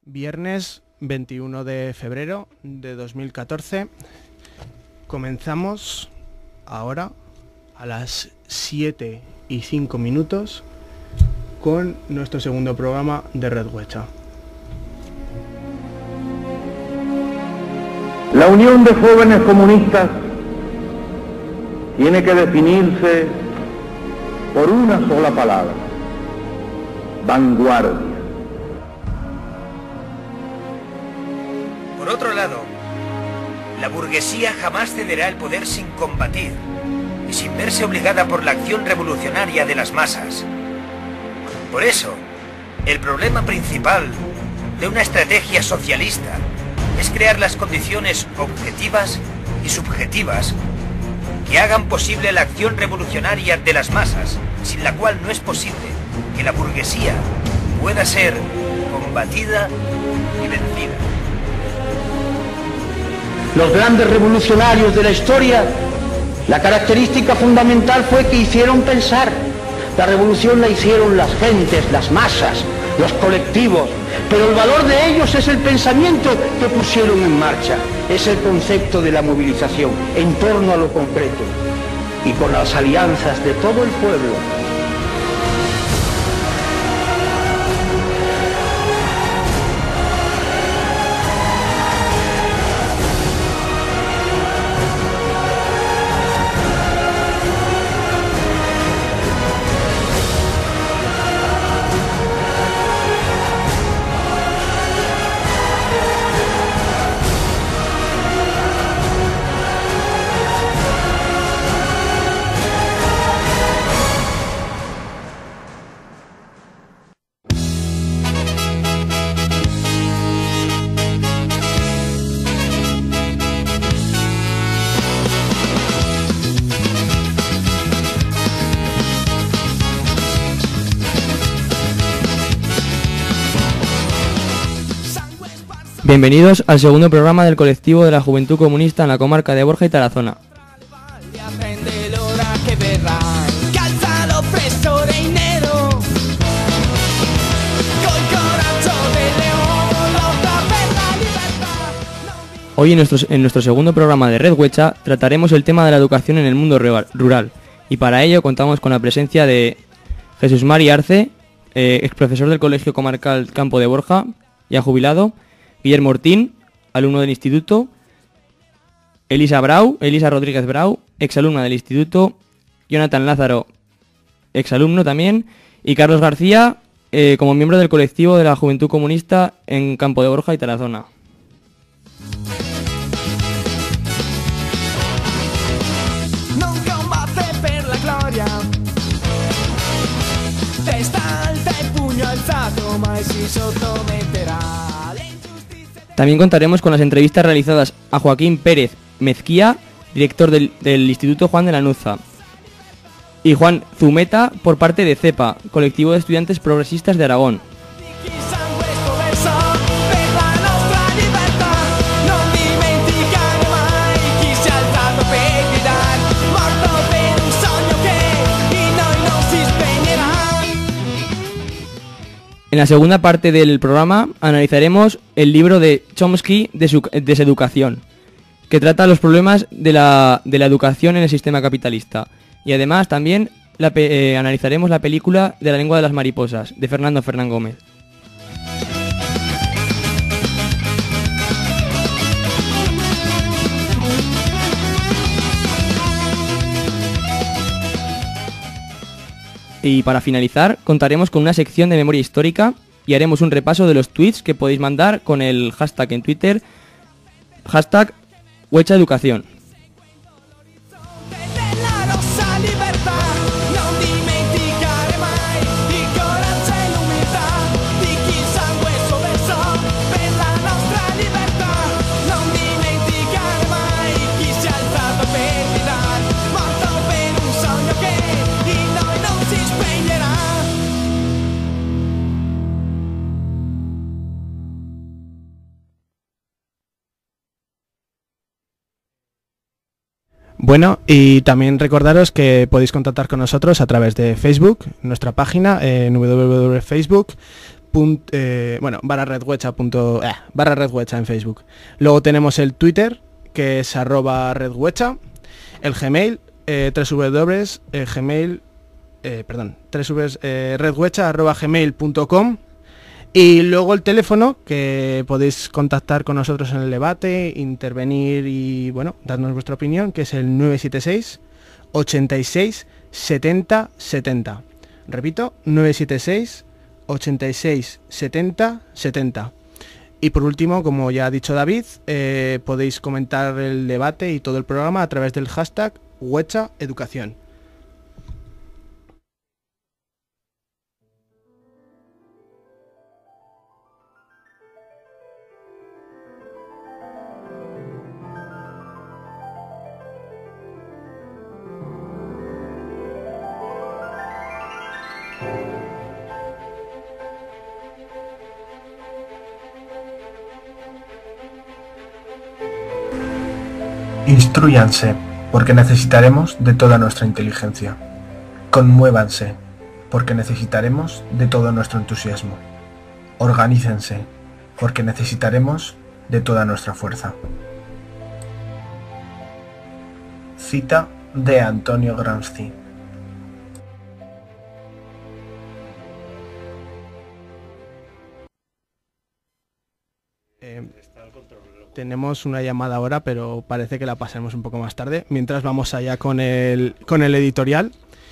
Viernes 21 de febrero de 2014. Comenzamos ahora a las 7:05 con nuestro segundo programa de Red Huecha. La Unión de Jóvenes Comunistas tiene que definirse por una sola palabra: vanguardia. Por otro lado, la burguesía jamás cederá el poder sin combatir y sin verse obligada por la acción revolucionaria de las masas. Por eso, el problema principal de una estrategia socialista es crear las condiciones objetivas y subjetivas que hagan posible la acción revolucionaria de las masas, sin la cual no es posible que la burguesía pueda ser combatida y vencida. Los grandes revolucionarios de la historia, la característica fundamental fue que hicieron pensar. La revolución la hicieron las gentes, las masas, los colectivos, pero el valor de ellos es el pensamiento que pusieron en marcha, es el concepto de la movilización en torno a lo concreto y con las alianzas de todo el pueblo. Bienvenidos al segundo programa del colectivo de la Juventud Comunista en la comarca de Borja y Tarazona. Hoy en nuestro segundo programa de Red Huecha trataremos el tema de la educación en el mundo rural, y para ello contamos con la presencia de Jesús Mari Arce, exprofesor del Colegio Comarcal Campo de Borja, ya jubilado, Guillermo Ortín, alumno del instituto, Elisa Rodríguez Brau, exalumna del instituto, Jonathan Lázaro, exalumno también, y Carlos García, como miembro del colectivo de la Juventud Comunista en Campo de Borja y Tarazona. También contaremos con las entrevistas realizadas a Joaquín Pérez Mezquía, director del Instituto Juan de Lanuza, y Juan Zumeta por parte de CEPA, colectivo de estudiantes progresistas de Aragón. En la segunda parte del programa analizaremos el libro de Chomsky, Deseducación, que trata los problemas de la educación en el sistema capitalista. Y además también analizaremos la película de La lengua de las mariposas, de Fernando Fernán Gómez. Y para finalizar, contaremos con una sección de memoria histórica y haremos un repaso de los tweets que podéis mandar con el hashtag en Twitter, hashtag #HuechaEducación. Bueno, y también recordaros que podéis contactar con nosotros a través de Facebook, nuestra página en www.facebook.com barra redhuecha en Facebook. Luego tenemos el Twitter, que es @redhuecha, el Gmail, redhuecha@gmail.com, y luego el teléfono, que podéis contactar con nosotros en el debate, intervenir y darnos vuestra opinión, que es el 976 86 70 70. Repito, 976 86 70 70. Y por último, como ya ha dicho David, podéis comentar el debate y todo el programa a través del hashtag #HuechaEducación. Instrúyanse, porque necesitaremos de toda nuestra inteligencia. Conmuévanse, porque necesitaremos de todo nuestro entusiasmo. Organícense, porque necesitaremos de toda nuestra fuerza. Cita de Antonio Gramsci. Tenemos una llamada ahora, pero parece que la pasaremos un poco más tarde. Mientras vamos allá con el editorial.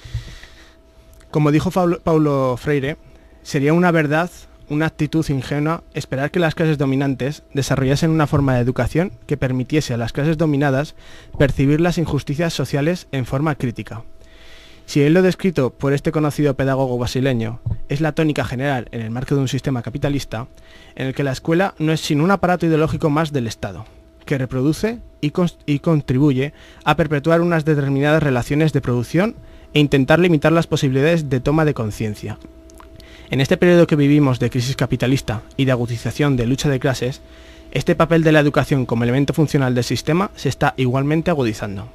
Como dijo Paulo Freire, sería una verdad, una actitud ingenua, esperar que las clases dominantes desarrollasen una forma de educación que permitiese a las clases dominadas percibir las injusticias sociales en forma crítica. Si bien lo descrito por este conocido pedagogo brasileño es la tónica general en el marco de un sistema capitalista, en el que la escuela no es sino un aparato ideológico más del Estado, que reproduce y contribuye a perpetuar unas determinadas relaciones de producción e intentar limitar las posibilidades de toma de conciencia. En este periodo que vivimos de crisis capitalista y de agudización de lucha de clases, este papel de la educación como elemento funcional del sistema se está igualmente agudizando.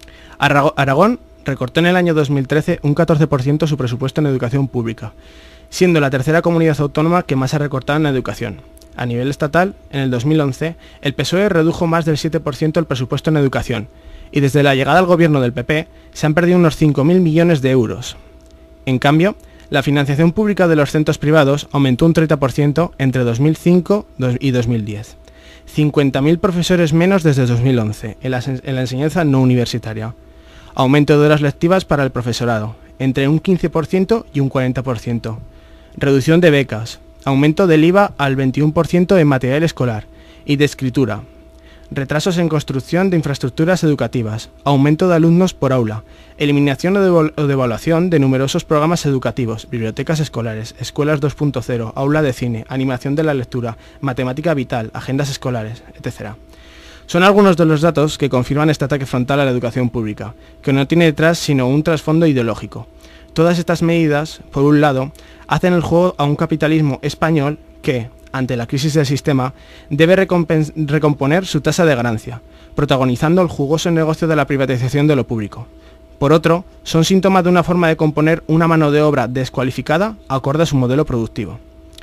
Aragón recortó en el año 2013 un 14% su presupuesto en educación pública, siendo la tercera comunidad autónoma que más ha recortado en la educación. A nivel estatal, en el 2011, el PSOE redujo más del 7% el presupuesto en educación, y desde la llegada al gobierno del PP se han perdido unos 5.000 millones de euros. En cambio, la financiación pública de los centros privados aumentó un 30% entre 2005 y 2010. 50.000 profesores menos desde 2011 en la enseñanza no universitaria. Aumento de horas lectivas para el profesorado, entre un 15% y un 40%. Reducción de becas, aumento del IVA al 21% en material escolar y de escritura. Retrasos en construcción de infraestructuras educativas, aumento de alumnos por aula, eliminación o devaluación de numerosos programas educativos, bibliotecas escolares, escuelas 2.0, aula de cine, animación de la lectura, matemática vital, agendas escolares, etc. Son algunos de los datos que confirman este ataque frontal a la educación pública, que no tiene detrás sino un trasfondo ideológico. Todas estas medidas, por un lado, hacen el juego a un capitalismo español que, ante la crisis del sistema, debe recomponer su tasa de ganancia, protagonizando el jugoso negocio de la privatización de lo público. Por otro, son síntomas de una forma de componer una mano de obra descualificada acorde a su modelo productivo.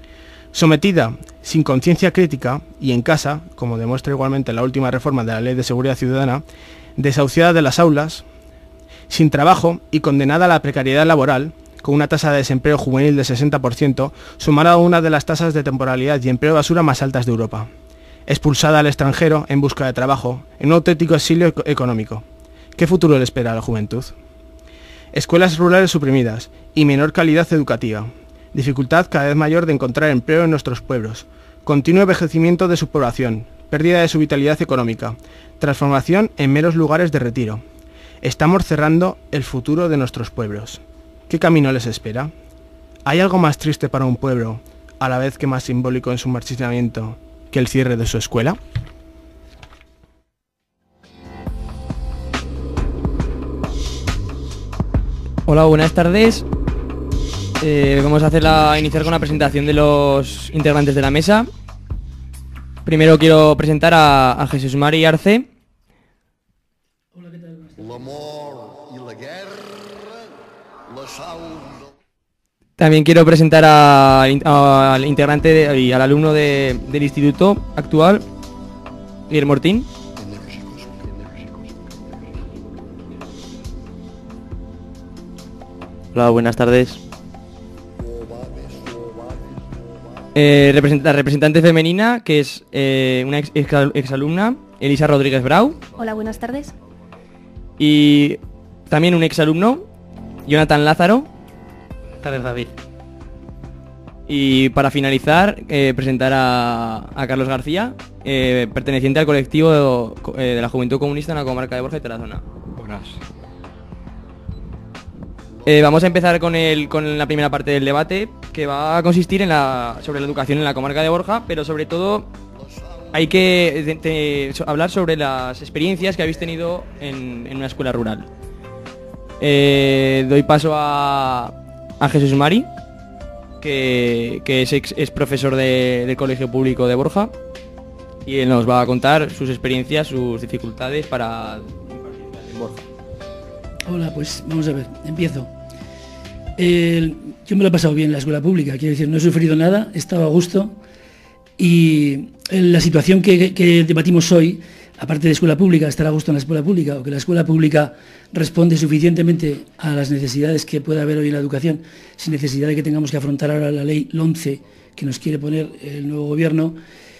Sometida, sin conciencia crítica y en casa, como demuestra igualmente la última reforma de la Ley de Seguridad Ciudadana, desahuciada de las aulas, sin trabajo y condenada a la precariedad laboral, con una tasa de desempleo juvenil del 60%, sumada a una de las tasas de temporalidad y empleo basura más altas de Europa. Expulsada al extranjero en busca de trabajo, en un auténtico exilio económico. ¿Qué futuro le espera a la juventud? Escuelas rurales suprimidas y menor calidad educativa. Dificultad cada vez mayor de encontrar empleo en nuestros pueblos. Continuo envejecimiento de su población. Pérdida de su vitalidad económica. Transformación en meros lugares de retiro. Estamos cerrando el futuro de nuestros pueblos. ¿Qué camino les espera? ¿Hay algo más triste para un pueblo, a la vez que más simbólico en su marchitamiento, que el cierre de su escuela? Hola, buenas tardes. Vamos a iniciar con la presentación de los integrantes de la mesa. Primero quiero presentar a Jesús Mari Arce. Hola, ¿qué tal? También quiero presentar al integrante y al alumno del instituto actual, Guillermo Ortín. Hola, buenas tardes. La representante femenina, que es una exalumna, Elisa Rodríguez Brau. Hola, buenas tardes. Y también un exalumno, Jonathan Lázaro. Buenas tardes, David. Y para finalizar, presentar a Carlos García, perteneciente al colectivo de la Juventud Comunista en la comarca de Borja y Tarazona. Buenas. Vamos a empezar con la primera parte del debate, que va a consistir sobre la educación en la comarca de Borja, pero sobre todo hay que hablar sobre las experiencias que habéis tenido en una escuela rural. Doy paso a Jesús Mari, que es profesor del Colegio Público de Borja, y él nos va a contar sus experiencias, sus dificultades para impartir en Borja. Hola, pues vamos a ver, empiezo. Yo me lo he pasado bien en la escuela pública, quiero decir, no he sufrido nada, he estado a gusto, y la situación que debatimos hoy, aparte de escuela pública, estar a gusto en la escuela pública, o que la escuela pública responde suficientemente a las necesidades que pueda haber hoy en la educación, sin necesidad de que tengamos que afrontar ahora la ley 11 que nos quiere poner el nuevo gobierno.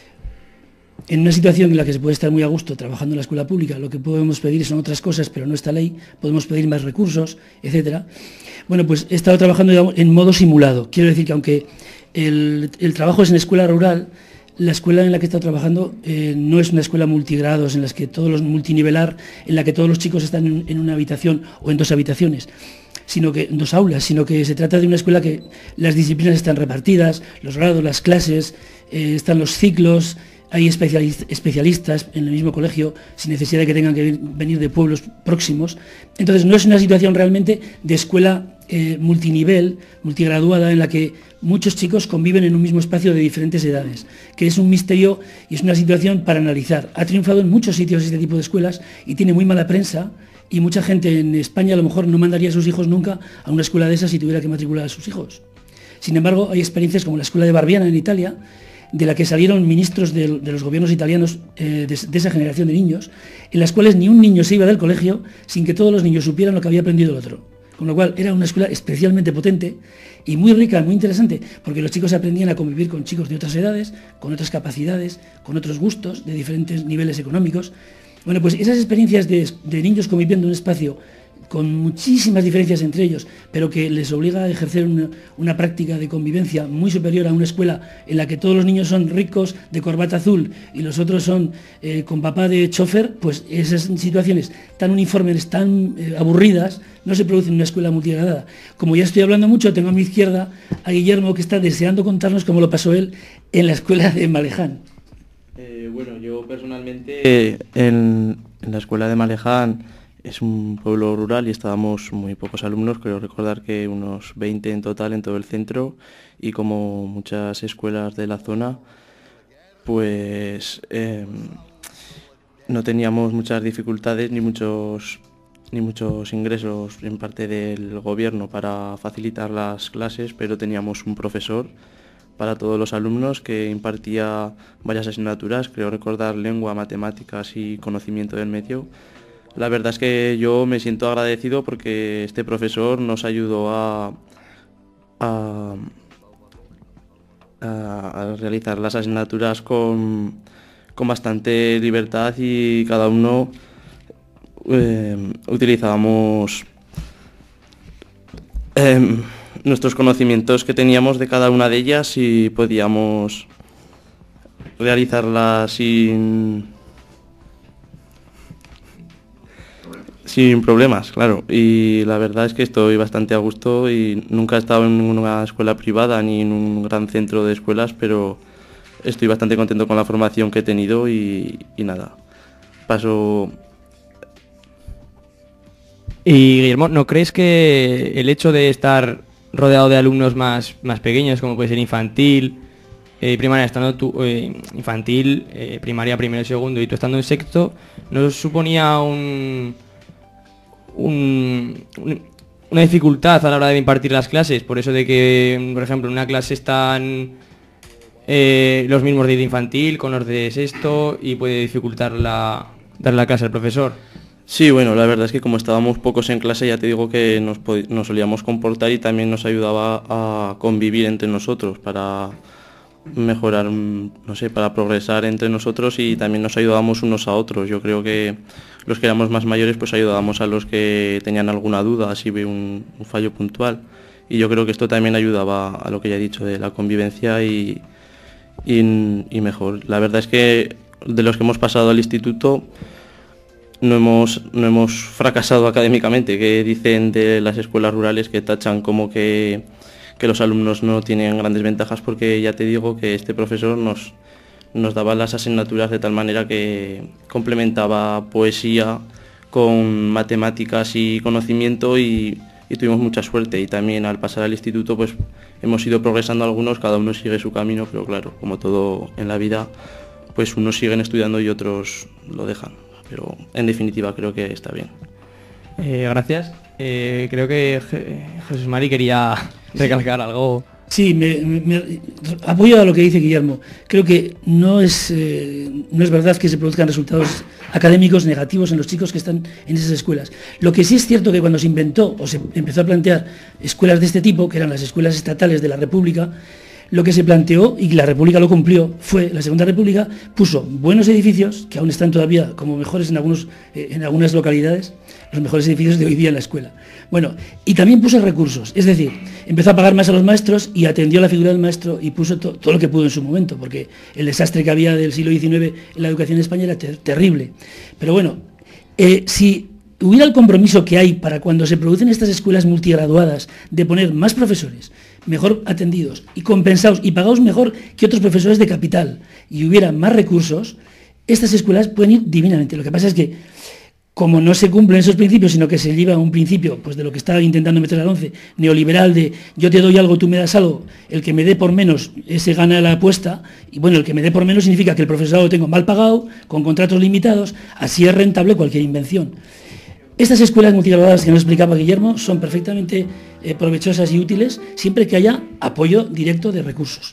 En una situación en la que se puede estar muy a gusto trabajando en la escuela pública, lo que podemos pedir son otras cosas, pero no esta ley, podemos pedir más recursos, etcétera. Bueno, pues he estado trabajando, digamos, en modo simulado. Quiero decir que aunque el trabajo es en escuela rural, la escuela en la que he estado trabajando no es una escuela multigrados, en las que todos los multinivelar, en la que todos los chicos están en una habitación o en dos habitaciones, sino que en dos aulas, sino que se trata de una escuela que las disciplinas están repartidas, los grados, las clases, están los ciclos. Hay especialistas en el mismo colegio sin necesidad de que tengan que venir de pueblos próximos. Entonces no es una situación realmente de escuela multinivel, multigraduada, en la que muchos chicos conviven en un mismo espacio de diferentes edades, que es un misterio y es una situación para analizar. Ha triunfado en muchos sitios este tipo de escuelas y tiene muy mala prensa, y mucha gente en España a lo mejor no mandaría a sus hijos nunca a una escuela de esas si tuviera que matricular a sus hijos. Sin embargo, hay experiencias como la escuela de Barbiana en Italia, de la que salieron ministros de los gobiernos italianos de esa generación de niños, en las cuales ni un niño se iba del colegio sin que todos los niños supieran lo que había aprendido el otro. Con lo cual era una escuela especialmente potente y muy rica, muy interesante, porque los chicos aprendían a convivir con chicos de otras edades, con otras capacidades, con otros gustos, de diferentes niveles económicos. Bueno, pues esas experiencias de niños conviviendo en un espacio con muchísimas diferencias entre ellos, pero que les obliga a ejercer una práctica de convivencia muy superior a una escuela en la que todos los niños son ricos de corbata azul y los otros son con papá de chofer, pues esas situaciones tan uniformes, tan aburridas, no se producen en una escuela multigradada. Como ya estoy hablando mucho, tengo a mi izquierda a Guillermo, que está deseando contarnos cómo lo pasó él en la escuela de Maleján. Bueno, yo personalmente en la escuela de Maleján es un pueblo rural y estábamos muy pocos alumnos, creo recordar que unos 20 en total en todo el centro, y como muchas escuelas de la zona, pues no teníamos muchas dificultades ni muchos ingresos en parte del gobierno para facilitar las clases, pero teníamos un profesor para todos los alumnos que impartía varias asignaturas, creo recordar lengua, matemáticas y conocimiento del medio. La verdad es que yo me siento agradecido porque este profesor nos ayudó a realizar las asignaturas con bastante libertad, y cada uno utilizábamos nuestros conocimientos que teníamos de cada una de ellas y podíamos realizarlas sin problemas, claro. Y la verdad es que estoy bastante a gusto y nunca he estado en ninguna escuela privada ni en un gran centro de escuelas, pero estoy bastante contento con la formación que he tenido y nada, paso. Y Guillermo, ¿no crees que el hecho de estar rodeado de alumnos más pequeños, como puede ser infantil, primaria, estando tú infantil, primaria, primero y segundo, y tú estando en sexto, no suponía una dificultad a la hora de impartir las clases, por eso de que, por ejemplo, en una clase están los mismos de infantil con los de sexto y puede dificultar dar la clase al profesor. Sí, bueno, la verdad es que como estábamos pocos en clase, ya te digo que nos solíamos comportar y también nos ayudaba a convivir entre nosotros para mejorar, no sé, para progresar entre nosotros, y también nos ayudábamos unos a otros. Yo creo que los que éramos más mayores pues ayudábamos a los que tenían alguna duda, así ve un fallo puntual, y yo creo que esto también ayudaba a lo que ya he dicho de la convivencia y mejor. La verdad es que de los que hemos pasado al instituto no hemos fracasado académicamente, que dicen de las escuelas rurales que tachan como que los alumnos no tienen grandes ventajas, porque ya te digo que este profesor nos daba las asignaturas de tal manera que complementaba poesía con matemáticas y conocimiento, y tuvimos mucha suerte, y también al pasar al instituto pues hemos ido progresando algunos, cada uno sigue su camino, pero claro, como todo en la vida, pues unos siguen estudiando y otros lo dejan, pero en definitiva creo que está bien. Gracias. Creo que Jesús Mari quería recalcar algo. Sí, me apoyo a lo que dice Guillermo. Creo que no es verdad que se produzcan resultados académicos negativos en los chicos que están en esas escuelas. Lo que sí es cierto que cuando se inventó o se empezó a plantear escuelas de este tipo, que eran las escuelas estatales de la República, lo que se planteó, y la República lo cumplió, fue la Segunda República, puso buenos edificios, que aún están todavía como mejores en algunas localidades, los mejores edificios de hoy día en la escuela. Bueno, y también puso recursos, es decir, empezó a pagar más a los maestros y atendió la figura del maestro y puso todo lo que pudo en su momento, porque el desastre que había del siglo XIX en la educación en España era terrible. Pero bueno, si hubiera el compromiso que hay para cuando se producen estas escuelas multigraduadas de poner más profesores, mejor atendidos y compensados y pagados mejor que otros profesores de capital, y hubiera más recursos, estas escuelas pueden ir divinamente. Lo que pasa es que, como no se cumplen esos principios, sino que se lleva a un principio, pues de lo que está intentando meter al 11, neoliberal, de yo te doy algo, tú me das algo, el que me dé por menos, ese gana la apuesta, y bueno, el que me dé por menos significa que el profesorado lo tengo mal pagado, con contratos limitados, así es rentable cualquier invención. Estas escuelas multigraduadas que nos explicaba Guillermo son perfectamente provechosas y útiles siempre que haya apoyo directo de recursos.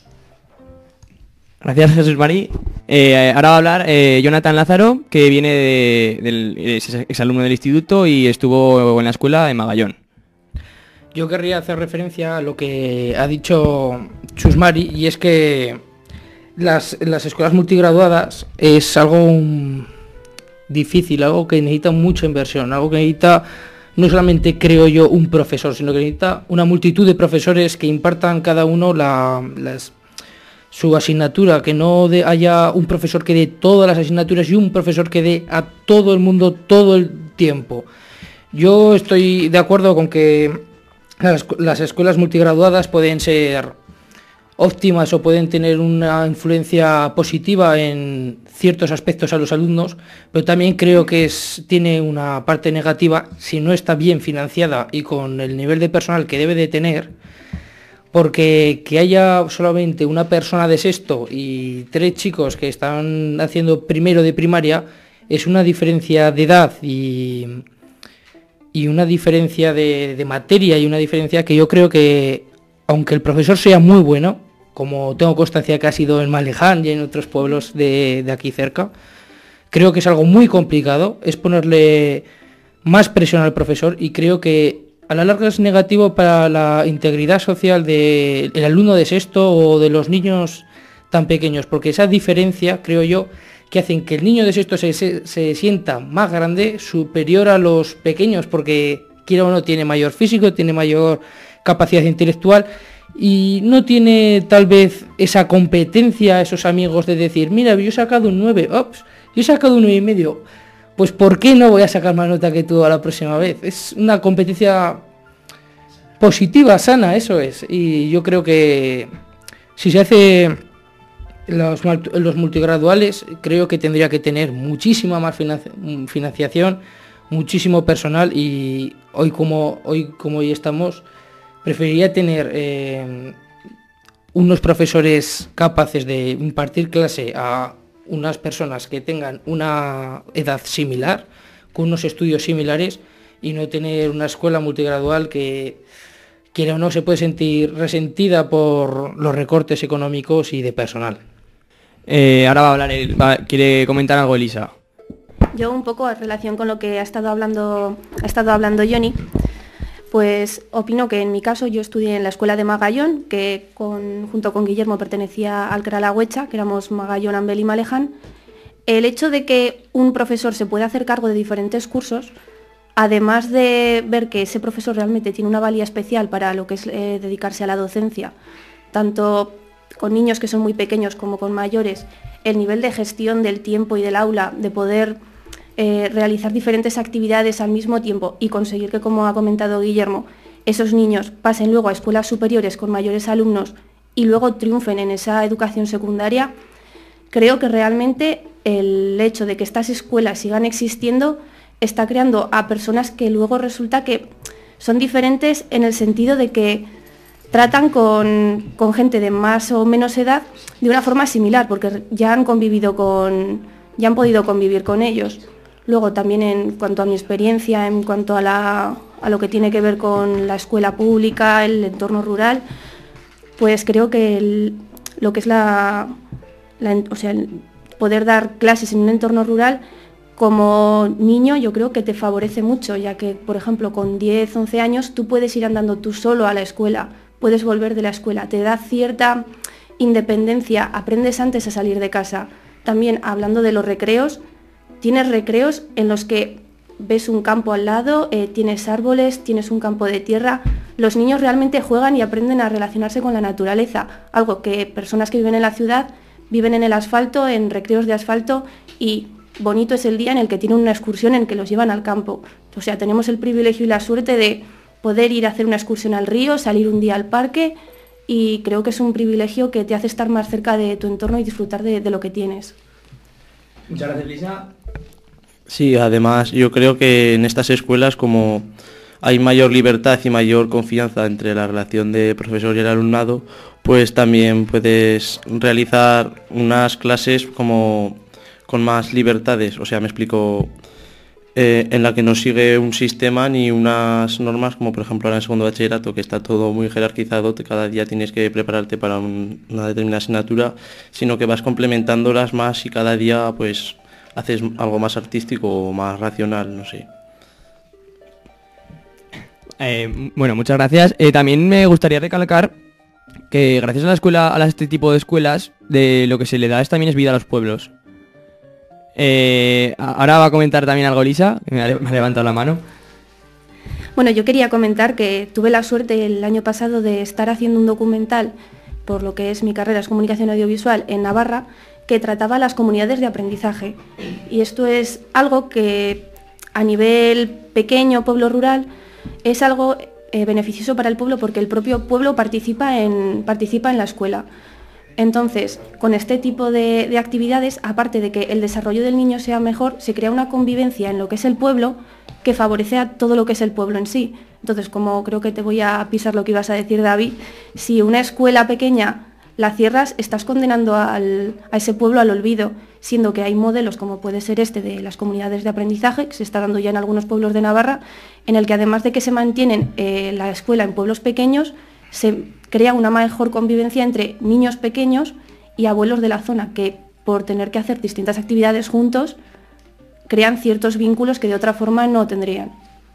Gracias, Jesús Mari. Ahora va a hablar Jonathan Lázaro, que viene es exalumno del instituto y estuvo en la escuela de Magallón. Yo querría hacer referencia a lo que ha dicho Chus Mari, y es que las escuelas multigraduadas es algo difícil, algo que necesita mucha inversión, algo que necesita no solamente, creo yo, un profesor, sino que necesita una multitud de profesores que impartan cada uno su asignatura, que no haya un profesor que dé todas las asignaturas y un profesor que dé a todo el mundo todo el tiempo. Yo estoy de acuerdo con que las escuelas multigraduadas pueden ser óptimas o pueden tener una influencia positiva en ciertos aspectos a los alumnos, pero también creo que tiene una parte negativa si no está bien financiada y con el nivel de personal que debe de tener, porque que haya solamente una persona de sexto y 3 chicos que están haciendo primero de primaria es una diferencia de edad y una diferencia de materia, y una diferencia que yo creo que, aunque el profesor sea muy bueno, como tengo constancia que ha sido en Maleján y en otros pueblos de aquí cerca, creo que es algo muy complicado, es ponerle más presión al profesor, y creo que a la larga es negativo para la integridad social del alumno de sexto o de los niños tan pequeños, porque esa diferencia, creo yo, que hacen que el niño de sexto se sienta más grande, superior a los pequeños, porque quiera o no tiene mayor físico, tiene mayor capacidad intelectual, y no tiene tal vez esa competencia, esos amigos de decir, mira, yo he sacado un 9, yo he sacado un 9,5, pues ¿por qué no voy a sacar más nota que tú a la próxima vez? Es una competencia positiva, sana, eso es. Y yo creo que si se hace los multigraduales, creo que tendría que tener muchísima más financiación, muchísimo personal, y hoy como hoy estamos, preferiría tener unos profesores capaces de impartir clase a unas personas que tengan una edad similar, con unos estudios similares, y no tener una escuela multigradual que, quiera o no, se puede sentir resentida por los recortes económicos y de personal. Ahora va a hablar, quiere comentar algo Elisa. Yo un poco en relación con lo que ha estado hablando Johnny, pues opino que en mi caso yo estudié en la escuela de Magallón, que junto con Guillermo pertenecía al CRA La Huecha, que éramos Magallón, Ambel y Maleján. El hecho de que un profesor se pueda hacer cargo de diferentes cursos, además de ver que ese profesor realmente tiene una valía especial para lo que es dedicarse a la docencia, tanto con niños que son muy pequeños como con mayores, el nivel de gestión del tiempo y del aula, de poder realizar diferentes actividades al mismo tiempo y conseguir que, como ha comentado Guillermo, esos niños pasen luego a escuelas superiores con mayores alumnos y luego triunfen en esa educación secundaria, creo que realmente el hecho de que estas escuelas sigan existiendo está creando a personas que luego resulta que son diferentes en el sentido de que tratan con gente de más o menos edad de una forma similar, porque ya han podido convivir con ellos. Luego también en cuanto a mi experiencia, en cuanto a lo que tiene que ver con la escuela pública, el entorno rural, pues creo que lo que es el poder dar clases en un entorno rural, como niño yo creo que te favorece mucho, ya que, por ejemplo, con 10, 11 años tú puedes ir andando tú solo a la escuela, puedes volver de la escuela, te da cierta independencia, aprendes antes a salir de casa. También, hablando de los recreos, tienes recreos en los que ves un campo al lado, tienes árboles, tienes un campo de tierra. Los niños realmente juegan y aprenden a relacionarse con la naturaleza, algo que personas que viven en la ciudad viven en el asfalto, en recreos de asfalto, y bonito es el día en el que tienen una excursión en que los llevan al campo. O sea, tenemos el privilegio y la suerte de poder ir a hacer una excursión al río, salir un día al parque, y creo que es un privilegio que te hace estar más cerca de tu entorno y disfrutar de lo que tienes. Muchas gracias, Lisa. Sí, además yo creo que en estas escuelas, como hay mayor libertad y mayor confianza entre la relación de profesor y el alumnado, pues también puedes realizar unas clases como con más libertades. O sea, me explico, en la que no sigue un sistema ni unas normas, como por ejemplo ahora en segundo bachillerato, que está todo muy jerarquizado, cada día tienes que prepararte para una determinada asignatura, sino que vas complementándolas más y cada día pues haces algo más artístico o más racional, no sé. Bueno, muchas gracias. También me gustaría recalcar que gracias a la escuela, a este tipo de escuelas, de lo que se le da también es vida a los pueblos. Ahora va a comentar también algo Lisa, que me ha levantado la mano. Bueno, yo quería comentar que tuve la suerte el año pasado de estar haciendo un documental, por lo que es mi carrera, es comunicación audiovisual, en Navarra, que trataba las comunidades de aprendizaje. Y esto es algo que a nivel pequeño, pueblo rural, es algo beneficioso para el pueblo, porque el propio pueblo participa en la escuela. Entonces, con este tipo de actividades, aparte de que el desarrollo del niño sea mejor, se crea una convivencia en lo que es el pueblo que favorece a todo lo que es el pueblo en sí. Entonces, como creo que te voy a pisar lo que ibas a decir, David, si una escuela pequeña la cierras, estás condenando a ese pueblo al olvido, siendo que hay modelos como puede ser este de las comunidades de aprendizaje, que se está dando ya en algunos pueblos de Navarra, en el que además de que se mantienen la escuela en pueblos pequeños, se crea una mejor convivencia entre niños pequeños y abuelos de la zona, que por tener que hacer distintas actividades juntos, crean ciertos vínculos que de otra forma no tendrían.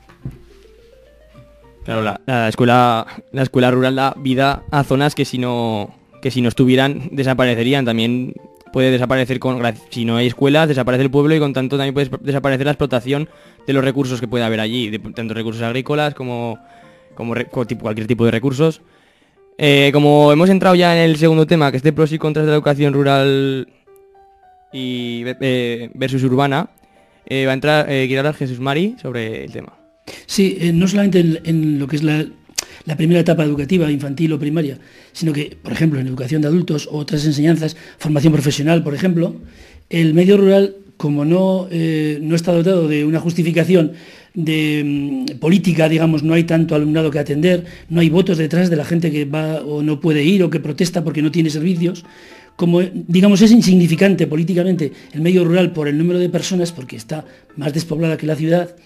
Claro, la escuela rural da vida a zonas que si no estuvieran, desaparecerían. También puede desaparecer, si no hay escuelas, desaparece el pueblo, y con tanto también puede desaparecer la explotación de los recursos que puede haber allí, tanto recursos agrícolas como cualquier tipo de recursos. Como hemos entrado ya en el segundo tema, que es de pros y contras de la educación rural y versus urbana, quiere hablar Jesús Mari sobre el tema. Sí, no solamente en lo que es la primera etapa educativa, infantil o primaria, sino que, por ejemplo, en educación de adultos o otras enseñanzas, formación profesional, por ejemplo, el medio rural, como no está dotado de una justificación de política, digamos, no hay tanto alumnado que atender, no hay votos detrás de la gente que va o no puede ir o que protesta porque no tiene servicios. Como, digamos, es insignificante políticamente el medio rural por el número de personas, porque está más despoblada que la ciudad,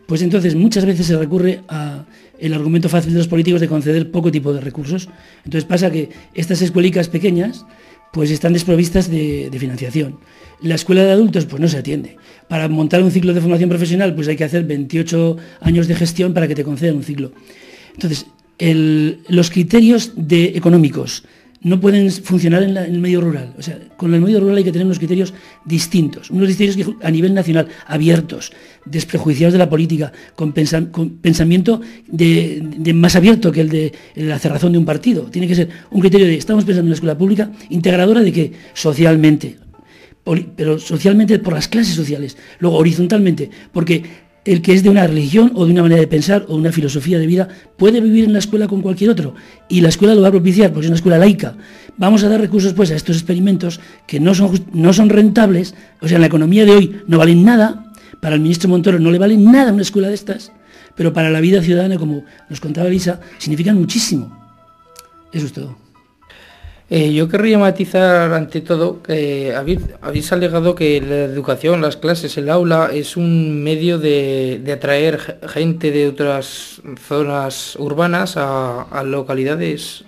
pues entonces muchas veces se recurre a el argumento fácil de los políticos de conceder poco tipo de recursos. Entonces pasa que estas escuelicas pequeñas pues están desprovistas de financiación. La escuela de adultos pues no se atiende. Para montar un ciclo de formación profesional pues hay que hacer 28 años de gestión para que te concedan un ciclo. Entonces, los criterios económicos no pueden funcionar en el medio rural. O sea, con el medio rural hay que tener unos criterios distintos, unos criterios que a nivel nacional, abiertos, desprejuiciados de la política, con pensamiento más abierto que el de la cerrazón de un partido. Tiene que ser un criterio de, estamos pensando en una escuela pública integradora de que socialmente, pero socialmente por las clases sociales, luego horizontalmente, porque el que es de una religión o de una manera de pensar o una filosofía de vida puede vivir en la escuela con cualquier otro, y la escuela lo va a propiciar porque es una escuela laica. Vamos a dar recursos pues a estos experimentos que no son rentables, o sea, en la economía de hoy no valen nada. Para el ministro Montoro no le valen nada una escuela de estas, pero para la vida ciudadana, como nos contaba Elisa, significan muchísimo. Eso es todo. Yo querría matizar ante todo que habéis alegado que la educación, las clases, el aula es un medio de atraer gente de otras zonas urbanas a localidades.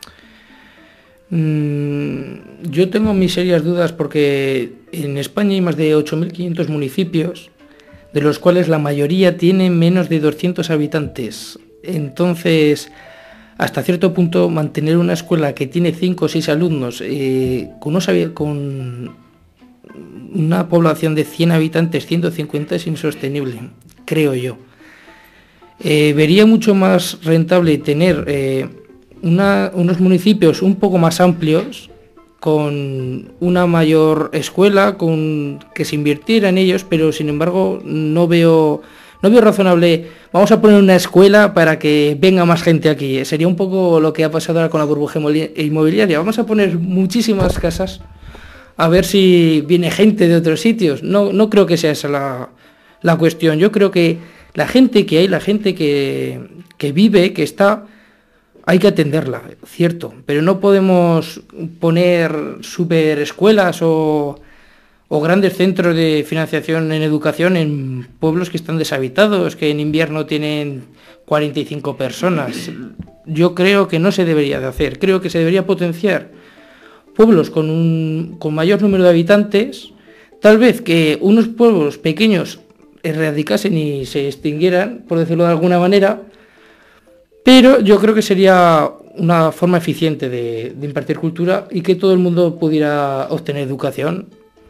Yo tengo mis serias dudas porque en España hay más de 8.500 municipios, de los cuales la mayoría tienen menos de 200 habitantes. Entonces, hasta cierto punto, mantener una escuela que tiene 5 o 6 alumnos con una población de 100 habitantes, 150 es insostenible, creo yo. Vería mucho más rentable tener unos municipios un poco más amplios, con una mayor escuela, que se invirtiera en ellos, pero sin embargo no veo razonable, vamos a poner una escuela para que venga más gente aquí. Sería un poco lo que ha pasado ahora con la burbuja inmobiliaria. Vamos a poner muchísimas casas a ver si viene gente de otros sitios. No creo que sea esa la cuestión. Yo creo que la gente que hay, la gente que vive, que está, hay que atenderla, cierto. Pero no podemos poner super escuelas o grandes centros de financiación en educación en pueblos que están deshabitados, que en invierno tienen 45 personas. Yo creo que no se debería de hacer. Creo que se debería potenciar pueblos con mayor número de habitantes. Tal vez que unos pueblos pequeños erradicasen y se extinguieran, por decirlo de alguna manera, pero yo creo que sería una forma eficiente de impartir cultura y que todo el mundo pudiera obtener educación.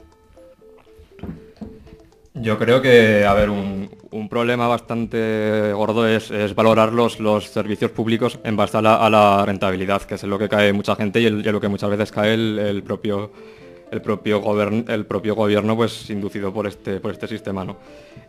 Yo creo que, a ver, un problema bastante gordo es valorar los servicios públicos en base a la rentabilidad, que es en lo que cae mucha gente y en lo que muchas veces cae el propio gobierno, pues inducido por este sistema, ¿no?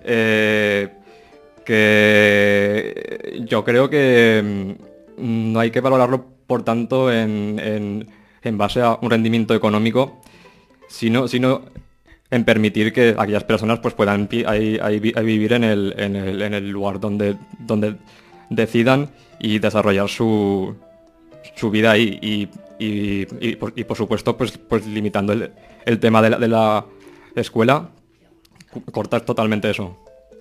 Que yo creo que no hay que valorarlo por tanto en base a un rendimiento económico, sino en permitir que aquellas personas pues puedan vivir en el lugar donde decidan y desarrollar su vida ahí y por supuesto pues limitando el tema de la escuela, cortar totalmente eso.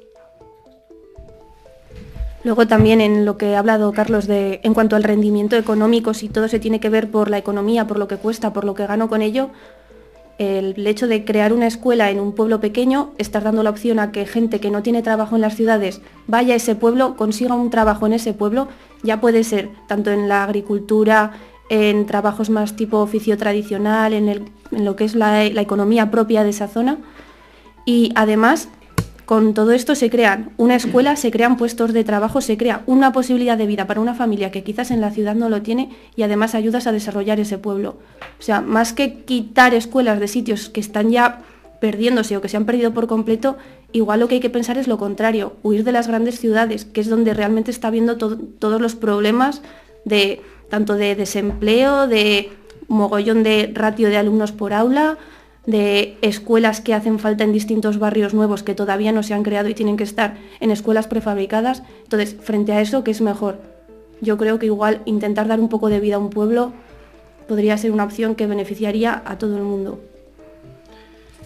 Luego también en lo que ha hablado Carlos en cuanto al rendimiento económico, si todo se tiene que ver por la economía, por lo que cuesta, por lo que gano con ello, el hecho de crear una escuela en un pueblo pequeño, estás dando la opción a que gente que no tiene trabajo en las ciudades vaya a ese pueblo, consiga un trabajo en ese pueblo, ya puede ser tanto en la agricultura, en trabajos más tipo oficio tradicional, en lo que es la economía propia de esa zona. Y además, con todo esto se crean una escuela, se crean puestos de trabajo, se crea una posibilidad de vida para una familia que quizás en la ciudad no lo tiene y además ayudas a desarrollar ese pueblo. O sea, más que quitar escuelas de sitios que están ya perdiéndose o que se han perdido por completo, igual lo que hay que pensar es lo contrario, huir de las grandes ciudades, que es donde realmente está habiendo todos los problemas tanto de desempleo, de mogollón de ratio de alumnos por aula, de escuelas que hacen falta en distintos barrios nuevos que todavía no se han creado y tienen que estar en escuelas prefabricadas. Entonces, frente a eso, ¿qué es mejor? Yo creo que igual intentar dar un poco de vida a un pueblo podría ser una opción que beneficiaría a todo el mundo.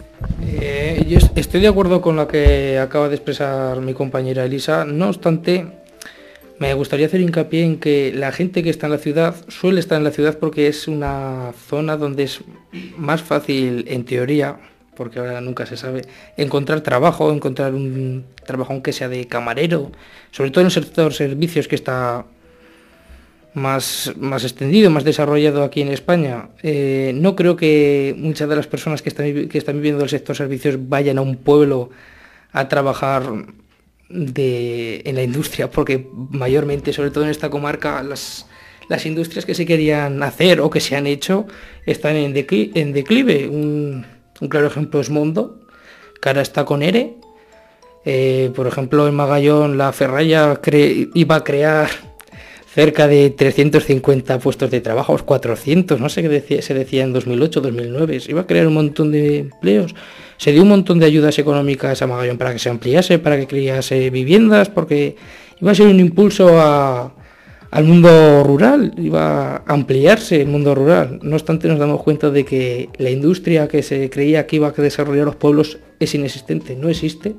Yo estoy de acuerdo con lo que acaba de expresar mi compañera Elisa, no obstante, me gustaría hacer hincapié en que la gente que está en la ciudad suele estar en la ciudad porque es una zona donde es más fácil, en teoría, porque ahora nunca se sabe, encontrar un trabajo aunque sea de camarero, sobre todo en el sector servicios que está más extendido, más desarrollado aquí en España. No creo que muchas de las personas que están viviendo el sector servicios vayan a un pueblo a trabajar en la industria, porque mayormente, sobre todo en esta comarca, las industrias que se querían hacer o que se han hecho están en declive. Un claro ejemplo es Mondo, que ahora está con ERE. Por ejemplo, en Magallón la Ferralla iba a crear cerca de 350 puestos de trabajo, 400, no sé qué se decía en 2008, 2009, se iba a crear un montón de empleos. Se dio un montón de ayudas económicas a Magallón para que se ampliase, para que crease viviendas, porque iba a ser un impulso al mundo rural, iba a ampliarse el mundo rural. No obstante, nos damos cuenta de que la industria que se creía que iba a desarrollar los pueblos es inexistente, no existe.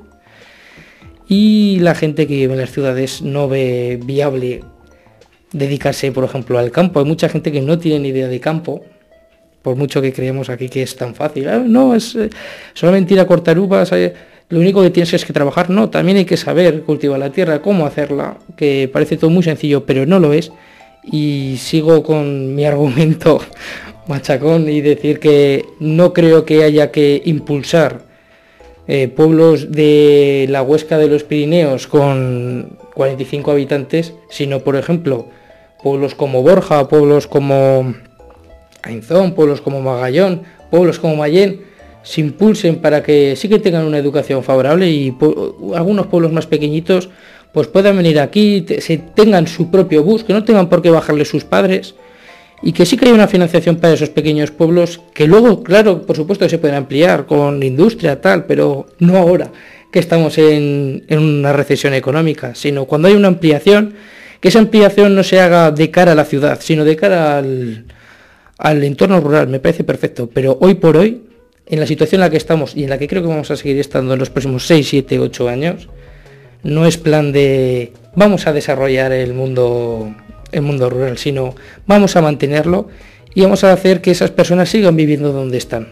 Y la gente que vive en las ciudades no ve viable dedicarse, por ejemplo, al campo. Hay mucha gente que no tiene ni idea de campo, por mucho que creemos aquí que es tan fácil. No, es solamente ir a cortar uvas, lo único que tienes es que trabajar. No, también hay que saber cultivar la tierra, cómo hacerla, que parece todo muy sencillo, pero no lo es. Y sigo con mi argumento machacón y decir que no creo que haya que impulsar pueblos de la Huesca de los Pirineos con 45 habitantes, sino, por ejemplo, pueblos como Borja, pueblos como Ainzón, pueblos como Magallón, pueblos como Mayén, se impulsen para que sí que tengan una educación favorable y algunos pueblos más pequeñitos pues puedan venir aquí, tengan su propio bus, que no tengan por qué bajarle sus padres, y que sí que haya una financiación para esos pequeños pueblos, que luego, claro, por supuesto que se pueden ampliar con industria, tal, pero no ahora que estamos en una recesión económica, sino cuando hay una ampliación, que esa ampliación no se haga de cara a la ciudad, sino de cara al entorno rural. Me parece perfecto, pero hoy por hoy, en la situación en la que estamos y en la que creo que vamos a seguir estando en los próximos 6, 7, 8 años, no es plan de vamos a desarrollar el mundo rural, sino vamos a mantenerlo y vamos a hacer que esas personas sigan viviendo donde están.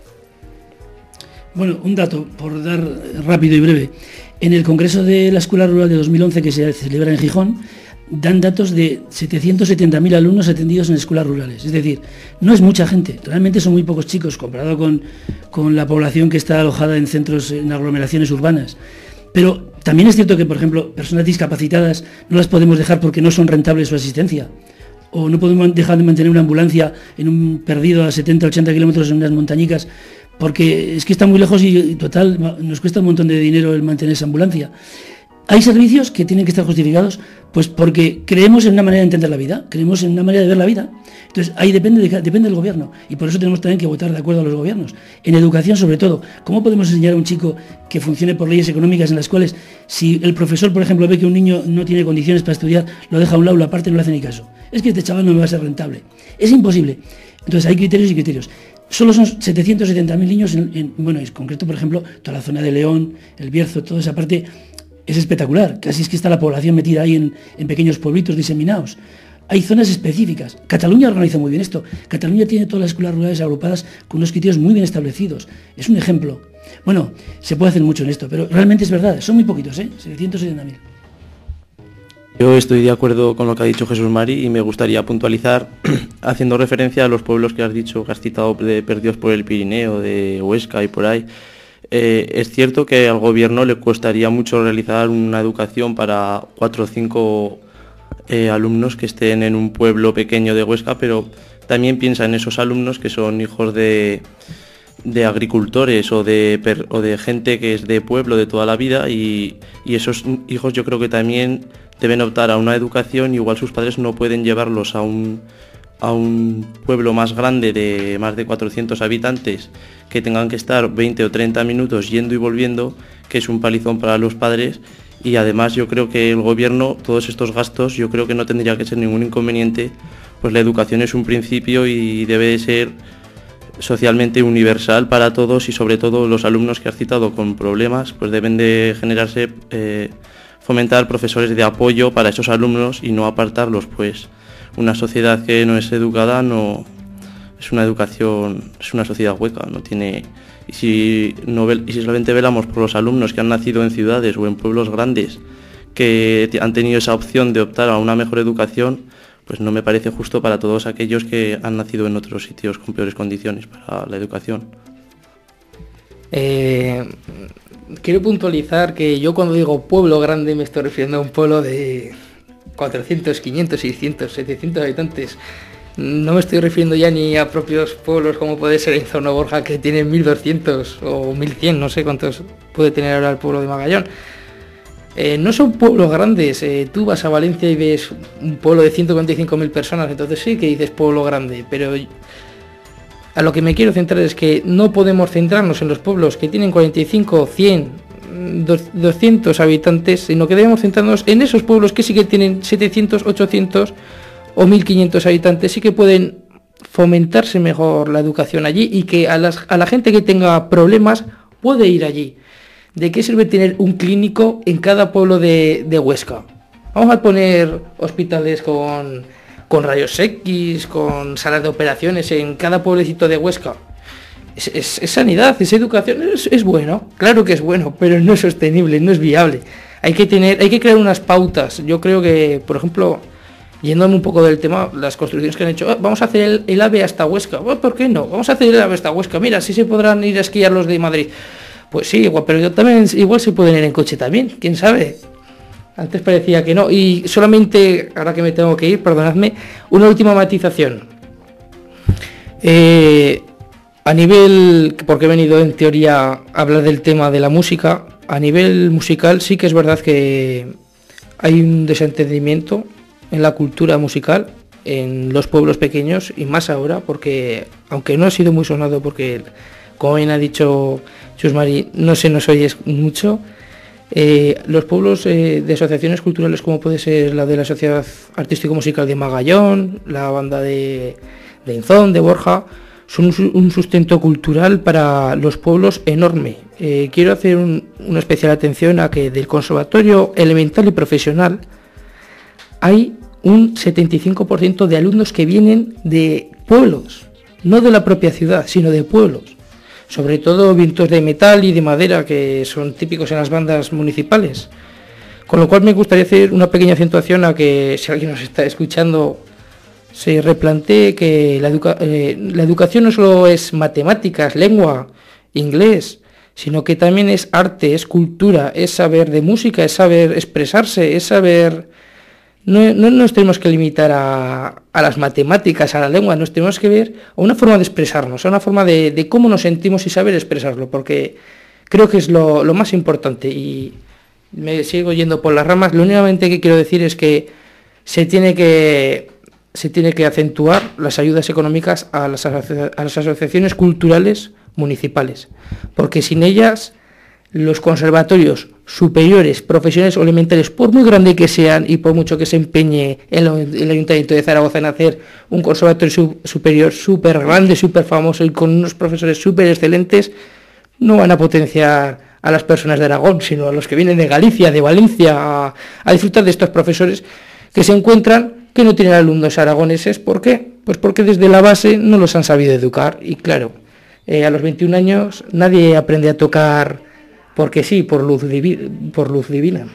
Bueno, un dato, por dar rápido y breve. En el Congreso de la Escuela Rural de 2011, que se celebra en Gijón, dan datos de 770.000 alumnos atendidos en escuelas rurales. Es decir, no es mucha gente, realmente son muy pocos chicos comparado con la población que está alojada en centros, en aglomeraciones urbanas. Pero también es cierto que, por ejemplo, personas discapacitadas no las podemos dejar porque no son rentables su asistencia. O no podemos dejar de mantener una ambulancia en un perdido a 70, 80 kilómetros en unas montañicas, porque es que está muy lejos y total, nos cuesta un montón de dinero el mantener esa ambulancia. Hay servicios que tienen que estar justificados, pues porque creemos en una manera de entender la vida, creemos en una manera de ver la vida. Entonces ahí depende del gobierno, y por eso tenemos también que votar de acuerdo a los gobiernos. En educación, sobre todo, ¿cómo podemos enseñar a un chico que funcione por leyes económicas en las cuales, si el profesor, por ejemplo, ve que un niño no tiene condiciones para estudiar, lo deja a un lado, lo aparte y no le hace ni caso? Es que este chaval no me va a ser rentable. Es imposible. Entonces hay criterios y criterios. Solo son 770.000 niños, bueno, en concreto, por ejemplo, toda la zona de León, el Bierzo, toda esa parte es espectacular. Casi es que está la población metida ahí en pequeños pueblitos diseminados. Hay zonas específicas. Cataluña organiza muy bien esto. Cataluña tiene todas las escuelas rurales agrupadas con unos criterios muy bien establecidos. Es un ejemplo. Bueno, se puede hacer mucho en esto, pero realmente es verdad, son muy poquitos, 770.000. Yo estoy de acuerdo con lo que ha dicho Jesús Mari y me gustaría puntualizar haciendo referencia a los pueblos que has dicho, que has citado, de perdidos por el Pirineo, de Huesca y por ahí. Es cierto que al gobierno le costaría mucho realizar una educación para 4 o 5 alumnos que estén en un pueblo pequeño de Huesca, pero también piensa en esos alumnos que son hijos de agricultores o de gente que es de pueblo de toda la vida, y esos hijos yo creo que también deben optar a una educación. Igual sus padres no pueden llevarlos a un pueblo más grande de más de 400 habitantes que tengan que estar 20 o 30 minutos yendo y volviendo, que es un palizón para los padres. Y además yo creo que el gobierno, todos estos gastos, yo creo que no tendría que ser ningún inconveniente, pues la educación es un principio y debe ser socialmente universal para todos, y sobre todo los alumnos que has citado con problemas, pues deben de generarse, fomentar profesores de apoyo para esos alumnos y no apartarlos, pues una sociedad que no es educada no es una educación, es una sociedad hueca, no tiene. Y si solamente velamos por los alumnos que han nacido en ciudades o en pueblos grandes que han tenido esa opción de optar a una mejor educación, pues no me parece justo para todos aquellos que han nacido en otros sitios con peores condiciones para la educación. Quiero puntualizar que yo cuando digo pueblo grande me estoy refiriendo a un pueblo de 400, 500, 600, 700 habitantes. No me estoy refiriendo ya ni a propios pueblos como puede ser en Zona Borja, que tiene 1200 o 1100, no sé cuántos puede tener ahora el pueblo de Magallón. No son pueblos grandes, tú vas a Valencia y ves un pueblo de 145.000 personas, entonces sí que dices pueblo grande, pero a lo que me quiero centrar es que no podemos centrarnos en los pueblos que tienen 45, 100, 200 habitantes, sino que debemos centrarnos en esos pueblos que sí que tienen 700, 800 o 1500 habitantes, sí que pueden fomentarse mejor la educación allí, y que a la gente que tenga problemas puede ir allí. ¿De qué sirve tener un clínico en cada pueblo de Huesca? Vamos a poner hospitales con rayos X, con salas de operaciones en cada pueblecito de Huesca. Es sanidad, es educación, es bueno, claro que es bueno, pero no es sostenible, no es viable. Hay que crear unas pautas. Yo creo que, por ejemplo, yéndome un poco del tema, las construcciones que han hecho, vamos a hacer el AVE hasta Huesca. ¿Por qué no? Vamos a hacer el AVE hasta Huesca. Mira, así se podrán ir a esquiar los de Madrid. Pues sí, pero yo también, igual se pueden ir en coche también, quién sabe. Antes parecía que no. Y solamente, ahora que me tengo que ir, perdonadme, una última matización. A nivel, porque he venido en teoría a hablar del tema de la música, a nivel musical sí que es verdad que hay un desentendimiento en la cultura musical en los pueblos pequeños, y más ahora, porque aunque no ha sido muy sonado, porque como bien ha dicho Chusmari, no se nos oye mucho, los pueblos de asociaciones culturales, como puede ser la de la Sociedad Artístico-Musical de Magallón, la banda de Inzón, de Borja, son un sustento cultural para los pueblos enorme. Quiero hacer una especial atención a que del conservatorio elemental y profesional hay un 75% de alumnos que vienen de pueblos, no de la propia ciudad, sino de pueblos. Sobre todo vientos de metal y de madera, que son típicos en las bandas municipales. Con lo cual me gustaría hacer una pequeña acentuación a que, si alguien nos está escuchando, se replantee que la educación no solo es matemáticas, lengua, inglés, sino que también es arte, es cultura, es saber de música, es saber expresarse, es saber. No nos tenemos que limitar a las matemáticas, a la lengua, nos tenemos que ver a una forma de expresarnos, a una forma de cómo nos sentimos y saber expresarlo, porque creo que es lo más importante. Y me sigo yendo por las ramas. Lo únicamente que quiero decir es que se tiene que acentuar las ayudas económicas a las asociaciones culturales municipales, porque sin ellas los conservatorios superiores, profesionales o elementales, por muy grande que sean y por mucho que se empeñe el Ayuntamiento de Zaragoza en hacer un conservatorio superior súper grande, súper famoso y con unos profesores súper excelentes, no van a potenciar a las personas de Aragón, sino a los que vienen de Galicia, de Valencia, a disfrutar de estos profesores que se encuentran que no tienen alumnos aragoneses. ¿Por qué? Pues porque desde la base no los han sabido educar. Y claro, a los 21 años nadie aprende a tocar porque sí, por luz divina.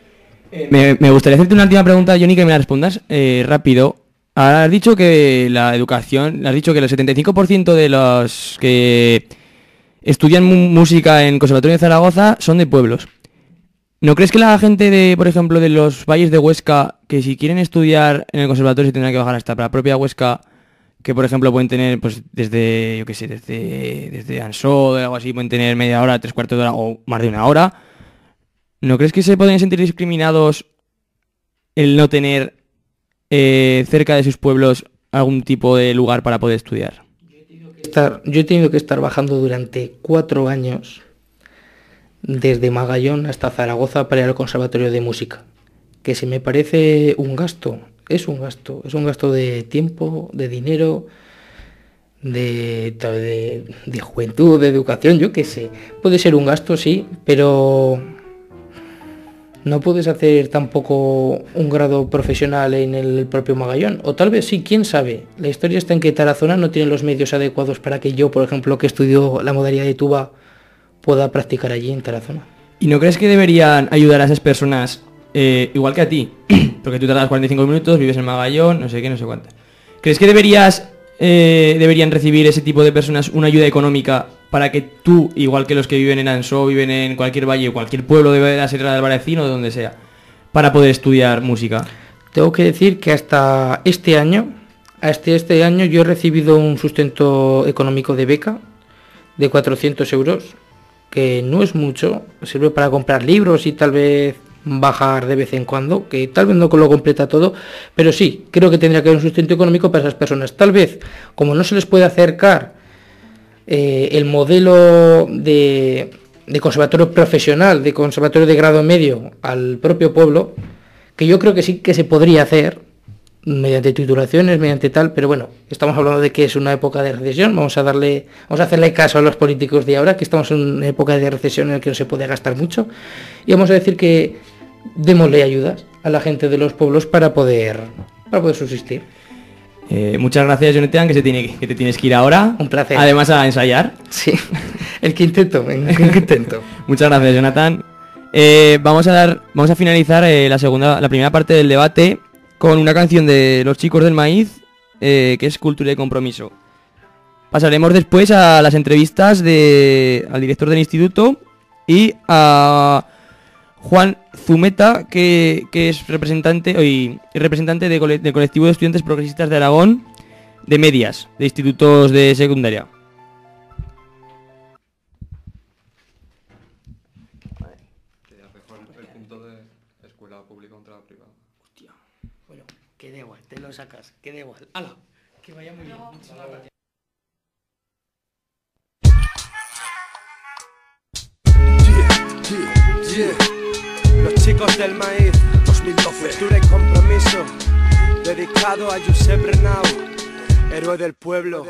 Me gustaría hacerte una última pregunta, Johnny, que me la respondas rápido. Ahora has dicho que la educación, has dicho que el 75% de los que estudian música en Conservatorio de Zaragoza son de pueblos. ¿No crees que la gente de, por ejemplo, de los valles de Huesca, que si quieren estudiar en el conservatorio se tendrán que bajar hasta la propia Huesca, que por ejemplo pueden tener, pues desde, yo qué sé, desde Ansó o algo así, pueden tener media hora, 3/4 de hora o más de una hora? ¿No crees que se pueden sentir discriminados el no tener cerca de sus pueblos algún tipo de lugar para poder estudiar? Yo he tenido que estar bajando durante 4 años desde Magallón hasta Zaragoza para ir al Conservatorio de Música, que se me parece un gasto, es un gasto de tiempo, de dinero, de juventud, de educación, yo qué sé. Puede ser un gasto, sí, pero no puedes hacer tampoco un grado profesional en el propio Magallón. O tal vez sí, quién sabe. La historia está en que Tarazona no tiene los medios adecuados para que yo, por ejemplo, que estudio la modalidad de tuba, pueda practicar allí en Tarazona. ¿Y no crees que deberían ayudar a esas personas, igual que a ti? Porque tú tardas 45 minutos, vives en Magallón, no sé qué, no sé cuánto. ¿Crees que deberían recibir ese tipo de personas una ayuda económica para que tú, igual que los que viven en Ansó, viven en cualquier valle o cualquier pueblo de la Sierra del Baracín o de donde sea, para poder estudiar música? Tengo que decir que hasta este año yo he recibido un sustento económico de beca de 400 euros, que no es mucho, sirve para comprar libros y tal vez bajar de vez en cuando, que tal vez no lo completa todo, pero sí, creo que tendría que haber un sustento económico para esas personas. Tal vez, como no se les puede acercar el modelo de conservatorio profesional, de conservatorio de grado medio al propio pueblo, que yo creo que sí que se podría hacer mediante titulaciones, mediante tal, pero bueno, estamos hablando de que es una época de recesión, vamos a hacerle caso a los políticos de ahora, que estamos en una época de recesión en la que no se puede gastar mucho, y vamos a decir que démosle ayudas a la gente de los pueblos para poder subsistir. Muchas gracias, Jonathan, que te tienes que ir ahora. Un placer. Además a ensayar. Sí, el quinteto. Muchas gracias, Jonathan. Vamos a finalizar la primera parte del debate con una canción de Los Chicos del Maíz, que es Cultura y Compromiso. Pasaremos después a las entrevistas al director del instituto y a Juan Zumeta, que es representante del colectivo de estudiantes progresistas de Aragón, de medias, de institutos de secundaria. El punto de escuela pública contra la privada. Hostia. Bueno, que da igual, te lo sacas, que da igual. ¡Hala! Que vaya muy bien. Muchas gracias. Los Chicos del Maíz, 2012. Cultura y Compromiso, dedicado a Josep Renau, héroe del pueblo,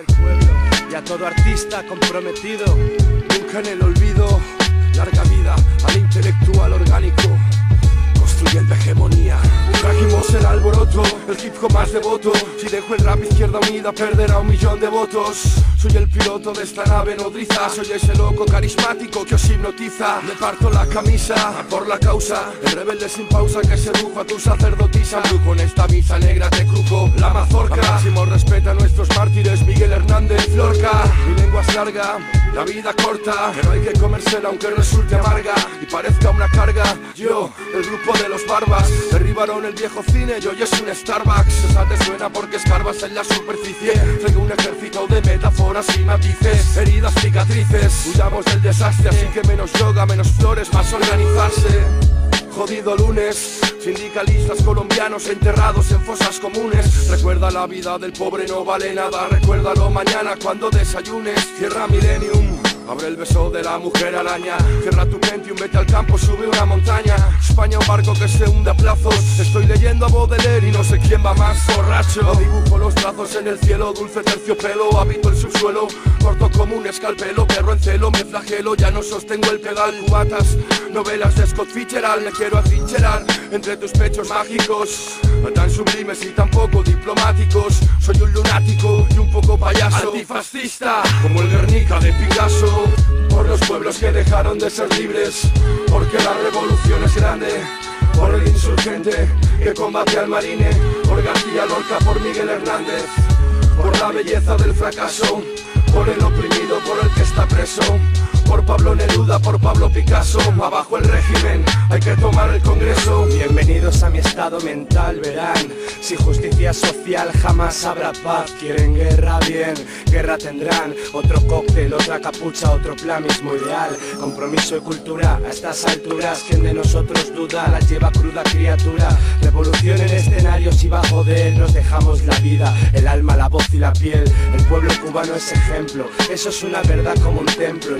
y a todo artista comprometido, nunca en el olvido. Larga vida al intelectual orgánico, construyendo hegemonía. Trajimos el alboroto, el hip hop más devoto. Si dejo el rap Izquierda Unida perderá 1 millón de votos. Soy el piloto de esta nave nodriza, soy ese loco carismático que os hipnotiza. Me parto la camisa por la causa, el rebelde sin pausa que sedujo a tu sacerdotisa. Brujo en esta misa negra te crujo la mazorca. Al máximo respeta a nuestros mártires, Miguel Hernández, Lorca. Mi lengua es larga, la vida corta, pero hay que comérsela aunque resulte amarga y parezca una carga. Yo, el grupo de los barbas, derribaron el viejo cine y hoy es un Starbucks. Esa te suena porque escarbas en la superficie. Traigo un ejército de metáforas y matices, heridas, cicatrices. Huyamos del desastre, así que menos yoga, menos flores, más organizarse. Jodido lunes, sindicalistas colombianos enterrados en fosas comunes. Recuerda la vida del pobre, no vale nada. Recuérdalo mañana cuando desayunes. Cierra Millennium, abre el beso de la mujer araña. Cierra tu Pentium, vete al campo, sube una montaña. España, un barco que se hunde a plazos. Estoy leyendo a Baudelaire y no sé quién va más borracho. Dibujo los trazos en el cielo, dulce terciopelo. Habito el subsuelo, corto como un escalpelo. Perro en celo, me flagelo, ya no sostengo el pedal. Cubatas, novelas de Scott Fitzgerald. Me quiero atrincherar entre tus pechos mágicos, no tan sublimes y tampoco diplomáticos. Soy un lunático y un poco payaso, antifascista como el Guernica de Picasso. Por los pueblos que dejaron de ser libres, porque la revolución es grande. Por el insurgente que combate al marine, por García Lorca, por Miguel Hernández, por la belleza del fracaso, por el oprimido, por el que está preso, por Pablo Neruda, por Pablo Picasso. Abajo el régimen, hay que tomar el Congreso. Bienvenidos a mi estado mental, verán. Sin justicia social jamás habrá paz. Quieren guerra, bien, guerra tendrán. Otro cóctel, otra capucha, otro plan, mismo ideal. Compromiso y cultura, a estas alturas ¿quién de nosotros duda? La lleva cruda criatura. Revolución en escenarios y bajo de él nos dejamos la vida, el alma, la voz y la piel. El pueblo cubano es ejemplo, eso es una verdad como un templo. Y quien no lo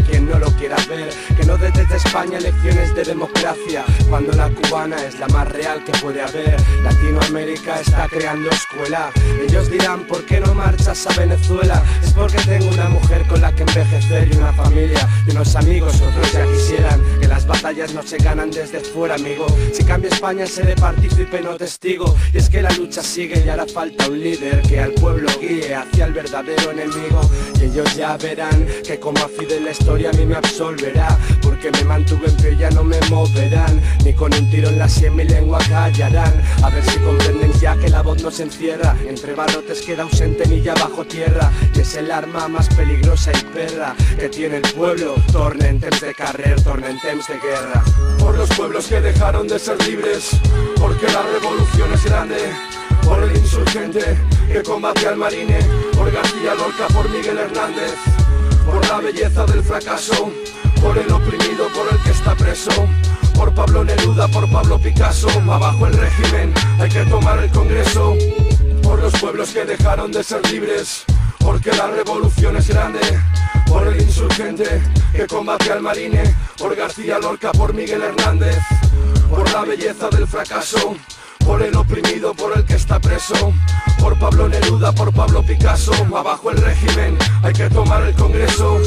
quiera ver, que no dé desde España lecciones de democracia, cuando la cubana es la más real que puede haber. Latinoamérica está creando escuela. Ellos dirán, ¿por qué no marchas a Venezuela? Es porque tengo una mujer con la que envejecer y una familia y unos amigos que otros ya quisieran. Que las batallas no se ganan desde fuera, amigo. Si cambia España seré partícipe, no testigo. Y es que la lucha sigue y hará falta un líder que al pueblo guíe hacia el verdadero enemigo. Y ellos ya verán que como a Fidel la historia a mí me absolverá, porque me mantuve en pie y ya no me moverán, ni con un tiro en la sien mi lengua callarán. A ver si comprenden ya que la voz no se encierra, entre barrotes queda un centenilla bajo tierra, y es el arma más peligrosa y perra que tiene el pueblo. Tornen temps de carrer, tornen temps de guerra. Por los pueblos que dejaron de ser libres, porque la revolución es grande. Por el insurgente que combate al marine, por García Lorca, por Miguel Hernández, por la belleza del fracaso, por el oprimido, por el que está preso, por Pablo Neruda, por Pablo Picasso. Abajo el régimen, hay que tomar el Congreso. Por los pueblos que dejaron de ser libres, porque la revolución es grande. Por el insurgente que combate al marine, por García Lorca, por Miguel Hernández, por la belleza del fracaso, por el oprimido, por el que está preso, por Pablo Neruda, por Pablo Picasso. Abajo el régimen, hay que tomar el Congreso.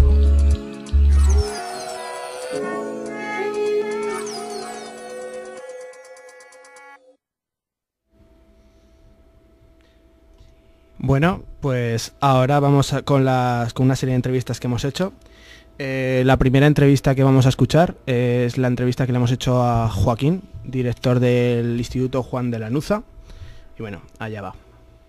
Bueno, pues ahora vamos con una serie de entrevistas que hemos hecho. La primera entrevista que vamos a escuchar es la entrevista que le hemos hecho a Joaquín, director del Instituto Juan de Lanuza. Y bueno, allá va.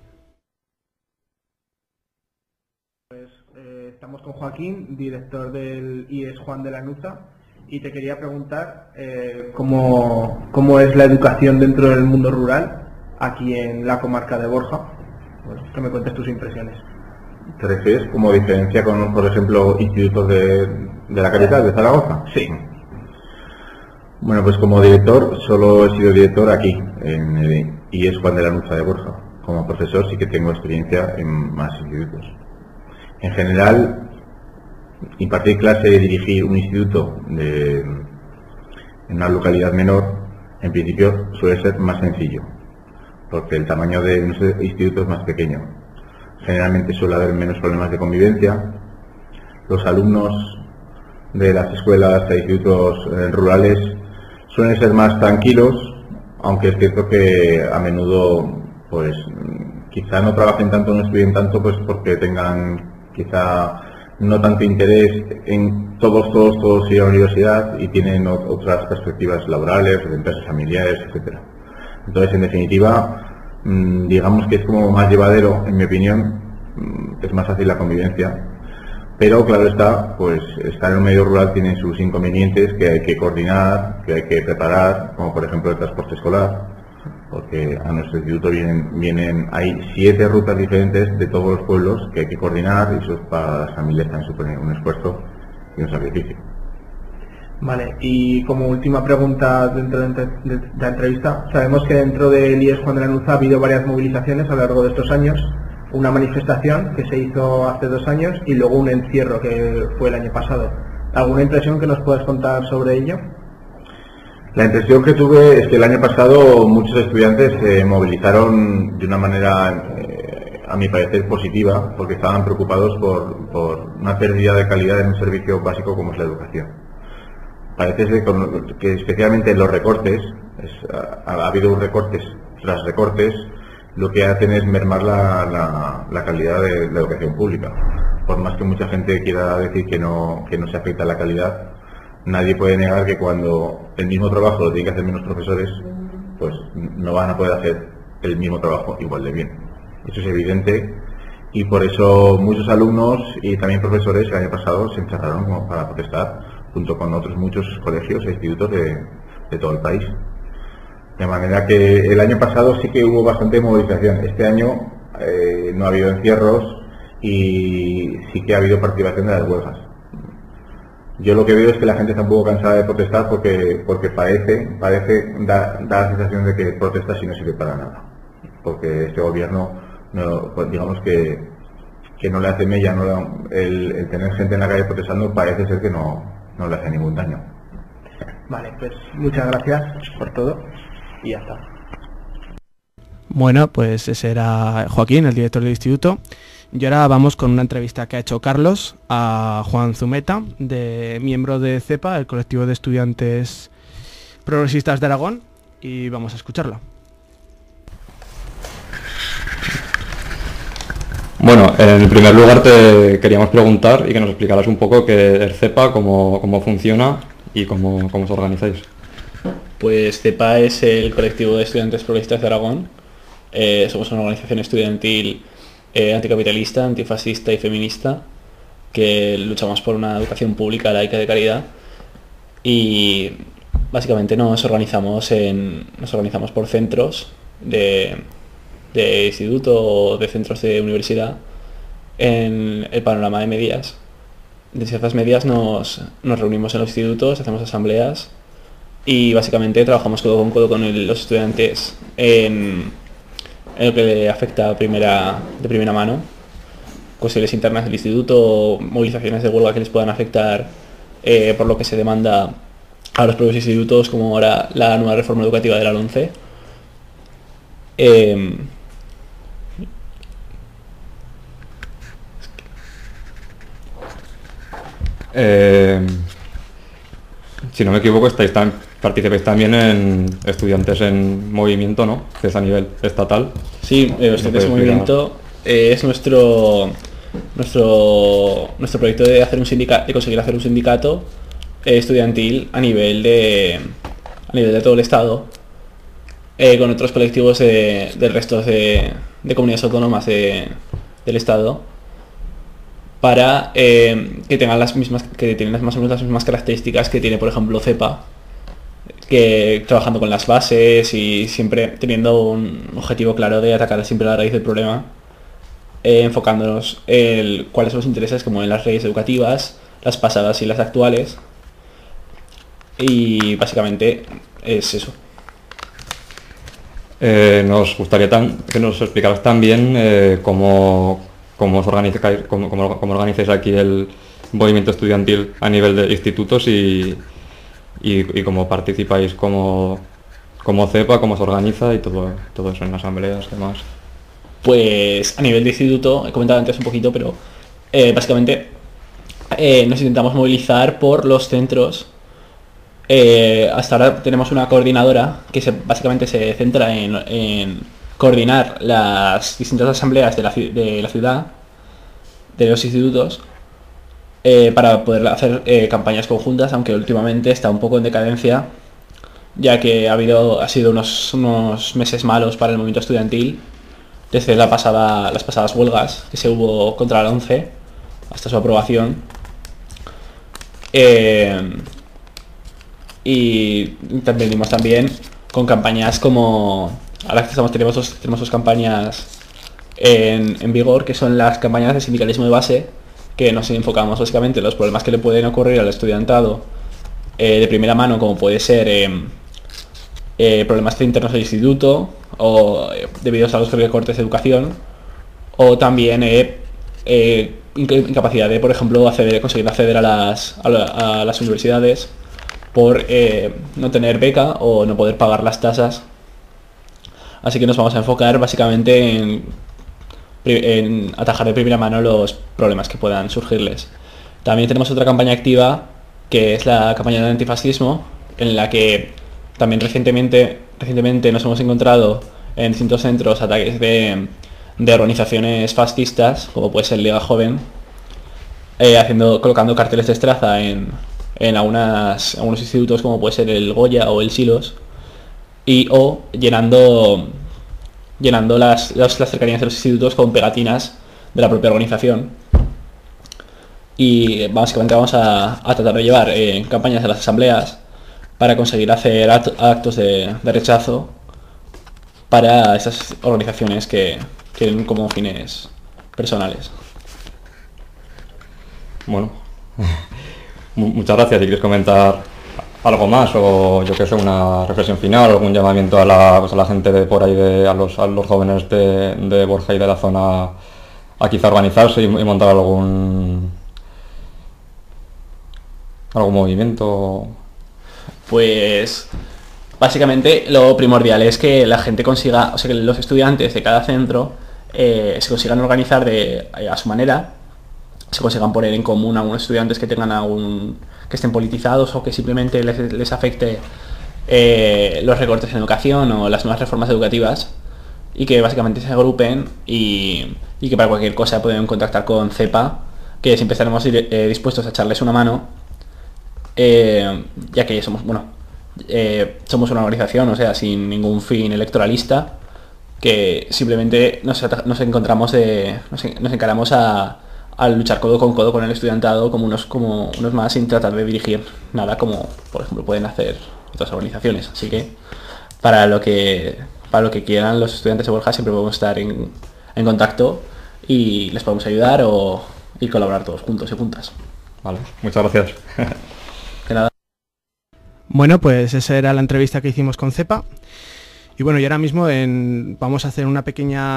Pues estamos con Joaquín, director del IES Juan de Lanuza, y te quería preguntar cómo es la educación dentro del mundo rural aquí en la comarca de Borja. Pues que me cuentes tus impresiones. ¿Te refieres como diferencia con, por ejemplo, institutos de la capital, de Zaragoza? Sí. Bueno, pues como director, solo he sido director aquí, en el IES Juan de Lanuza de Borja. Como profesor sí que tengo experiencia en más institutos. En general, impartir clase y dirigir un instituto en una localidad menor, en principio suele ser más sencillo, porque el tamaño de nuestro instituto es más pequeño. Generalmente suele haber menos problemas de convivencia. Los alumnos de las escuelas e institutos rurales suelen ser más tranquilos, aunque es cierto que a menudo pues quizá no trabajen tanto, no estudien tanto, pues porque tengan quizá no tanto interés en todos ir a la universidad y tienen otras perspectivas laborales, de empresas familiares, etcétera. Entonces, en definitiva, digamos que es como más llevadero, en mi opinión, es más fácil la convivencia, pero claro está, pues estar en un medio rural tiene sus inconvenientes que hay que coordinar, que hay que preparar, como por ejemplo el transporte escolar, porque a nuestro instituto hay 7 rutas diferentes de todos los pueblos que hay que coordinar, y eso para las familias también supone un esfuerzo y un sacrificio. Vale, y como última pregunta dentro de la entrevista, sabemos que dentro del IES Juan de Lanuza ha habido varias movilizaciones a lo largo de estos años, una manifestación que se hizo hace 2 años y luego un encierro que fue el año pasado. ¿Alguna impresión que nos puedas contar sobre ello? La impresión que tuve es que el año pasado muchos estudiantes se movilizaron de una manera, a mi parecer, positiva, porque estaban preocupados por una pérdida de calidad en un servicio básico como es la educación. Parece ser que especialmente en los recortes, ha habido recortes tras recortes, lo que hacen es mermar la calidad de la educación pública. Por más que mucha gente quiera decir que no se afecta la calidad, nadie puede negar que cuando el mismo trabajo lo tienen que hacer menos profesores, pues no van a poder hacer el mismo trabajo igual de bien. Eso es evidente, y por eso muchos alumnos y también profesores el año pasado se encerraron como para protestar, junto con otros muchos colegios e institutos de todo el país. De manera que el año pasado sí que hubo bastante movilización. Este año no ha habido encierros y sí que ha habido participación de las huelgas. Yo lo que veo es que la gente está un poco cansada de protestar porque da la sensación de que protesta si no sirve para nada. Porque este gobierno, digamos que que no le hace mella, el tener gente en la calle protestando parece ser que no le hace ningún daño. Vale, pues muchas gracias por todo y ya está. Bueno, pues ese era Joaquín, el director del instituto. Y ahora vamos con una entrevista que ha hecho Carlos a Juan Zumeta, miembro de CEPA, el colectivo de estudiantes progresistas de Aragón, y vamos a escucharlo. Bueno, en primer lugar te queríamos preguntar y que nos explicaras un poco qué es CEPA, cómo funciona y cómo os organizáis. Pues CEPA es el colectivo de estudiantes progresistas de Aragón. Somos una organización estudiantil anticapitalista, antifascista y feminista, que luchamos por una educación pública, laica, de calidad, y básicamente nos organizamos por centros de instituto o de centros de universidad en el panorama de medias. De ciertas medias nos reunimos en los institutos, hacemos asambleas y básicamente trabajamos codo con codo con los estudiantes en lo que le afecta de primera mano, cuestiones internas del instituto, movilizaciones de huelga que les puedan afectar por lo que se demanda a los propios institutos, como ahora la nueva reforma educativa de la LOMCE. Si no me equivoco, participáis también en Estudiantes en Movimiento, ¿no? Que es a nivel estatal. Sí, Estudiantes en Movimiento es nuestro proyecto de conseguir hacer un sindicato estudiantil a nivel de todo el Estado, con otros colectivos del resto de comunidades autónomas del Estado, para que tengan más o menos las mismas características que tiene, por ejemplo, CEPA, que trabajando con las bases y siempre teniendo un objetivo claro de atacar siempre la raíz del problema, enfocándonos en cuáles son los intereses, como en las leyes educativas, las pasadas y las actuales, y básicamente es eso. Nos gustaría que nos explicaras también cómo os organizáis, cómo organizáis aquí el movimiento estudiantil a nivel de institutos y cómo participáis como CEPA, cómo se organiza y todo eso en asambleas y demás. Pues a nivel de instituto, he comentado antes un poquito, pero básicamente nos intentamos movilizar por los centros. Hasta ahora tenemos una coordinadora que básicamente se centra en coordinar las distintas asambleas de la ciudad, de los institutos, para poder hacer campañas conjuntas, aunque últimamente está un poco en decadencia, ya que ha sido unos meses malos para el movimiento estudiantil, desde las pasadas huelgas que se hubo contra la LOMCE hasta su aprobación. Y intervenimos también con campañas como... Ahora que tenemos dos campañas en vigor, que son las campañas de sindicalismo de base, que nos enfocamos básicamente en los problemas que le pueden ocurrir al estudiantado de primera mano, como puede ser problemas internos del instituto o debido a los recortes de educación, o también incapacidad de, por ejemplo, conseguir acceder a las universidades por no tener beca o no poder pagar las tasas. Así que nos vamos a enfocar básicamente en atajar de primera mano los problemas que puedan surgirles. También tenemos otra campaña activa, que es la campaña de antifascismo, en la que también recientemente nos hemos encontrado en distintos centros ataques de organizaciones fascistas, como puede ser Liga Joven, colocando carteles de Estraza en algunos institutos, como puede ser el Goya o el Silos, o llenando las cercanías de los institutos con pegatinas de la propia organización. Y básicamente vamos a tratar de llevar campañas a las asambleas para conseguir hacer actos de rechazo para esas organizaciones que tienen como fines personales. Bueno, muchas gracias. Si quieres comentar algo más, o yo que sé, una reflexión final, algún llamamiento a la gente de por ahí, a los jóvenes de Borja y de la zona, quizá organizarse y montar algún movimiento? Pues básicamente lo primordial es que la gente consiga, o sea, que los estudiantes de cada centro se consigan organizar a su manera, se consigan poner en común a algunos estudiantes que tengan que estén politizados o que simplemente les afecte los recortes en educación o las nuevas reformas educativas, y que básicamente se agrupen y que para cualquier cosa pueden contactar con CEPA, que siempre estaremos dispuestos a echarles una mano, ya que somos una organización, o sea, sin ningún fin electoralista, que simplemente nos encaramos a luchar codo con codo con el estudiantado como unos más, sin tratar de dirigir nada como por ejemplo pueden hacer otras organizaciones. Así que para lo que quieran los estudiantes de Borja siempre podemos estar en contacto y les podemos ayudar y colaborar todos juntos y juntas. Vale, muchas gracias. De nada. Bueno, pues esa era la entrevista que hicimos con CEPA. Y bueno, y ahora mismo vamos a hacer un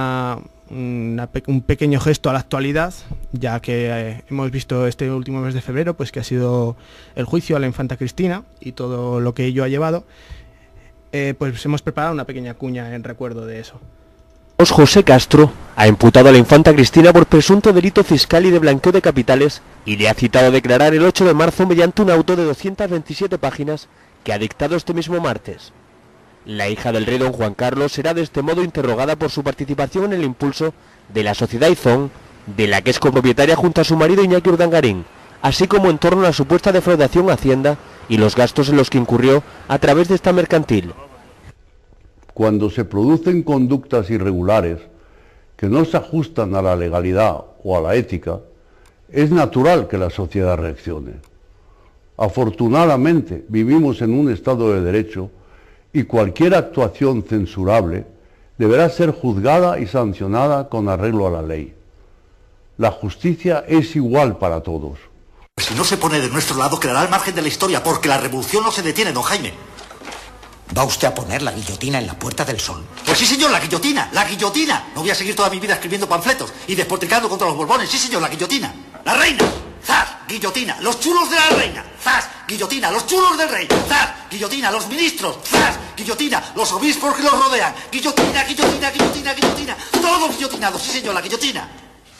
pequeño gesto a la actualidad, ya que hemos visto este último mes de febrero, pues que ha sido el juicio a la infanta Cristina y todo lo que ello ha llevado. Pues hemos preparado una pequeña cuña en recuerdo de eso. José Castro ha imputado a la infanta Cristina por presunto delito fiscal y de blanqueo de capitales y le ha citado a declarar el 8 de marzo mediante un auto de 227 páginas que ha dictado este mismo martes. La hija del rey don Juan Carlos será de este modo interrogada por su participación en el impulso de la sociedad Izón, de la que es copropietaria junto a su marido Iñaki Urdangarín, así como en torno a la supuesta defraudación a Hacienda y los gastos en los que incurrió a través de esta mercantil. Cuando se producen conductas irregulares que no se ajustan a la legalidad o a la ética, es natural que la sociedad reaccione. Afortunadamente vivimos en un Estado de Derecho y cualquier actuación censurable deberá ser juzgada y sancionada con arreglo a la ley. La justicia es igual para todos. Si no se pone de nuestro lado, quedará al margen de la historia, porque la revolución no se detiene, don Jaime. ¿Va usted a poner la guillotina en la Puerta del Sol? Pues sí, señor, la guillotina, la guillotina. No voy a seguir toda mi vida escribiendo panfletos y despotricando contra los Borbones. Sí, señor, la guillotina. La reina. ¡Zas! Guillotina. Los chulos de la reina. ¡Zas! Guillotina. Los chulos del rey. ¡Zas! Guillotina. Los ministros. ¡Zas! Guillotina. Los obispos que los rodean. Guillotina, guillotina, guillotina, guillotina. Todos guillotinados. Sí, señor, la guillotina.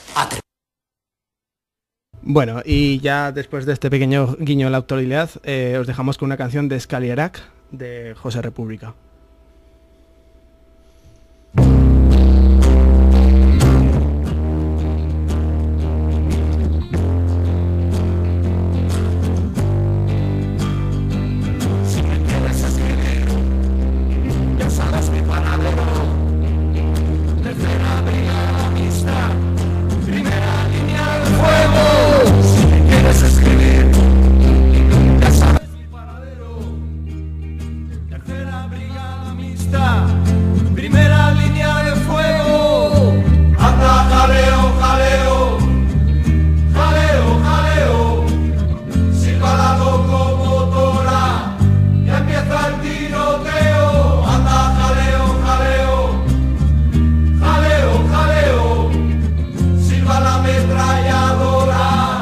Bueno, y ya después de este pequeño guiño a la actualidad, os dejamos con una canción de Scalierac de José República. Si me quieres escribir, ya sabes mi paradero. Tercera brigada mixta, primera línea de fuego. Si me quieres escribir, ya sabes mi paradero. Tercera brigada mixta, primera línea de fuego. Anda, jaleo, jaleo, jaleo, jaleo. Silba la locomotora, ya empieza el tiroteo. Anda, jaleo, jaleo, jaleo, jaleo. Silba la ametralladora.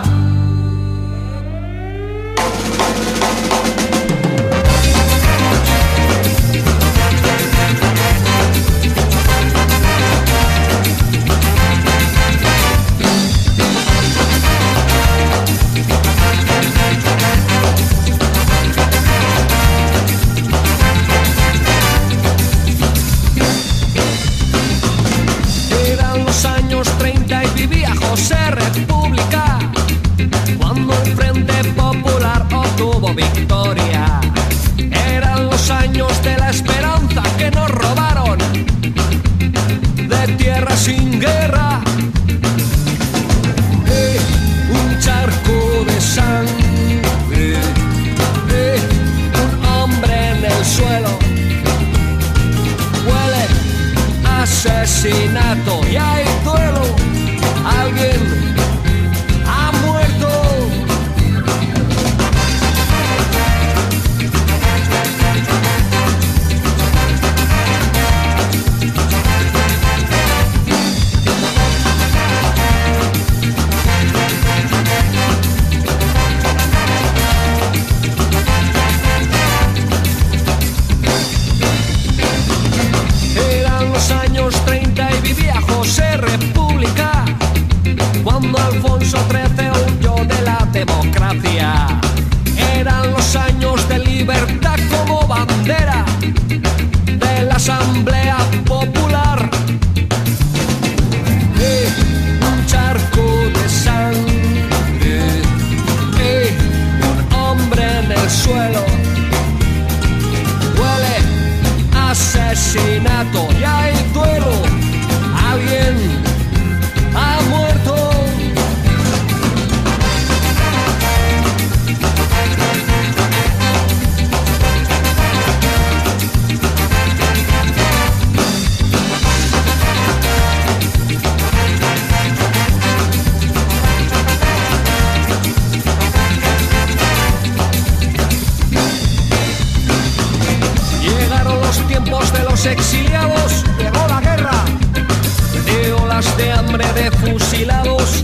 Eran los años 30 y vivía José República, cuando el Frente Popular obtuvo victoria. Eran los años de la esperanza que nos robaron, de tierra sin guerra. Un charco de sangre, un hombre en el suelo. Huele a asesinato y hay duelo. Alguien ha muerto. historia. Eran los años de libertad como bandera de la Asamblea Popular. Un charco de sangre, un hombre en el suelo. Huele a asesinato y hay duelo. Alguien ha muerto. Llegaron los tiempos de los exiliados, llegó la guerra, de olas de hambre de fusilados,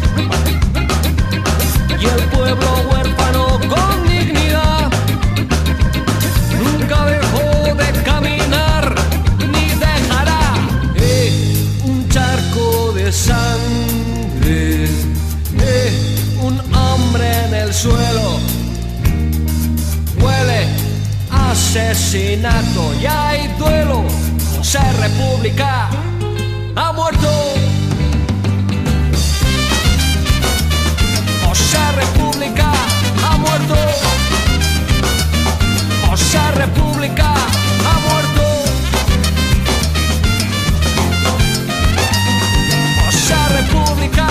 y el pueblo huérfano con dignidad nunca dejó de caminar ni dejará. Un charco de sangre, un hombre en el suelo. Huele a asesinato y hay duelo. José República ha muerto. José República ha muerto. José República ha muerto. José República.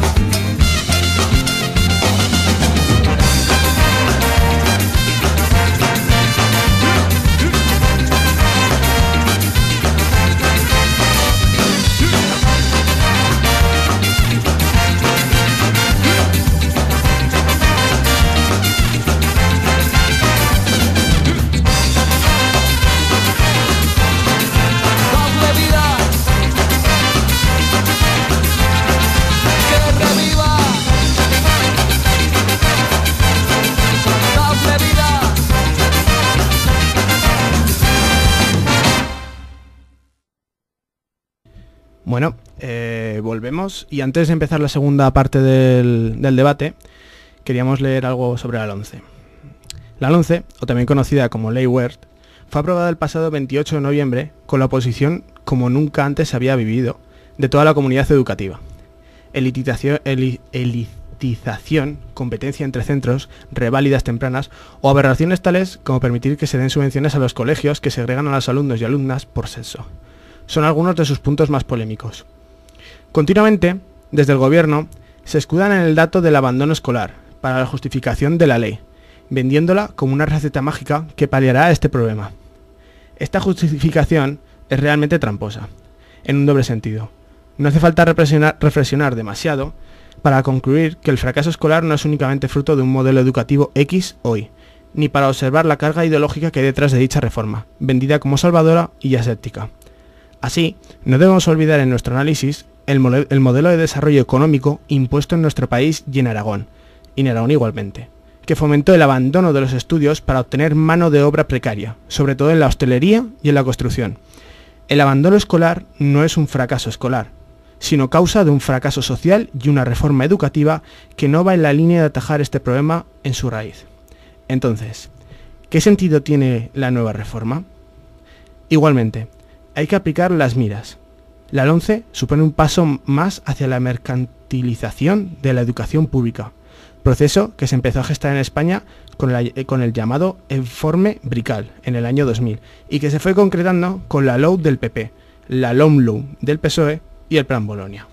Bueno, volvemos y antes de empezar la segunda parte del debate, queríamos leer algo sobre la LOMCE. La LOMCE, o también conocida como Ley Wert, fue aprobada el pasado 28 de noviembre con la oposición como nunca antes se había vivido de toda la comunidad educativa. Elitización, competencia entre centros, reválidas tempranas o aberraciones tales como permitir que se den subvenciones a los colegios que segregan a los alumnos y alumnas por sexo. Son algunos de sus puntos más polémicos. Continuamente, desde el gobierno, se escudan en el dato del abandono escolar para la justificación de la ley, vendiéndola como una receta mágica que paliará este problema. Esta justificación es realmente tramposa, en un doble sentido. No hace falta reflexionar demasiado para concluir que el fracaso escolar no es únicamente fruto de un modelo educativo X o Y, ni para observar la carga ideológica que hay detrás de dicha reforma, vendida como salvadora y aséptica. Así, no debemos olvidar en nuestro análisis el modelo de desarrollo económico impuesto en nuestro país y en Aragón igualmente, que fomentó el abandono de los estudios para obtener mano de obra precaria, sobre todo en la hostelería y en la construcción. El abandono escolar no es un fracaso escolar, sino causa de un fracaso social y una reforma educativa que no va en la línea de atajar este problema en su raíz. Entonces, ¿qué sentido tiene la nueva reforma? Igualmente, hay que aplicar las miras. La LOMCE supone un paso más hacia la mercantilización de la educación pública, proceso que se empezó a gestar en España con el llamado Informe Brical en el año 2000 y que se fue concretando con la LOU del PP, la LOMLOU del PSOE y el Plan Bolonia.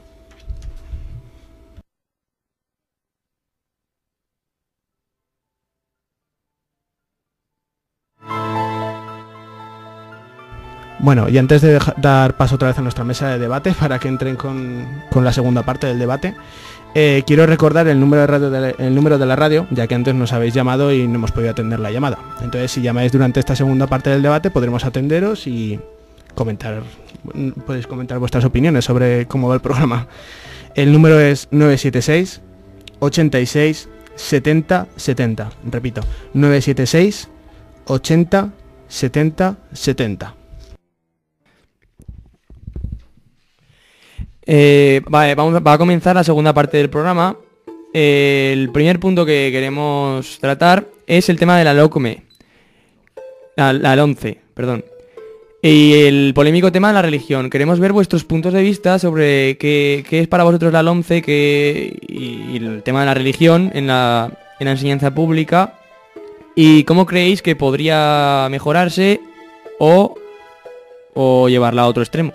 Bueno, y antes de dar paso otra vez a nuestra mesa de debate para que entren con la segunda parte del debate, quiero recordar el número de la radio, ya que antes nos habéis llamado y no hemos podido atender la llamada. Entonces, si llamáis durante esta segunda parte del debate, podremos atenderos y podéis comentar vuestras opiniones sobre cómo va el programa. El número es 976 86 70 70. Repito, 976 80 70 70. Va a comenzar la segunda parte del programa el primer punto que queremos tratar es el tema de la LOCME. La LOMCE, perdón. Y el polémico tema de la religión. Queremos ver vuestros puntos de vista sobre qué es para vosotros la LOMCE y el tema de la religión en la enseñanza pública y cómo creéis que podría mejorarse o llevarla a otro extremo.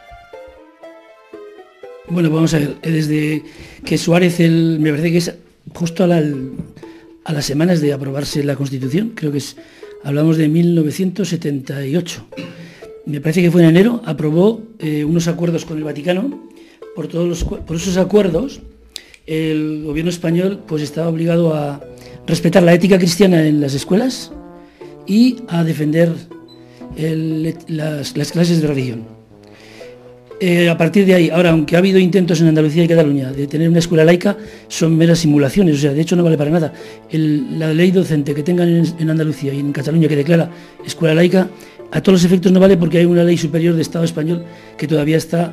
Bueno, vamos a ver, desde que Suárez, me parece que es justo a las semanas de aprobarse la Constitución, creo que hablamos de 1978. Me parece que fue en enero, aprobó unos acuerdos con el Vaticano. Por esos acuerdos, el gobierno español pues estaba obligado a respetar la ética cristiana en las escuelas y a defender las clases de religión. A partir de ahí, ahora, aunque ha habido intentos en Andalucía y Cataluña de tener una escuela laica, son meras simulaciones, o sea, de hecho no vale para nada. La ley docente que tengan en Andalucía y en Cataluña que declara escuela laica, a todos los efectos no vale porque hay una ley superior de Estado español que todavía está,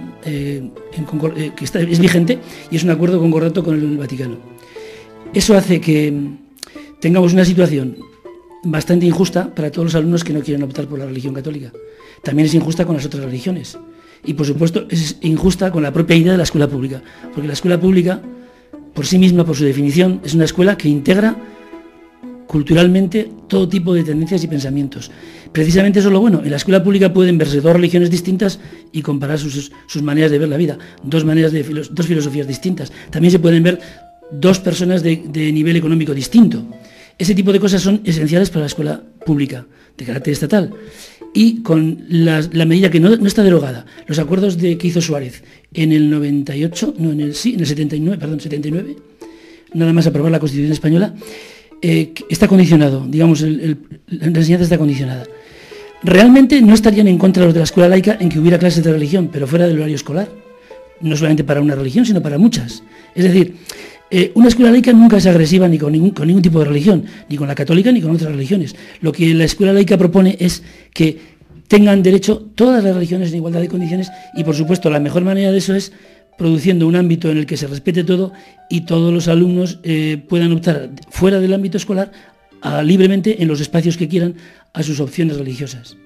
es vigente y es un acuerdo concordato con el Vaticano. Eso hace que tengamos una situación bastante injusta para todos los alumnos que no quieren optar por la religión católica. También es injusta con las otras religiones. Y por supuesto es injusta con la propia idea de la escuela pública, porque la escuela pública, por sí misma, por su definición, es una escuela que integra culturalmente todo tipo de tendencias y pensamientos. Precisamente eso es lo bueno. En la escuela pública pueden verse dos religiones distintas y comparar sus maneras de ver la vida, dos filosofías distintas. También se pueden ver dos personas de nivel económico distinto. Ese tipo de cosas son esenciales para la escuela pública de carácter estatal. Y con la medida que no está derogada, los acuerdos que hizo Suárez en el 98, no, en el 79, nada más aprobar la Constitución española, está condicionado, digamos, la enseñanza está condicionada. Realmente no estarían en contra los de la escuela laica en que hubiera clases de religión, pero fuera del horario escolar. No solamente para una religión, sino para muchas. Es decir, una escuela laica nunca es agresiva ni con ningún tipo de religión, ni con la católica ni con otras religiones. Lo que la escuela laica propone es que tengan derecho todas las religiones en igualdad de condiciones y, por supuesto, la mejor manera de eso es produciendo un ámbito en el que se respete todo y todos los alumnos puedan optar fuera del ámbito escolar libremente en los espacios que quieran a sus opciones religiosas.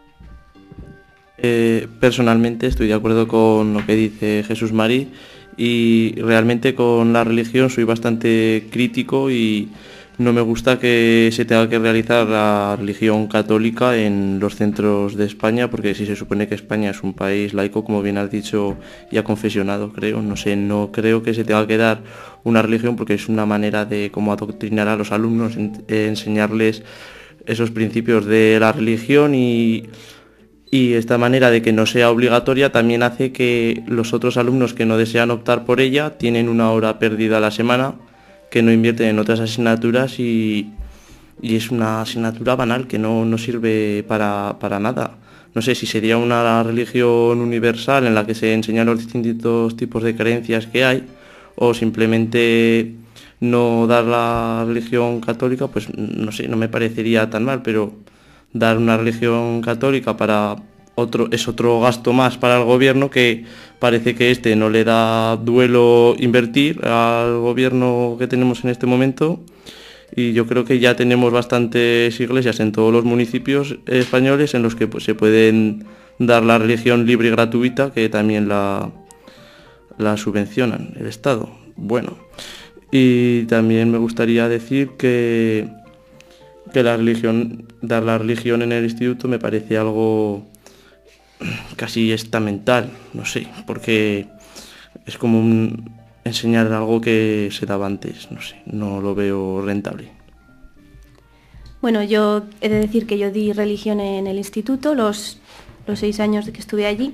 Personalmente estoy de acuerdo con lo que dice Jesús Mari y realmente con la religión soy bastante crítico y no me gusta que se tenga que realizar la religión católica en los centros de España, porque si se supone que España es un país laico, como bien has dicho, y aconfesionado, creo, no creo que se tenga que dar una religión porque es una manera de cómo adoctrinar a los alumnos, enseñarles esos principios de la religión y esta manera de que no sea obligatoria también hace que los otros alumnos que no desean optar por ella tienen una hora perdida a la semana que no invierten en otras asignaturas y es una asignatura banal que no sirve para nada. No sé si sería una religión universal en la que se enseñan los distintos tipos de creencias que hay o simplemente no dar la religión católica, pues no sé, no me parecería tan mal, pero dar una religión católica es otro gasto más para el gobierno que parece que no le da duelo invertir al gobierno que tenemos en este momento y yo creo que ya tenemos bastantes iglesias en todos los municipios españoles en los que pues, se pueden dar la religión libre y gratuita que también la subvencionan el Estado. Bueno, y también me gustaría decir que dar la religión en el instituto me parece algo casi estamental, no sé, porque es como enseñar algo que se daba antes, no sé, no lo veo rentable. Bueno, yo he de decir que yo di religión en el instituto los 6 años de que estuve allí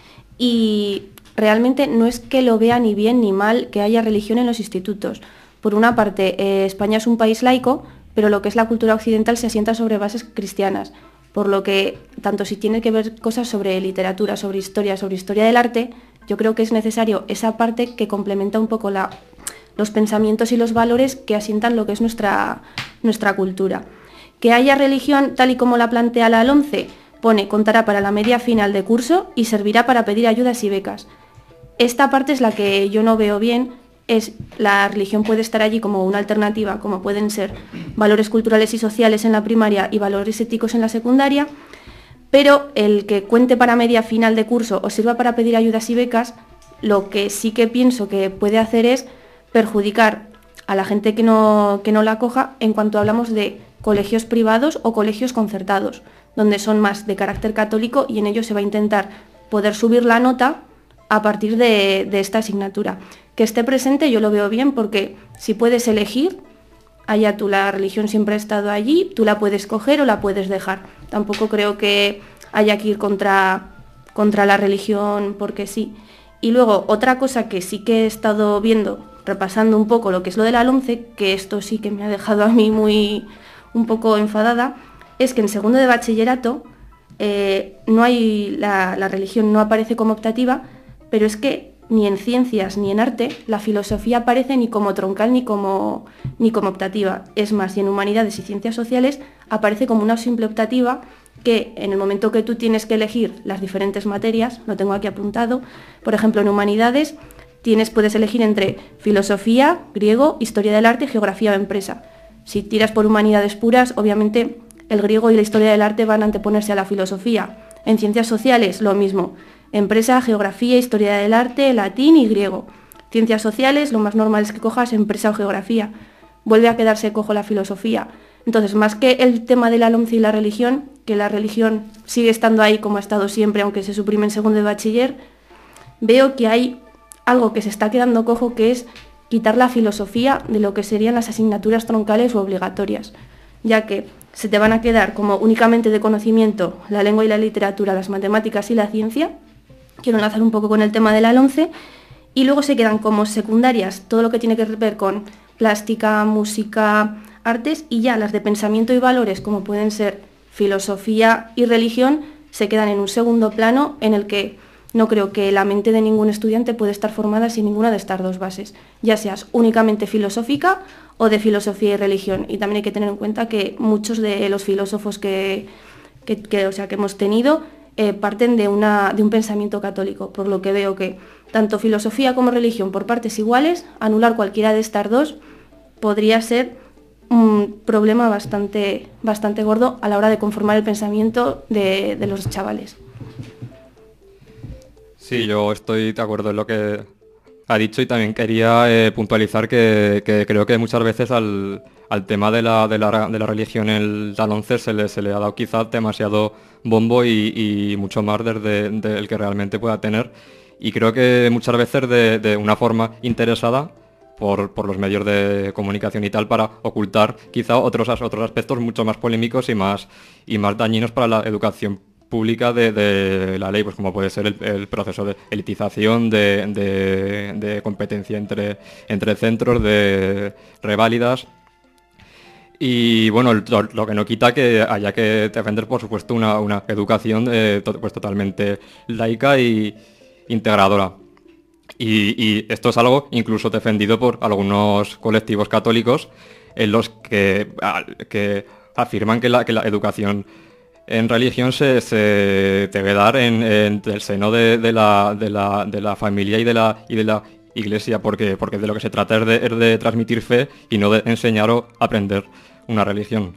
y realmente no es que lo vea ni bien ni mal que haya religión en los institutos. Por una parte, España es un país laico, pero lo que es la cultura occidental se asienta sobre bases cristianas, por lo que, tanto si tiene que ver cosas sobre literatura, sobre historia del arte, yo creo que es necesario esa parte que complementa un poco los pensamientos y los valores que asientan lo que es nuestra cultura. Que haya religión tal y como la plantea la LOMCE, contará para la media final de curso y servirá para pedir ayudas y becas. Esta parte es la que yo no veo bien la religión puede estar allí como una alternativa, como pueden ser valores culturales y sociales en la primaria y valores éticos en la secundaria, pero el que cuente para media final de curso o sirva para pedir ayudas y becas, lo que sí que pienso que puede hacer es perjudicar a la gente que no la acoja en cuanto hablamos de colegios privados o colegios concertados, donde son más de carácter católico y en ellos se va a intentar poder subir la nota a partir de esta asignatura. Que esté presente yo lo veo bien porque si puedes elegir, allá tú, la religión siempre ha estado allí, tú la puedes coger o la puedes dejar. Tampoco creo que haya que ir contra la religión porque sí. Y luego otra cosa que sí que he estado viendo, repasando un poco lo que es lo de la LOMCE, que esto sí que me ha dejado a mí un poco enfadada, es que en segundo de bachillerato no hay la religión no aparece como optativa, pero es que ni en ciencias ni en arte la filosofía aparece ni como troncal ni como optativa. Es más, y en humanidades y ciencias sociales aparece como una simple optativa que en el momento que tú tienes que elegir las diferentes materias, lo tengo aquí apuntado, por ejemplo en humanidades puedes elegir entre filosofía, griego, historia del arte y geografía o empresa. Si tiras por humanidades puras, obviamente el griego y la historia del arte van a anteponerse a la filosofía. En ciencias sociales, lo mismo. Empresa, geografía, historia del arte, latín y griego. Ciencias sociales, lo más normal es que cojas empresa o geografía. Vuelve a quedarse cojo la filosofía. Entonces, más que el tema de la LOMCE y la religión, que la religión sigue estando ahí como ha estado siempre, aunque se suprime en segundo de bachiller, veo que hay algo que se está quedando cojo, que es quitar la filosofía de lo que serían las asignaturas troncales o obligatorias, ya que se te van a quedar como únicamente de conocimiento la lengua y la literatura, las matemáticas y la ciencia. Quiero enlazar un poco con el tema de la LOMCE, y luego se quedan como secundarias todo lo que tiene que ver con plástica, música, artes, y ya las de pensamiento y valores, como pueden ser filosofía y religión, se quedan en un segundo plano en el que no creo que la mente de ningún estudiante puede estar formada sin ninguna de estas dos bases, ya seas únicamente filosófica o de filosofía y religión. Y también hay que tener en cuenta que muchos de los filósofos que hemos tenido parten de un pensamiento católico, por lo que veo que tanto filosofía como religión por partes iguales, anular cualquiera de estas dos podría ser un problema bastante gordo a la hora de conformar el pensamiento de los chavales. Sí, yo estoy de acuerdo en lo que ha dicho y también quería puntualizar que creo que muchas veces al tema de la religión en la LOMCE se le ha dado quizá demasiado bombo y mucho más desde el que realmente pueda tener, y creo que muchas veces de una forma interesada por los medios de comunicación y tal, para ocultar quizá otros aspectos mucho más polémicos y más dañinos para la educación pública de la ley, pues como puede ser el proceso de elitización, de competencia entre centros, de reválidas. Y bueno, lo que no quita que haya que defender, por supuesto, una educación pues totalmente laica y integradora. Y esto es algo incluso defendido por algunos colectivos católicos en los que afirman que la educación en religión se debe dar en el seno de la familia y de la iglesia, porque de lo que se trata es de transmitir fe y no de enseñar o aprender una religión.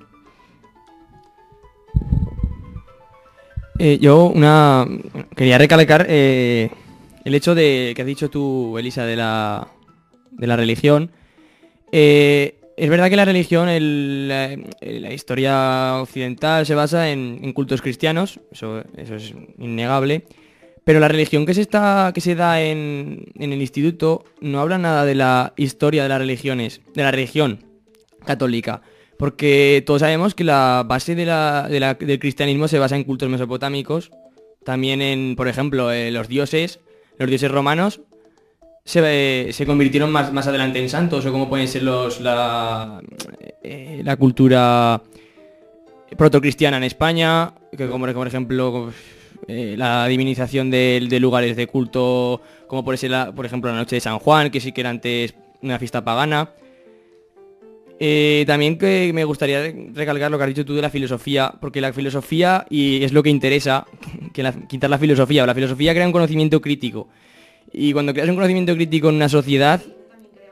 Quería recalcar el hecho de que has dicho tú, Elisa, de la religión. Es verdad que la religión, la historia occidental se basa en cultos cristianos, eso es innegable, pero la religión que se da en el instituto no habla nada de la historia de las religiones, de la religión católica, porque todos sabemos que la base del cristianismo se basa en cultos mesopotámicos, también en, por ejemplo, los dioses romanos se convirtieron más adelante en santos, o como pueden ser la cultura protocristiana en España, que como por ejemplo la divinización de lugares de culto, como puede ser por ejemplo la noche de San Juan, que sí que era antes una fiesta pagana. También que me gustaría recalcar lo que has dicho tú de la filosofía, porque la filosofía, y es lo que interesa, quitar la filosofía, o la filosofía crea un conocimiento crítico. Y cuando creas un conocimiento crítico en una sociedad,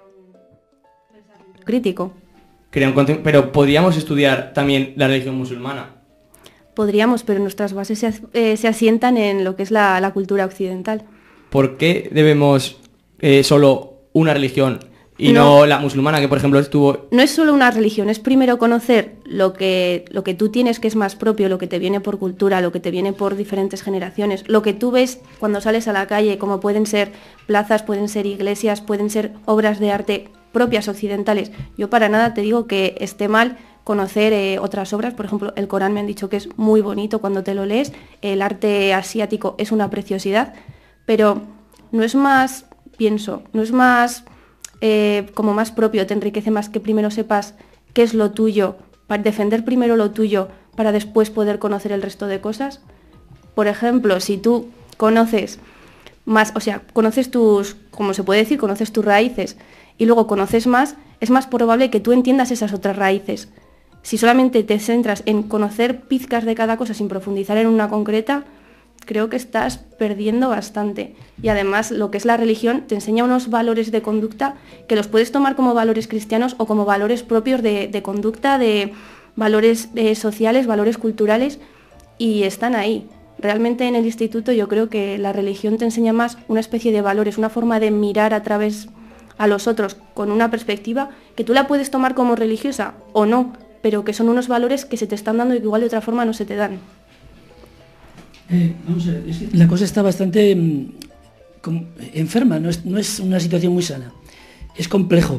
crítico. Pero podríamos estudiar también la religión musulmana. Podríamos, pero nuestras bases se asientan en lo que es la cultura occidental. ¿Por qué debemos solo una religión y no la musulmana, que por ejemplo estuvo...? No es solo una religión, es primero conocer lo que tú tienes, que es más propio, lo que te viene por cultura, lo que te viene por diferentes generaciones, lo que tú ves cuando sales a la calle, como pueden ser plazas, pueden ser iglesias, pueden ser obras de arte propias occidentales. Yo para nada te digo que esté mal conocer otras obras, por ejemplo, el Corán me han dicho que es muy bonito cuando te lo lees, el arte asiático es una preciosidad, pero no es más, no es más como más propio, te enriquece más que primero sepas qué es lo tuyo, para defender primero lo tuyo para después poder conocer el resto de cosas. Por ejemplo, si tú conoces más, o sea, conoces tus, como se puede decir, conoces tus raíces y luego conoces más, es más probable que tú entiendas esas otras raíces. Si solamente te centras en conocer pizcas de cada cosa sin profundizar en una concreta, creo que estás perdiendo bastante. Y además lo que es la religión te enseña unos valores de conducta que los puedes tomar como valores cristianos o como valores propios de conducta, de valores sociales, valores culturales, y están ahí. Realmente en el instituto yo creo que la religión te enseña más una especie de valores, una forma de mirar a través a los otros con una perspectiva que tú la puedes tomar como religiosa o no, pero que son unos valores que se te están dando y que igual de otra forma no se te dan. Vamos a ver, la cosa está bastante enferma, no es una situación muy sana, es complejo.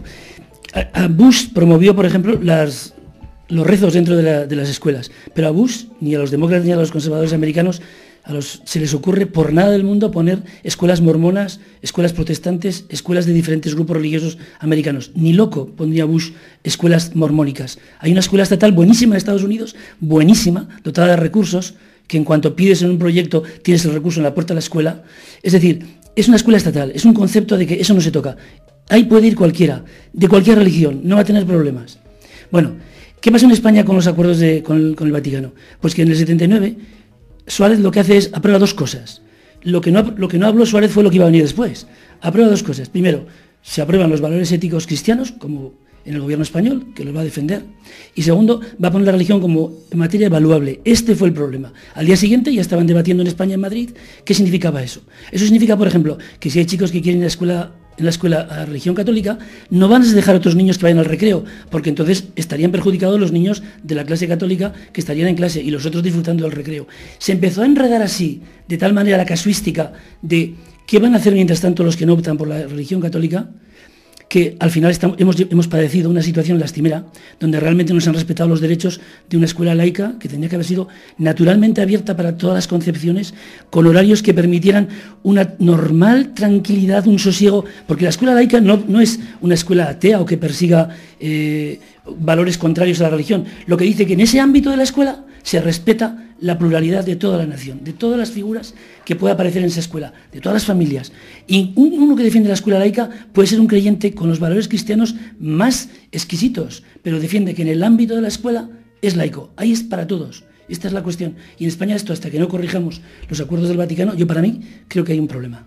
Bush promovió, por ejemplo, los rezos dentro de las escuelas, pero a Bush, ni a los demócratas ni a los conservadores americanos, se les ocurre por nada del mundo poner escuelas mormonas, escuelas protestantes, escuelas de diferentes grupos religiosos americanos. Ni loco pondría Bush escuelas mormónicas. Hay una escuela estatal buenísima en Estados Unidos, buenísima, dotada de recursos, que en cuanto pides en un proyecto tienes el recurso en la puerta de la escuela. Es decir, es una escuela estatal, es un concepto de que eso no se toca. Ahí puede ir cualquiera, de cualquier religión, no va a tener problemas. Bueno, ¿qué pasó en España con los acuerdos con el Vaticano? Pues que en el 79 Suárez lo que hace es aprueba dos cosas. Lo que no habló Suárez fue lo que iba a venir después. Aprueba dos cosas. Primero, se aprueban los valores éticos cristianos, como en el gobierno español, que los va a defender. Y segundo, va a poner la religión como materia evaluable. Este fue el problema. Al día siguiente ya estaban debatiendo en España, en Madrid, qué significaba eso. Eso significa, por ejemplo, que si hay chicos que quieren ir en la escuela a religión católica, no van a dejar a otros niños que vayan al recreo, porque entonces estarían perjudicados los niños de la clase católica que estarían en clase y los otros disfrutando del recreo. Se empezó a enredar así, de tal manera la casuística de qué van a hacer mientras tanto los que no optan por la religión católica, que al final hemos padecido una situación lastimera, donde realmente no se han respetado los derechos de una escuela laica que tenía que haber sido naturalmente abierta para todas las concepciones, con horarios que permitieran una normal tranquilidad, un sosiego, porque la escuela laica no es una escuela atea o que persiga valores contrarios a la religión. Lo que dice que en ese ámbito de la escuela se respeta la pluralidad de toda la nación, de todas las figuras que pueda aparecer en esa escuela, de todas las familias. Y uno que defiende la escuela laica puede ser un creyente con los valores cristianos más exquisitos, pero defiende que en el ámbito de la escuela es laico. Ahí es para todos. Esta es la cuestión. Y en España esto, hasta que no corrijamos los acuerdos del Vaticano, para mí, creo que hay un problema.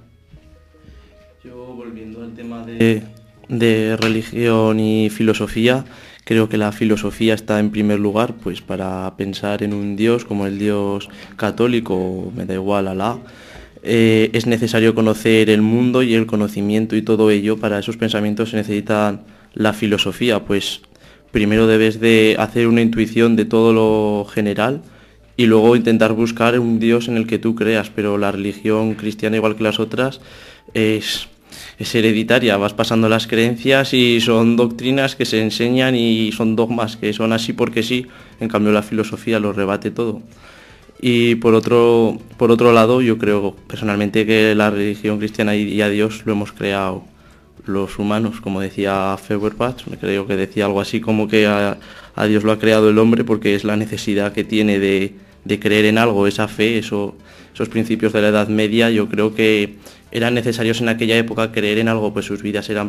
Yo, volviendo al tema de religión y filosofía, creo que la filosofía está en primer lugar pues para pensar en un Dios como el Dios católico, me da igual, Alá. Es necesario conocer el mundo y el conocimiento y todo ello. Para esos pensamientos se necesita la filosofía, pues primero debes de hacer una intuición de todo lo general y luego intentar buscar un Dios en el que tú creas, pero la religión cristiana, igual que las otras, es hereditaria, vas pasando las creencias y son doctrinas que se enseñan y son dogmas que son así porque sí, en cambio la filosofía lo rebate todo. Y por otro lado, yo creo personalmente que la religión cristiana y a Dios lo hemos creado los humanos, como decía Feuerbach, creo que decía algo así como que a Dios lo ha creado el hombre porque es la necesidad que tiene de creer en algo, esa fe, esos principios de la Edad Media, yo creo que eran necesarios en aquella época creer en algo, pues sus vidas eran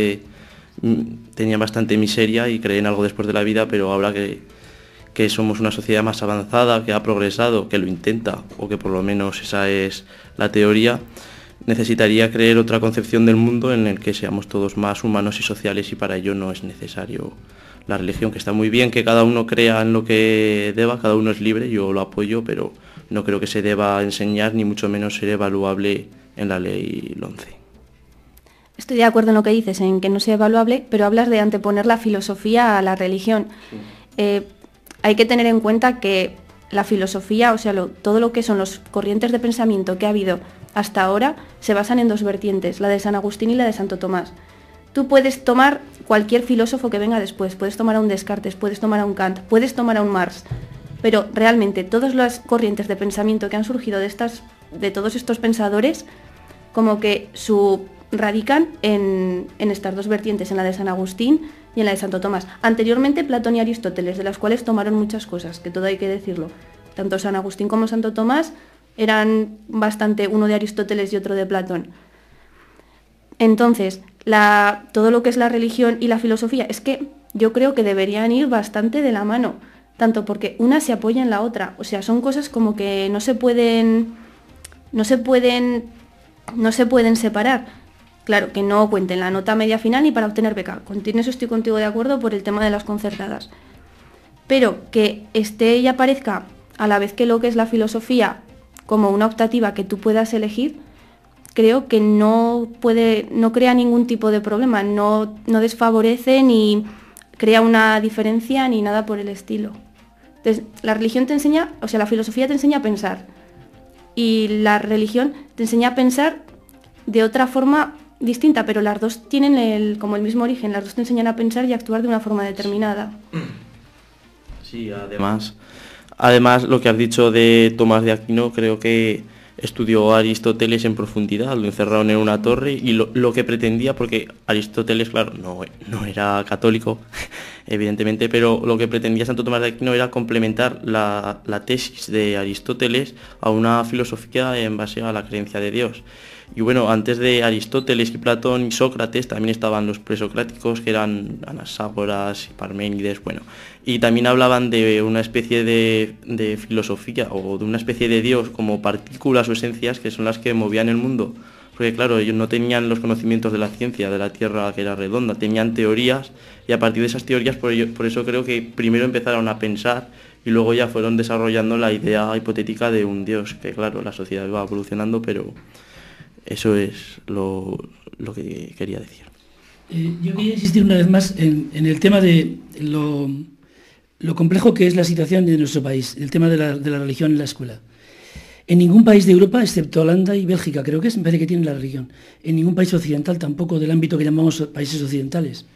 tenían bastante miseria y creer en algo después de la vida, pero ahora que somos una sociedad más avanzada, que ha progresado, que lo intenta, o que por lo menos esa es la teoría, necesitaría creer otra concepción del mundo en el que seamos todos más humanos y sociales, y para ello no es necesario la religión, que está muy bien que cada uno crea en lo que deba, cada uno es libre, yo lo apoyo, pero no creo que se deba enseñar ni mucho menos ser evaluable en la ley 11. Estoy de acuerdo en lo que dices, en que no sea evaluable, pero hablas de anteponer la filosofía a la religión. Hay que tener en cuenta que la filosofía, o sea, todo lo que son los corrientes de pensamiento que ha habido hasta ahora, se basan en dos vertientes, la de San Agustín y la de Santo Tomás. Tú puedes tomar cualquier filósofo que venga después, puedes tomar a un Descartes, puedes tomar a un Kant, puedes tomar a un Marx, pero realmente todas las corrientes de pensamiento que han surgido de todos estos pensadores, como que radican en estas dos vertientes, en la de San Agustín y en la de Santo Tomás. Anteriormente Platón y Aristóteles, de las cuales tomaron muchas cosas, que todo hay que decirlo. Tanto San Agustín como Santo Tomás eran bastante uno de Aristóteles y otro de Platón. Entonces, todo lo que es la religión y la filosofía, es que yo creo que deberían ir bastante de la mano, tanto porque una se apoya en la otra. O sea, son cosas como que no se pueden separar. Claro, que no cuenten la nota media final ni para obtener beca. En eso estoy contigo de acuerdo por el tema de las concertadas. Pero que esté y aparezca a la vez que lo que es la filosofía como una optativa que tú puedas elegir, creo que no crea ningún tipo de problema, no desfavorece ni crea una diferencia ni nada por el estilo. Entonces, la religión te enseña, o sea, la filosofía te enseña a pensar y la religión te enseña a pensar de otra forma distinta, pero las dos tienen como el mismo origen, las dos te enseñan a pensar y a actuar de una forma determinada. Sí, además lo que has dicho de Tomás de Aquino, creo que estudió a Aristóteles en profundidad, lo encerraron en una torre y lo que pretendía, porque Aristóteles, claro, no era católico, evidentemente, pero lo que pretendía Santo Tomás de Aquino era complementar la tesis de Aristóteles a una filosofía en base a la creencia de Dios. Y bueno, antes de Aristóteles y Platón y Sócrates también estaban los presocráticos, que eran Anaxágoras y Parménides, bueno, y también hablaban de una especie de filosofía o de una especie de Dios como partículas o esencias que son las que movían el mundo. Porque claro, ellos no tenían los conocimientos de la ciencia, de la Tierra que era redonda, tenían teorías y a partir de esas teorías, por eso creo que primero empezaron a pensar y luego ya fueron desarrollando la idea hipotética de un Dios, que claro, la sociedad va evolucionando, pero eso es lo que quería decir. Yo quería insistir una vez más en el tema de lo complejo que es la situación de nuestro país, el tema de la religión en la escuela. En ningún país de Europa, excepto Holanda y Bélgica, creo que me parece que tienen la religión. En ningún país occidental, tampoco del ámbito que llamamos países occidentales.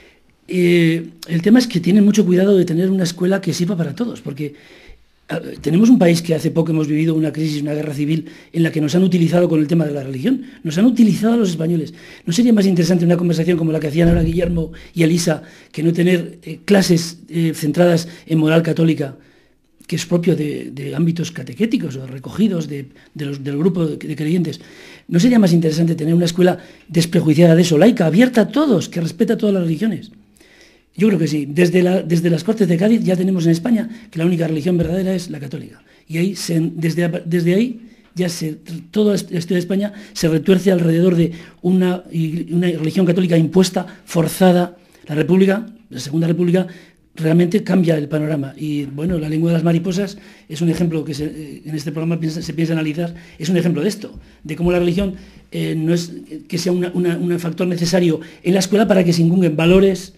El tema es que tienen mucho cuidado de tener una escuela que sirva para todos, porque tenemos un país que hace poco hemos vivido una crisis, una guerra civil, en la que nos han utilizado con el tema de la religión, nos han utilizado a los españoles. ¿No sería más interesante una conversación como la que hacían ahora Guillermo y Elisa, que no tener clases centradas en moral católica, que es propio de ámbitos catequéticos o recogidos del grupo de creyentes? ¿No sería más interesante tener una escuela desprejuiciada de eso, laica, abierta a todos, que respeta todas las religiones? Yo creo que sí. Desde las Cortes de Cádiz ya tenemos en España que la única religión verdadera es la católica. Y ahí desde ahí ya toda la historia de España se retuerce alrededor de una religión católica impuesta, forzada. La Segunda República, realmente cambia el panorama. Y bueno, la lengua de las mariposas es un ejemplo que en este programa se piensa analizar, es un ejemplo de esto, de cómo la religión no es que sea un factor necesario en la escuela para que se inculquen valores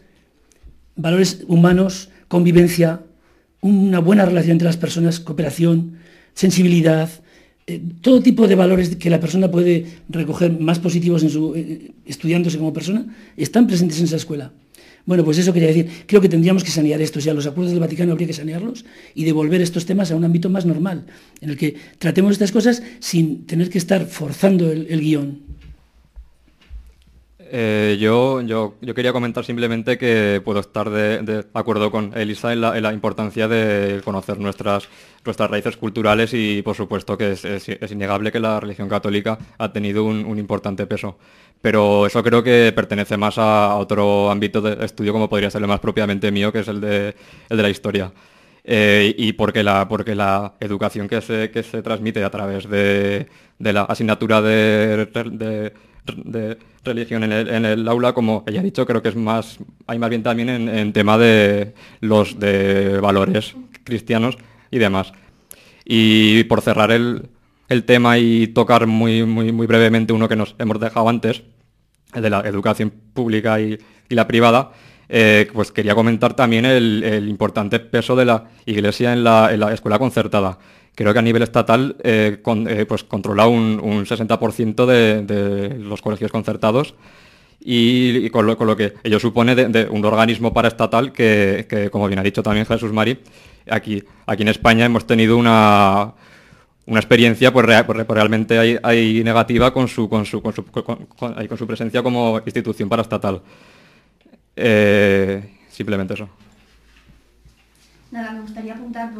humanos, convivencia, una buena relación entre las personas, cooperación, sensibilidad, todo tipo de valores que la persona puede recoger más positivos estudiándose como persona, están presentes en esa escuela. Bueno, pues eso quería decir. Creo que tendríamos que sanear esto, o sea, los acuerdos del Vaticano habría que sanearlos y devolver estos temas a un ámbito más normal, en el que tratemos estas cosas sin tener que estar forzando el guión. Yo quería comentar simplemente que puedo estar de acuerdo con Elisa en la importancia de conocer nuestras raíces culturales y por supuesto que es innegable que la religión católica ha tenido un importante peso. Pero eso creo que pertenece más a otro ámbito de estudio como podría ser el más propiamente mío, que es el de la historia. y porque la educación que se transmite a través de la asignatura de religión en el aula, como ella ha dicho, creo que hay más bien también en tema de valores cristianos y demás. Y por cerrar el tema y tocar muy brevemente uno que nos hemos dejado antes, el de la educación pública y la privada, pues quería comentar también el importante peso de la Iglesia en la escuela concertada. Creo que a nivel estatal pues controla un 60% de los colegios concertados y con lo que ello supone de un organismo paraestatal que, como bien ha dicho también Jesús Mari, aquí en España hemos tenido una experiencia pues realmente hay negativa con su presencia como institución paraestatal. Simplemente eso. Nada, me gustaría apuntar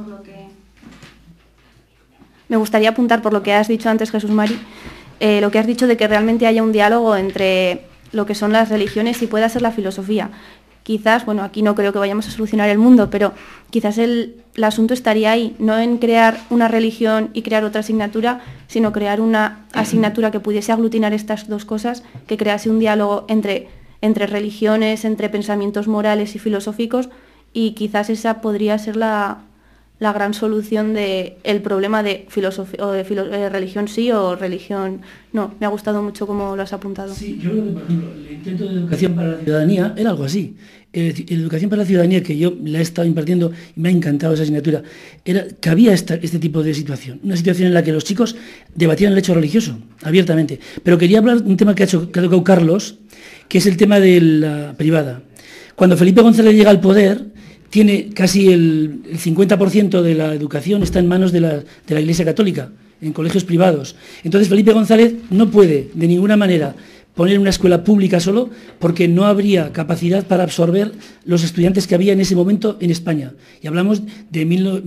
por lo que has dicho antes, Jesús Mari, lo que has dicho de que realmente haya un diálogo entre lo que son las religiones y pueda ser la filosofía. Quizás, bueno, aquí no creo que vayamos a solucionar el mundo, pero quizás el asunto estaría ahí, no en crear una religión y crear otra asignatura, sino crear una asignatura que pudiese aglutinar estas dos cosas, que crease un diálogo entre religiones, entre pensamientos morales y filosóficos, y quizás esa podría ser la gran solución del problema de religión sí o religión no. Me ha gustado mucho cómo lo has apuntado. Sí, yo creo que, por ejemplo, el intento de educación para la ciudadanía era algo así. Educación para la ciudadanía, que yo la he estado impartiendo y me ha encantado esa asignatura, que había este tipo de situación, una situación en la que los chicos debatían el hecho religioso, abiertamente. Pero quería hablar de un tema que ha tocado Carlos, que es el tema de la privada. Cuando Felipe González llega al poder, tiene casi el 50% de la educación está en manos de la Iglesia Católica, en colegios privados. Entonces Felipe González no puede de ninguna manera poner una escuela pública solo, porque no habría capacidad para absorber los estudiantes que había en ese momento en España. Y hablamos de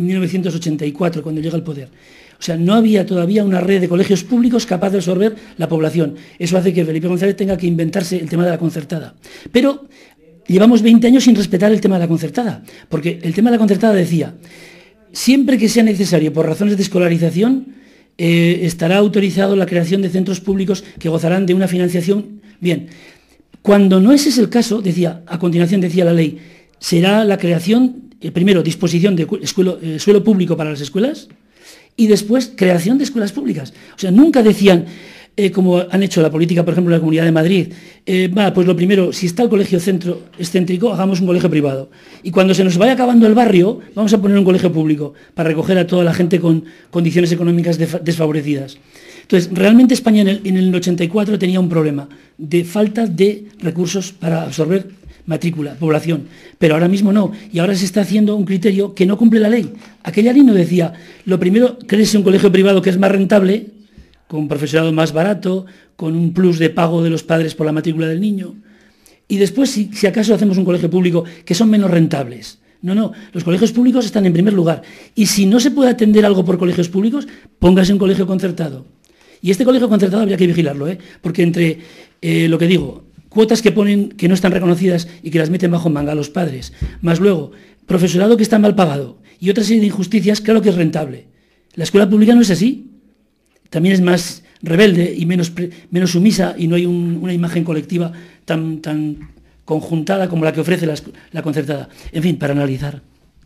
1984, cuando llega al poder. O sea, no había todavía una red de colegios públicos capaz de absorber la población. Eso hace que Felipe González tenga que inventarse el tema de la concertada. Pero llevamos 20 años sin respetar el tema de la concertada, porque el tema de la concertada decía, siempre que sea necesario por razones de escolarización, estará autorizado la creación de centros públicos que gozarán de una financiación. Bien, cuando no ese es el caso, a continuación decía la ley, será la creación, primero, disposición de suelo público para las escuelas y después creación de escuelas públicas. O sea, nunca decían, como han hecho la política, por ejemplo, en la Comunidad de Madrid, pues lo primero, si está el colegio excéntrico, hagamos un colegio privado. Y cuando se nos vaya acabando el barrio, vamos a poner un colegio público para recoger a toda la gente con condiciones económicas desfavorecidas. Entonces, realmente España en el 84 tenía un problema de falta de recursos para absorber matrícula, población, pero ahora mismo no, y ahora se está haciendo un criterio que no cumple la ley. Aquella ley no decía, lo primero, créese un colegio privado que es más rentable, con profesorado más barato, con un plus de pago de los padres por la matrícula del niño. Y después, si acaso hacemos un colegio público, que son menos rentables. No, los colegios públicos están en primer lugar. Y si no se puede atender algo por colegios públicos, póngase un colegio concertado. Y este colegio concertado habría que vigilarlo, porque entre lo que digo, cuotas que ponen que no están reconocidas y que las meten bajo manga a los padres, más luego profesorado que está mal pagado y otra serie de injusticias, claro que es rentable. La escuela pública no es así. También es más rebelde y menos sumisa, y no hay una imagen colectiva tan conjuntada como la que ofrece la concertada. En fin, para analizar.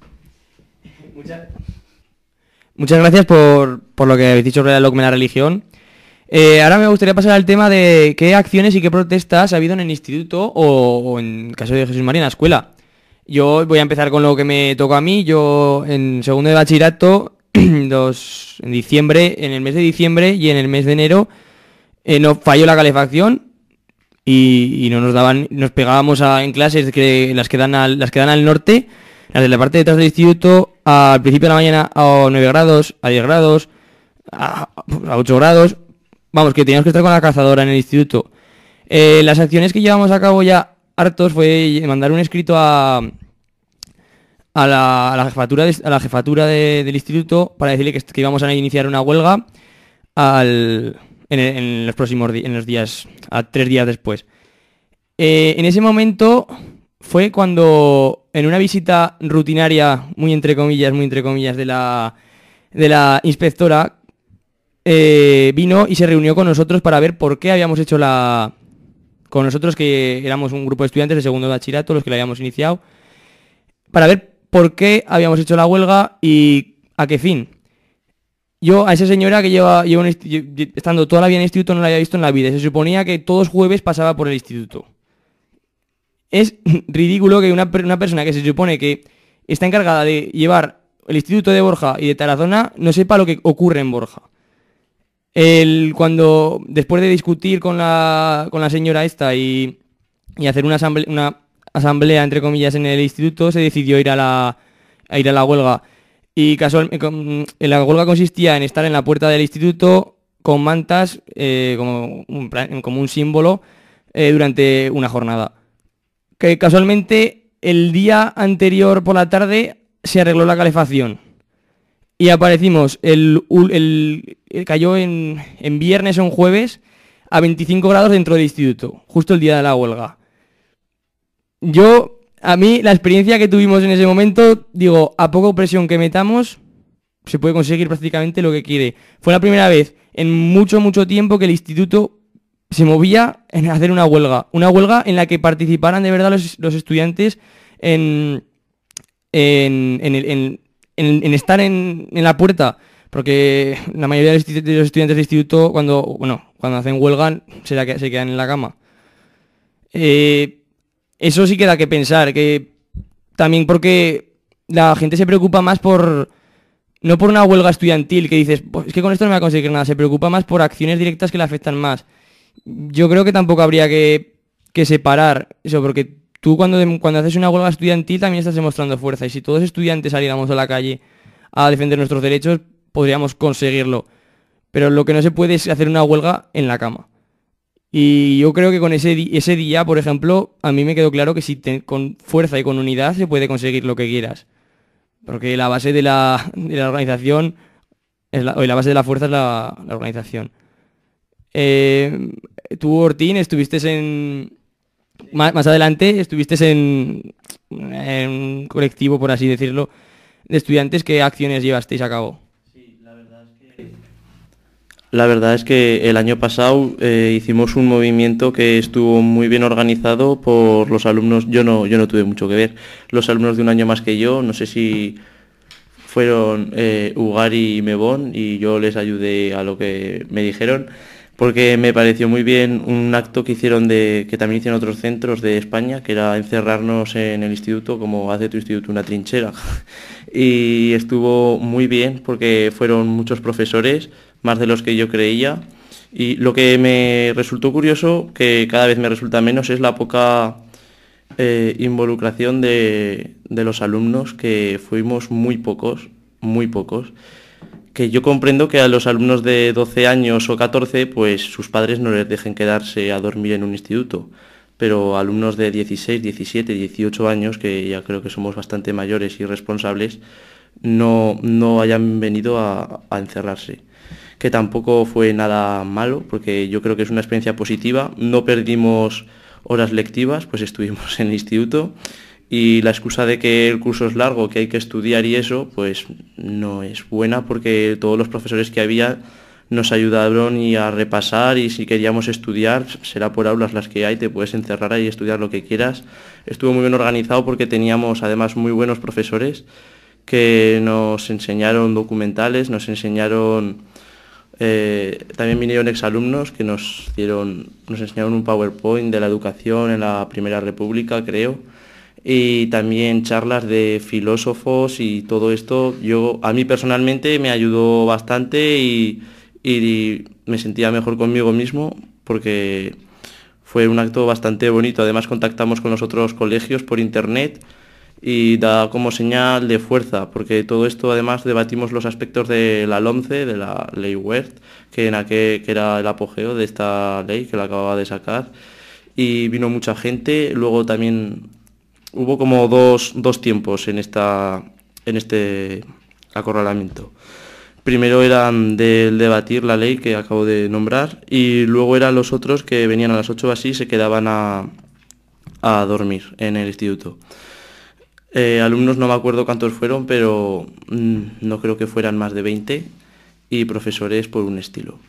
Muchas gracias por lo que habéis dicho sobre la religión. Ahora me gustaría pasar al tema de qué acciones y qué protestas ha habido en el instituto o en el caso de Jesús María en la escuela. Yo voy a empezar con lo que me toca a mí. Yo en segundo de bachillerato, en el mes de diciembre y en el mes de enero nos falló la calefacción y no nos daban, nos pegábamos en clases que las que dan al norte, las de la parte de detrás del instituto, al principio de la mañana a 9 grados, a 10 grados, a 8 grados, vamos, que teníamos que estar con la cazadora en el instituto. Las acciones que llevamos a cabo ya hartos fue mandar un escrito a la jefatura del instituto para decirle que íbamos a iniciar una huelga en los próximos días, 3 días después. En ese momento fue cuando en una visita rutinaria, muy entre comillas, de la inspectora, vino y se reunió con nosotros para ver por qué habíamos hecho con nosotros, que éramos un grupo de estudiantes de segundo de bachillerato, los que la habíamos iniciado, para ver por qué habíamos hecho la huelga y a qué fin. Yo a esa señora que lleva estando toda la vida en el instituto no la había visto en la vida. Se suponía que todos los jueves pasaba por el instituto. Es ridículo que una persona que se supone que está encargada de llevar el instituto de Borja y de Tarazona no sepa lo que ocurre en Borja. Cuando después de discutir con la señora esta y hacer una asamblea entre comillas en el instituto, se decidió ir a la huelga. Y casualmente la huelga consistía en estar en la puerta del instituto con mantas como un símbolo durante una jornada. Que casualmente el día anterior por la tarde se arregló la calefacción. Y aparecimos, cayó en viernes o en jueves a 25 grados dentro del instituto, justo el día de la huelga. A mí, la experiencia que tuvimos en ese momento, digo, a poca presión que metamos, se puede conseguir prácticamente lo que quiere. Fue la primera vez en mucho, mucho tiempo que el instituto se movía en hacer una huelga en la que participaran de verdad los estudiantes en estar en la puerta, porque la mayoría de los estudiantes del instituto cuando hacen huelga se quedan en la cama. Eso sí que da que pensar, que también porque la gente se preocupa más no por una huelga estudiantil que dices, pues es que con esto no me va a conseguir nada, se preocupa más por acciones directas que le afectan más. Yo creo que tampoco habría que separar eso, porque tú cuando haces una huelga estudiantil también estás demostrando fuerza, y si todos los estudiantes saliéramos a la calle a defender nuestros derechos, podríamos conseguirlo. Pero lo que no se puede es hacer una huelga en la cama. Y yo creo que con ese día, por ejemplo, a mí me quedó claro que con fuerza y con unidad se puede conseguir lo que quieras. Porque la base de la organización, la base de la fuerza es la organización. Tú, Ortín, estuviste más adelante, estuviste en un colectivo, por así decirlo, de estudiantes. ¿Qué acciones llevasteis a cabo? La verdad es que el año pasado hicimos un movimiento que estuvo muy bien organizado por los alumnos. Yo no tuve mucho que ver. Los alumnos de un año más que yo, no sé si fueron Ugari y Mebón, y yo les ayudé a lo que me dijeron, porque me pareció muy bien un acto que que también hicieron otros centros de España, que era encerrarnos en el instituto, como hace tu instituto, una trinchera. Y estuvo muy bien porque fueron muchos profesores, más de los que yo creía, y lo que me resultó curioso, que cada vez me resulta menos, es la poca involucración de los alumnos, que fuimos muy pocos, que yo comprendo que a los alumnos de 12 años o 14, pues sus padres no les dejen quedarse a dormir en un instituto, pero alumnos de 16, 17, 18 años, que ya creo que somos bastante mayores y responsables, no hayan venido a encerrarse. Que tampoco fue nada malo, porque yo creo que es una experiencia positiva. No perdimos horas lectivas, pues estuvimos en el instituto, y la excusa de que el curso es largo, que hay que estudiar y eso, pues no es buena, porque todos los profesores que había nos ayudaron y a repasar, y si queríamos estudiar, será por aulas las que hay, te puedes encerrar ahí y estudiar lo que quieras. Estuvo muy bien organizado porque teníamos además muy buenos profesores que nos enseñaron documentales, nos enseñaron... también vinieron exalumnos que nos enseñaron un PowerPoint de la educación en la Primera República, creo, y también charlas de filósofos, y todo esto a mí personalmente me ayudó bastante y me sentía mejor conmigo mismo, porque fue un acto bastante bonito. Además contactamos con los otros colegios por internet, y da como señal de fuerza, porque todo esto además debatimos los aspectos de la LOMCE, de la ley Wert, que era el apogeo de esta ley que la acababa de sacar, y vino mucha gente. Luego también hubo como dos tiempos en este acorralamiento. Primero eran del debatir la ley que acabo de nombrar, y luego eran los otros que venían a las 8 o así, se quedaban a a dormir en el instituto. Alumnos no me acuerdo cuántos fueron, pero no creo que fueran más de 20, y profesores por un estilo.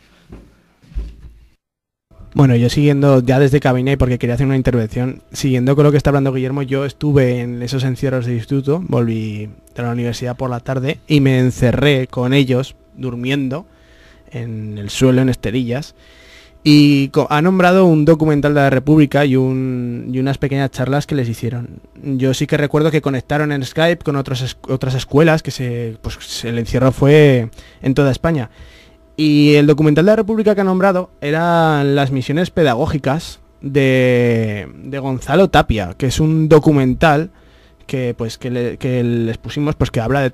Bueno, yo siguiendo ya desde cabina, y porque quería hacer una intervención, siguiendo con lo que está hablando Guillermo, yo estuve en esos encierros de instituto, volví de la universidad por la tarde y me encerré con ellos durmiendo en el suelo en esterillas, y ha nombrado un documental de la República y unas pequeñas charlas que les hicieron. Yo sí que recuerdo que conectaron en Skype con otras escuelas, que el encierro fue en toda España. Y el documental de la República que ha nombrado eran las misiones pedagógicas de Gonzalo Tapia, que es un documental que les pusimos, pues que habla de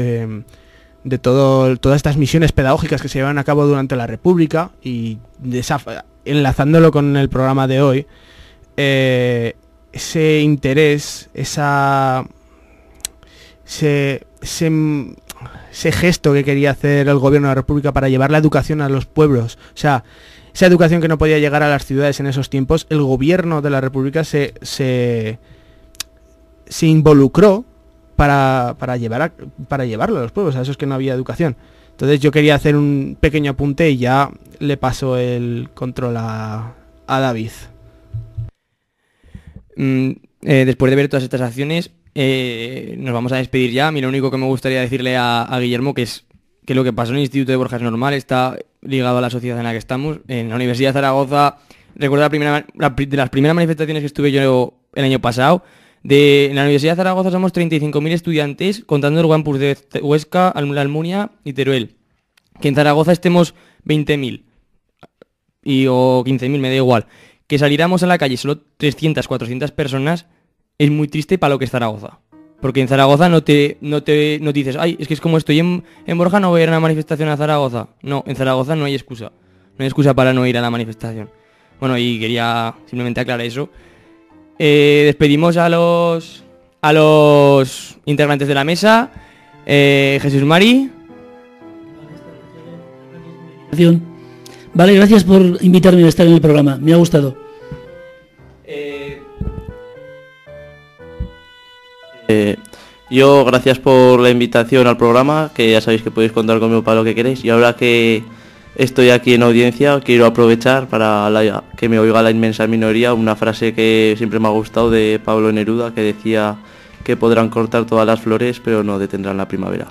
todas estas misiones pedagógicas que se llevan a cabo durante la República, y enlazándolo con el programa de hoy, ese interés, ese gesto que quería hacer el gobierno de la República para llevar la educación a los pueblos, o sea, esa educación que no podía llegar a las ciudades en esos tiempos, el gobierno de la República se involucró para llevarlo a los pueblos, a esos que no había educación. Entonces yo quería hacer un pequeño apunte y ya le paso el control a David. Después de ver todas estas acciones, nos vamos a despedir ya. A mí lo único que me gustaría decirle a Guillermo, que es que lo que pasó en el Instituto de Borja es normal, está ligado a la sociedad en la que estamos. En la Universidad de Zaragoza, recuerdo de las primeras manifestaciones que estuve yo el año pasado. En la Universidad de Zaragoza somos 35.000 estudiantes, contando el campus de Huesca, La Almunia y Teruel. Que en Zaragoza estemos 20.000 o 15.000, me da igual. Que saliéramos a la calle solo 300, 400 personas es muy triste para lo que es Zaragoza. Porque en Zaragoza no te dices, ay, es que es como estoy en Borja, no voy a ir a una manifestación a Zaragoza. No, en Zaragoza no hay excusa. No hay excusa para no ir a la manifestación. Bueno, y quería simplemente aclarar eso. Despedimos a los integrantes de la mesa. Jesús Mari. Vale, gracias por invitarme a estar en el programa, me ha gustado. Yo, gracias por la invitación al programa, que ya sabéis que podéis contar conmigo para lo que queréis, y ahora que estoy aquí en audiencia, quiero aprovechar para que me oiga la inmensa minoría una frase que siempre me ha gustado de Pablo Neruda, que decía que podrán cortar todas las flores, pero no detendrán la primavera.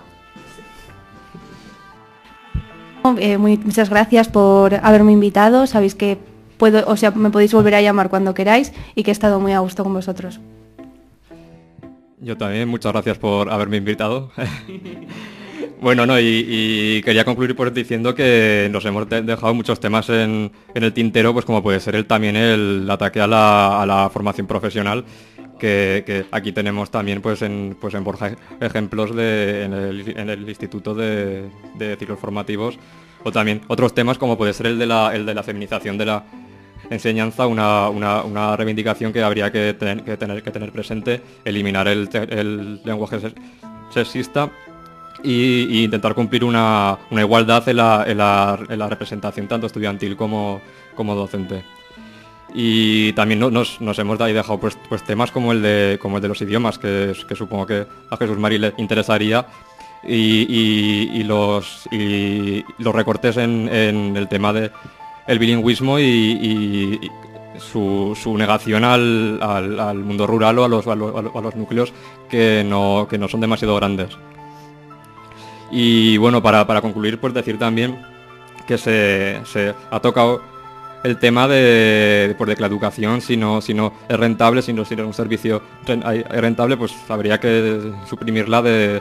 Muchas gracias por haberme invitado. Sabéis que me podéis volver a llamar cuando queráis, y que he estado muy a gusto con vosotros. Yo también, muchas gracias por haberme invitado. Bueno, no, y quería concluir pues diciendo que nos hemos dejado muchos temas en el tintero, pues como puede ser también el ataque a la formación profesional, que aquí tenemos también pues en Borja ejemplos en el Instituto de Ciclos Formativos, o también otros temas como puede ser el de la feminización de la enseñanza, una reivindicación que habría que tener presente, eliminar el lenguaje sexista y intentar cumplir una igualdad en la representación tanto estudiantil como docente. Y también nos hemos dejado pues temas como el de los idiomas, que supongo que a Jesús Mari le interesaría, y los recortes en el tema de el bilingüismo y su negación al mundo rural o a los núcleos que no son demasiado grandes. Y bueno, para concluir, pues decir también que se ha tocado el tema de que la educación, si no es rentable, si no es un servicio rentable, pues habría que suprimirla de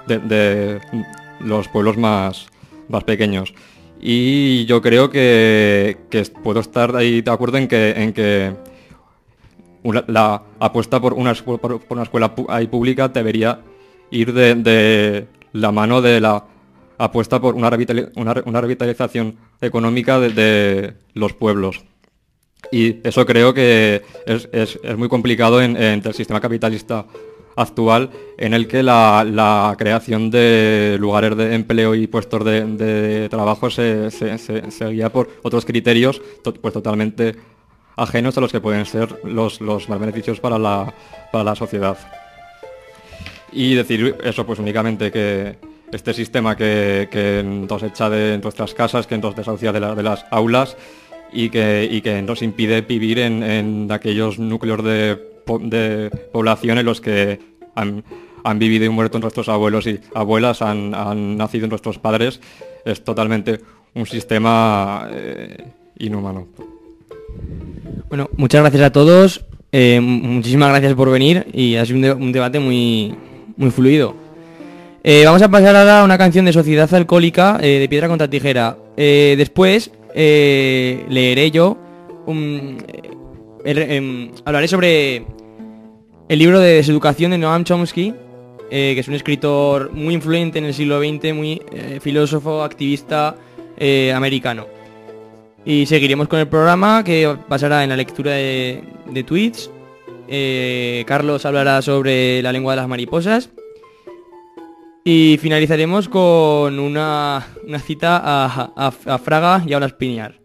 los pueblos más pequeños. Y yo creo que puedo estar ahí de acuerdo en que la apuesta por una escuela pública debería ir de la mano de la apuesta por una revitalización económica de los pueblos. Y eso creo que es muy complicado en el sistema capitalista actual, en el que la creación de lugares de empleo y puestos de trabajo se guía por otros criterios pues totalmente ajenos a los que pueden ser los más beneficios para la sociedad. Y decir eso, pues únicamente que este sistema que nos echa de nuestras casas, que nos desahucia de las aulas y que nos impide vivir en aquellos núcleos de población en los que han vivido y muerto nuestros abuelos y abuelas, han nacido nuestros padres, es totalmente un sistema inhumano. Bueno, muchas gracias a todos, muchísimas gracias por venir y ha sido un debate muy fluido. Vamos a pasar ahora a una canción de Sociedad Alcohólica de Piedra contra Tijera. Después leeré yo, hablaré sobre el libro de Deseducación de Noam Chomsky, que es un escritor muy influyente en el siglo XX, muy filósofo, activista americano. Y seguiremos con el programa, que pasará en la lectura de tweets. Carlos hablará sobre la lengua de las mariposas. Y finalizaremos con una cita a Fraga y a Ola Espiniar.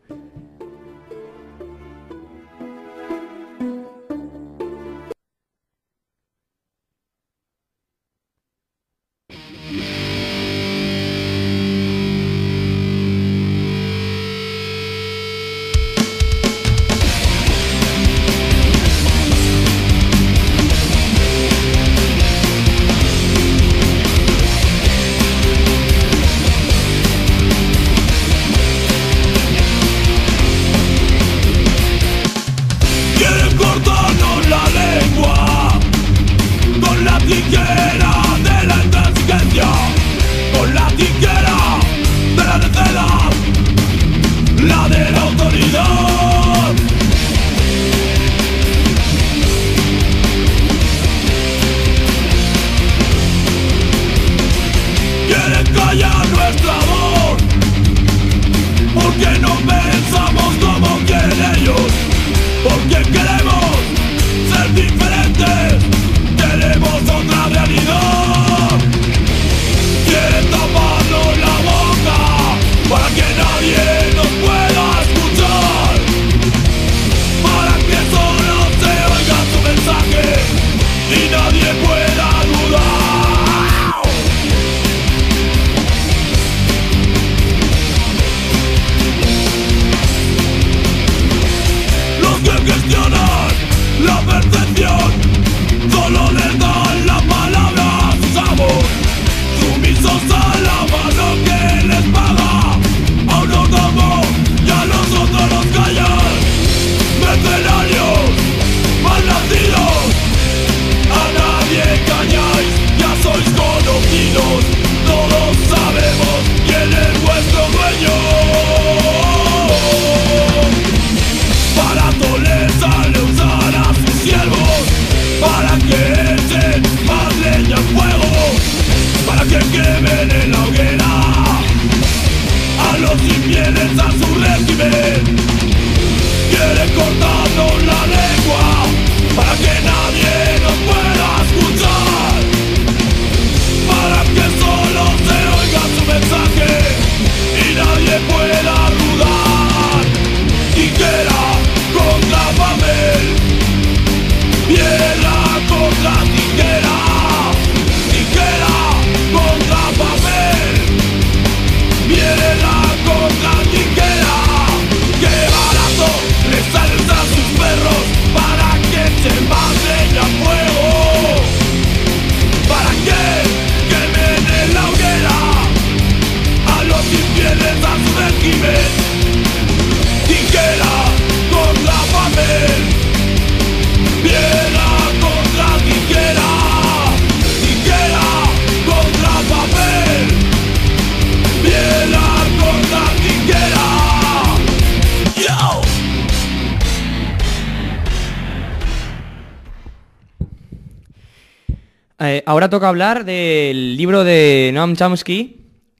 Ahora toca hablar del libro de Noam Chomsky,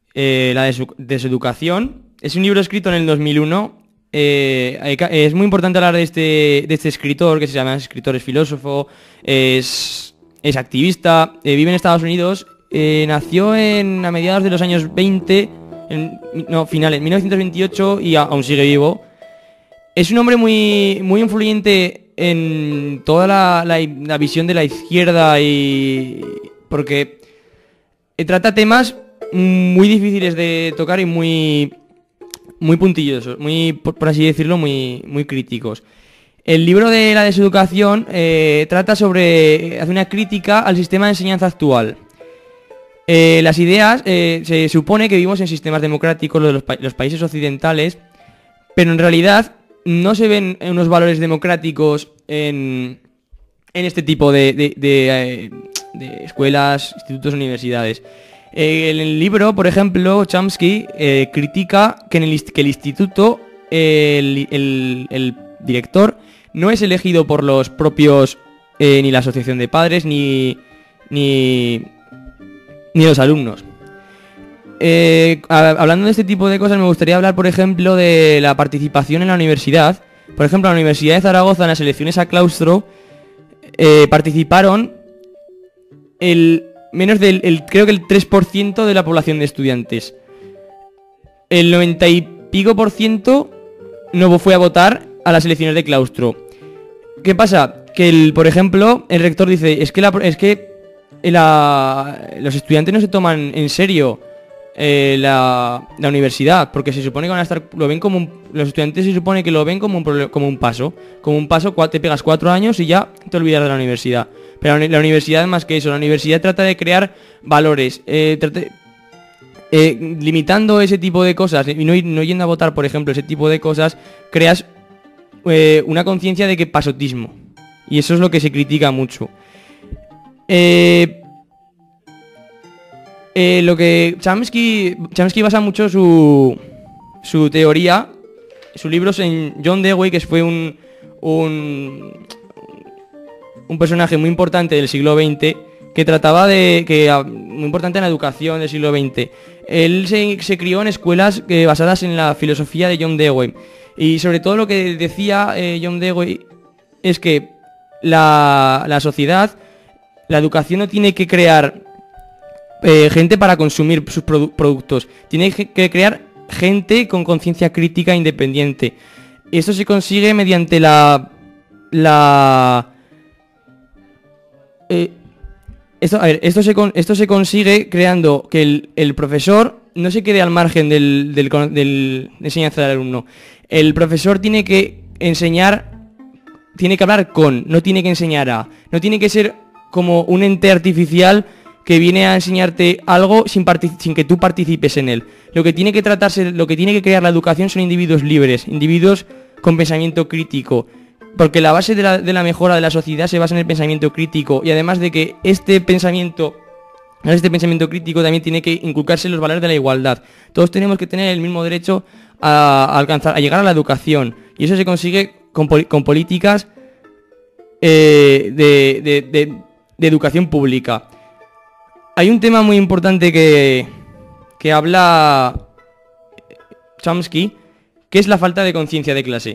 la Deseducación. Es un libro escrito en el 2001. Es muy importante hablar de este escritor, que se llama escritor, es filósofo, es activista, vive en Estados Unidos, nació a mediados de los años 20, finales, 1928, y aún sigue vivo. es un hombre muy, muy influyente en toda la visión de la izquierda, y porque trata temas muy difíciles de tocar y muy puntillosos, muy, por así decirlo, muy críticos. El libro de la deseducación hace una crítica al sistema de enseñanza actual. Las ideas, se supone que vivimos en sistemas democráticos, los países occidentales, pero en realidad no se ven unos valores democráticos en este tipo de escuelas, institutos, universidades. En el libro, por ejemplo, Chomsky critica que el instituto, el director, no es elegido por los propios, ni la asociación de padres, ni los alumnos. Hablando de este tipo de cosas, me gustaría hablar, por ejemplo, de la participación en la universidad. Por ejemplo, en la Universidad de Zaragoza, en las elecciones a claustro, participaron creo que el 3% de la población de estudiantes. El 90 y pico % no fue a votar a las elecciones de claustro. ¿Qué pasa? Que por ejemplo, el rector dice, los estudiantes no se toman en serio la universidad, porque se supone que van a estar, los estudiantes se supone que lo ven como un paso, te pegas 4 años y ya te olvidas de la universidad. Pero la universidad es más que eso. La universidad trata de crear valores, limitando ese tipo de cosas y no yendo a votar, por ejemplo, ese tipo de cosas, creas una conciencia de que pasotismo, y eso es lo que se critica mucho. Lo que Chomsky basa mucho su teoría, sus libros, en John Dewey, que fue un personaje muy importante del siglo XX, que trataba muy importante en la educación del siglo XX. Él se crió en escuelas basadas en la filosofía de John Dewey, y sobre todo lo que decía John Dewey es que la sociedad, la educación no tiene que crear gente para consumir sus productos, tiene que crear gente con conciencia crítica e independiente. Esto se consigue mediante esto se consigue creando que el profesor no se quede al margen de enseñanza del alumno. El profesor tiene que enseñar, tiene que hablar no tiene que enseñar no tiene que ser como un ente artificial que viene a enseñarte algo sin que tú participes en él. Lo que tiene que crear la educación son individuos libres, individuos con pensamiento crítico, porque la base de la mejora de la sociedad se basa en el pensamiento crítico, y además de que este pensamiento crítico también tiene que inculcarse los valores de la igualdad. Todos tenemos que tener el mismo derecho a llegar a la educación, y eso se consigue con políticas de educación pública. Hay un tema muy importante que habla Chomsky, que es la falta de conciencia de clase.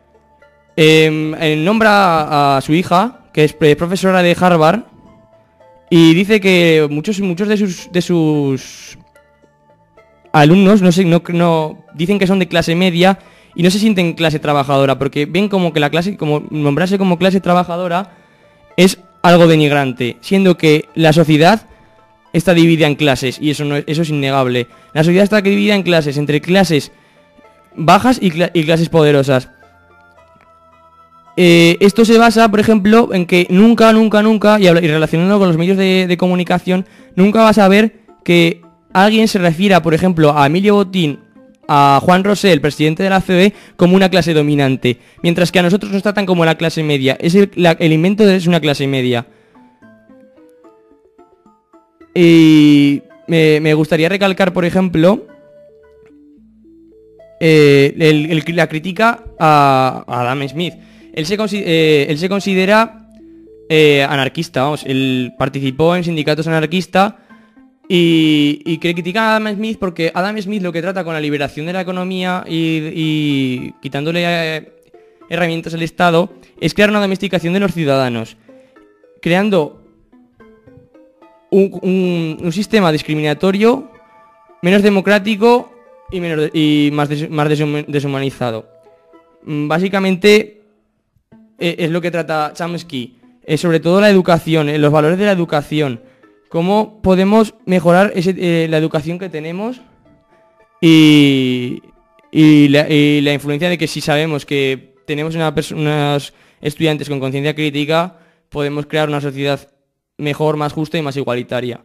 Nombra a su hija, que es profesora de Harvard, y dice que muchos de sus alumnos dicen que son de clase media y no se sienten clase trabajadora, porque ven como que nombrarse como clase trabajadora es algo denigrante, siendo que la sociedad está dividida en clases, y eso es innegable. La sociedad está dividida en clases, entre clases bajas y clases poderosas. Esto se basa, por ejemplo, en que nunca, y relacionando con los medios de comunicación, nunca vas a ver que alguien se refiera, por ejemplo, a Emilio Botín, a Juan Rosell, presidente de la COE, como una clase dominante, mientras que a nosotros nos tratan como la clase media. El invento es una clase media. Y me gustaría recalcar, por ejemplo, la crítica a Adam Smith. Él se considera anarquista, vamos. Él participó en sindicatos anarquistas y critica a Adam Smith porque Adam Smith lo que trata con la liberación de la economía y quitándole herramientas al Estado es crear una domesticación de los ciudadanos, creando un sistema discriminatorio, menos democrático y más deshumanizado. básicamente es lo que trata Chomsky, sobre todo la educación, los valores de la educación, cómo podemos mejorar la educación que tenemos y la influencia de que si sabemos que tenemos unos estudiantes con conciencia crítica, podemos crear una sociedad mejor, más justa y más igualitaria.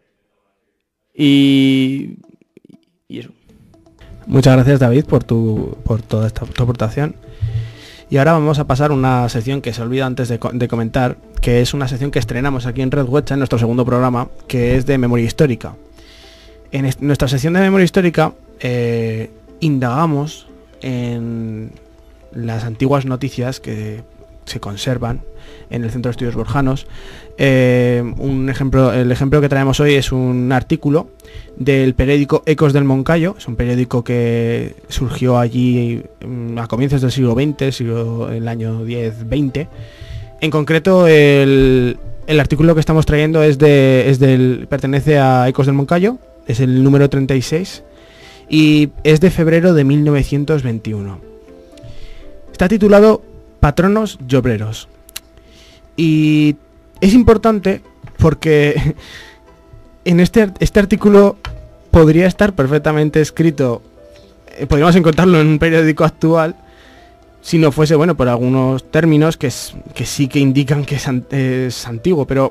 Y eso. Muchas gracias, David, por toda tu aportación. Y ahora vamos a pasar a una sección que se olvida antes de comentar, que es una sección que estrenamos aquí en Red Huecha, en nuestro segundo programa, que es de memoria histórica. En nuestra sección de memoria histórica indagamos en las antiguas noticias que se conservan en el Centro de Estudios Borjanos. El ejemplo que traemos hoy es un artículo del periódico Ecos del Moncayo. Es un periódico que surgió allí a comienzos del siglo XX, el año 10-20. En concreto, el artículo que estamos trayendo pertenece a Ecos del Moncayo, es el número 36 y es de febrero de 1921. Está titulado Patronos y obreros. Y es importante porque en este artículo podría estar perfectamente escrito, podríamos encontrarlo en un periódico actual, si no fuese, bueno, por algunos términos que sí que indican que es antiguo, pero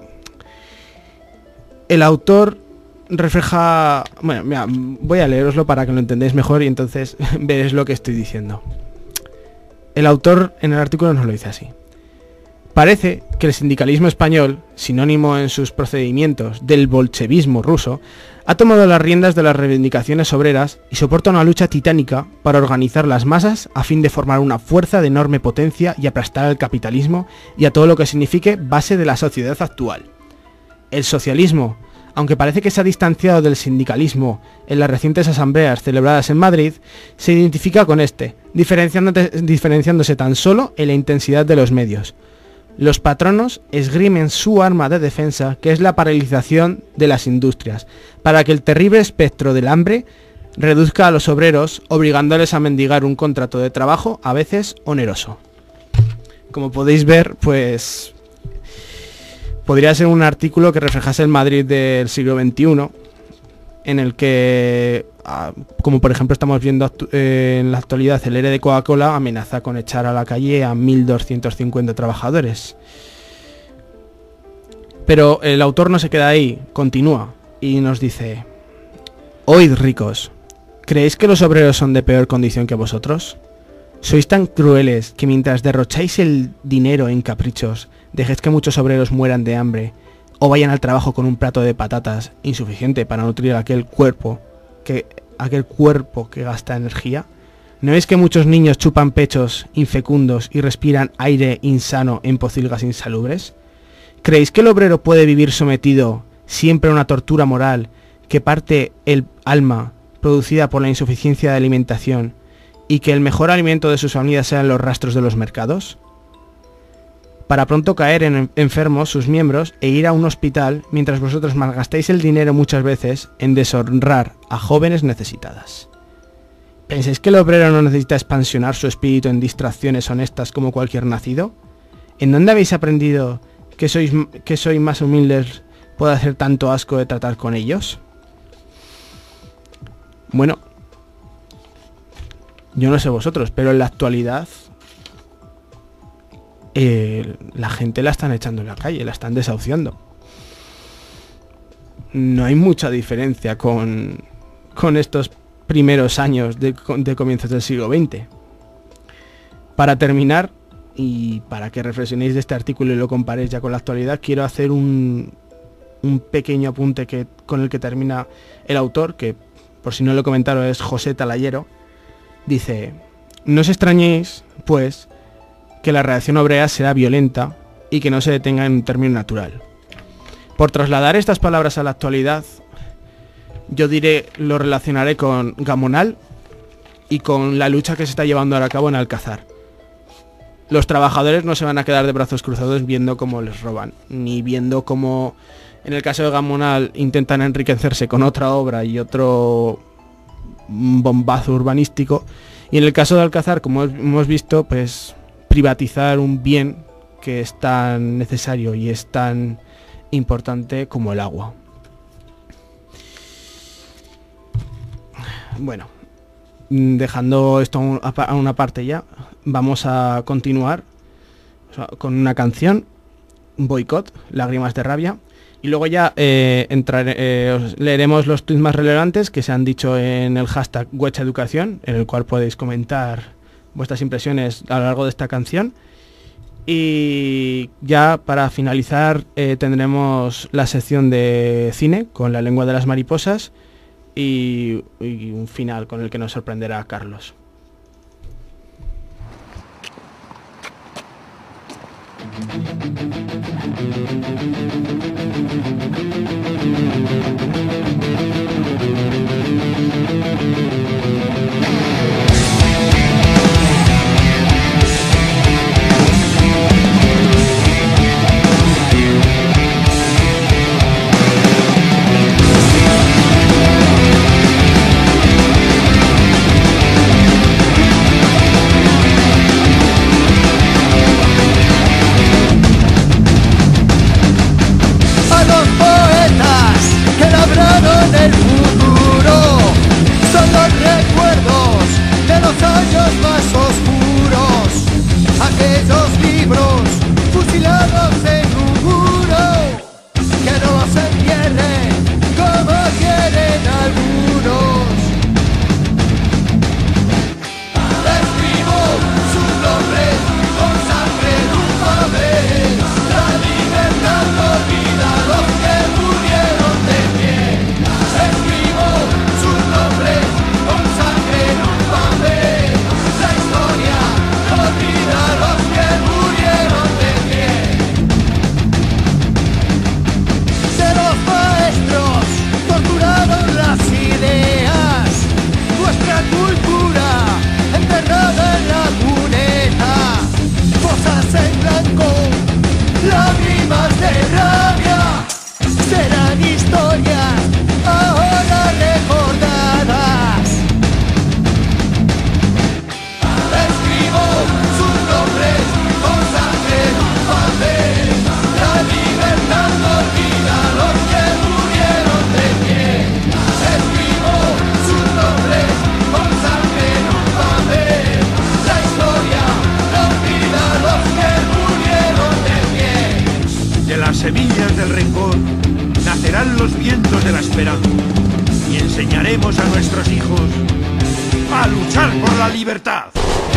el autor refleja... Bueno, mira, voy a leeroslo para que lo entendáis mejor y entonces veréis lo que estoy diciendo. El autor en el artículo nos lo dice así. Parece que el sindicalismo español, sinónimo en sus procedimientos del bolchevismo ruso, ha tomado las riendas de las reivindicaciones obreras y soporta una lucha titánica para organizar las masas a fin de formar una fuerza de enorme potencia y aplastar al capitalismo y a todo lo que signifique base de la sociedad actual. El socialismo, aunque parece que se ha distanciado del sindicalismo en las recientes asambleas celebradas en Madrid, se identifica con este, diferenciándose tan solo en la intensidad de los medios. Los patronos esgrimen su arma de defensa, que es la paralización de las industrias, para que el terrible espectro del hambre reduzca a los obreros, obligándoles a mendigar un contrato de trabajo a veces oneroso. Como podéis ver, pues podría ser un artículo que reflejase el Madrid del siglo XXI, en el que, como por ejemplo estamos viendo en la actualidad, el ERE de Coca-Cola amenaza con echar a la calle a 1.250 trabajadores. Pero el autor no se queda ahí, continúa y nos dice: Oíd, ricos, ¿creéis que los obreros son de peor condición que vosotros? ¿Sois tan crueles que mientras derrocháis el dinero en caprichos, dejéis que muchos obreros mueran de hambre o vayan al trabajo con un plato de patatas insuficiente para nutrir aquel cuerpo que gasta energía? ¿No veis que muchos niños chupan pechos infecundos y respiran aire insano en pocilgas insalubres? ¿Creéis que el obrero puede vivir sometido siempre a una tortura moral que parte el alma producida por la insuficiencia de alimentación y que el mejor alimento de sus familias sean los rastros de los mercados? Para pronto caer en enfermos sus miembros e ir a un hospital mientras vosotros malgastáis el dinero muchas veces en deshonrar a jóvenes necesitadas. ¿Pensáis que el obrero no necesita expansionar su espíritu en distracciones honestas como cualquier nacido? ¿En dónde habéis aprendido que sois más humildes puede hacer tanto asco de tratar con ellos? Bueno, yo no sé vosotros, pero en la actualidad la gente la están echando en la calle, la están desahuciando. No hay mucha diferencia con estos primeros años de comienzos del siglo XX. Para terminar, y para que reflexionéis de este artículo y lo comparéis ya con la actualidad, quiero hacer un pequeño apunte con el que termina el autor, que por si no lo comentaron es José Talayero. Dice: no os extrañéis, pues, que la reacción obrera será violenta y que no se detenga en un término natural. Por trasladar estas palabras a la actualidad, yo lo relacionaré con Gamonal y con la lucha que se está llevando ahora a cabo en Alcázar. Los trabajadores no se van a quedar de brazos cruzados viendo cómo les roban, ni viendo cómo, en el caso de Gamonal, intentan enriquecerse con otra obra y otro bombazo urbanístico, Y en el caso de Alcázar, como hemos visto, pues privatizar un bien que es tan necesario y es tan importante como el agua. Bueno, dejando esto a una parte ya, vamos a continuar con una canción, Boicot, Lágrimas de Rabia, y luego ya leeremos los tweets más relevantes que se han dicho en el hashtag WechaEducación, en el cual podéis comentar vuestras impresiones a lo largo de esta canción. Y ya para finalizar tendremos la sección de cine con La lengua de las mariposas y un final con el que nos sorprenderá Carlos. El futuro son los recuerdos de los años más oscuros, aquellos libros fusilados en un muro, que no los entierren como quieren algunos. Escribo sus nombres con sangre en un papel, la libertad no olvida a los que murieron de pie. Escribo sus nombres con sangre en un papel, la historia no olvida a los que murieron de pie. De los maestros torturaron las ideas, nuestra cultura enterrada en la cuneta, cosas en blanco, lágrimas de rabia, serán historias ahora recordadas. Escribo sus nombres con sangre en un papel, la libertad no olvida a los que murieron de pie. Escribo sus nombres con sangre en un papel, la historia no olvida a los que murieron de pie. De las semillas del rencor nacerán los vientos de la esperanza y enseñaremos a nuestros hijos a luchar por la libertad.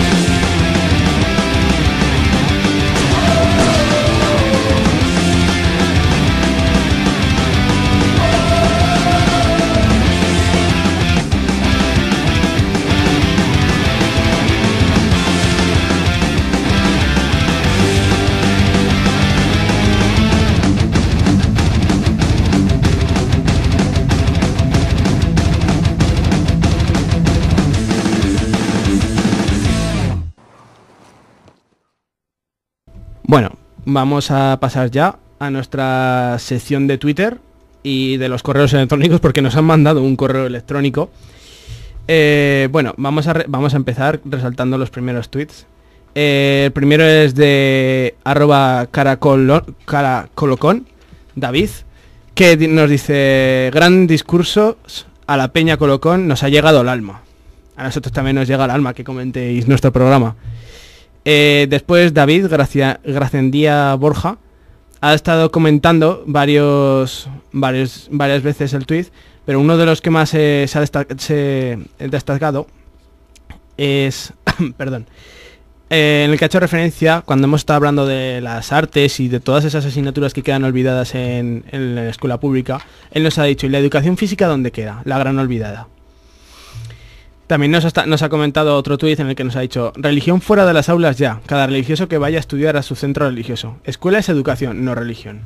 Bueno, vamos a pasar ya a nuestra sección de Twitter y de los correos electrónicos porque nos han mandado un correo electrónico. Bueno, vamos a empezar resaltando los primeros tweets. El primero es de @caracolocón, David, que nos dice: gran discurso a la Peña Colocón, nos ha llegado al alma. A nosotros también nos llega al alma que comentéis nuestro programa. Después David Gracendía Borja ha estado comentando varias veces el tweet, pero uno de los que más se ha destacado es perdón, en el que ha hecho referencia cuando hemos estado hablando de las artes y de todas esas asignaturas que quedan olvidadas en la escuela pública. Él nos ha dicho: ¿y la educación física dónde queda? La gran olvidada. También nos ha comentado otro tuit en el que nos ha dicho: religión fuera de las aulas ya, cada religioso que vaya a estudiar a su centro religioso. Escuela es educación, no religión.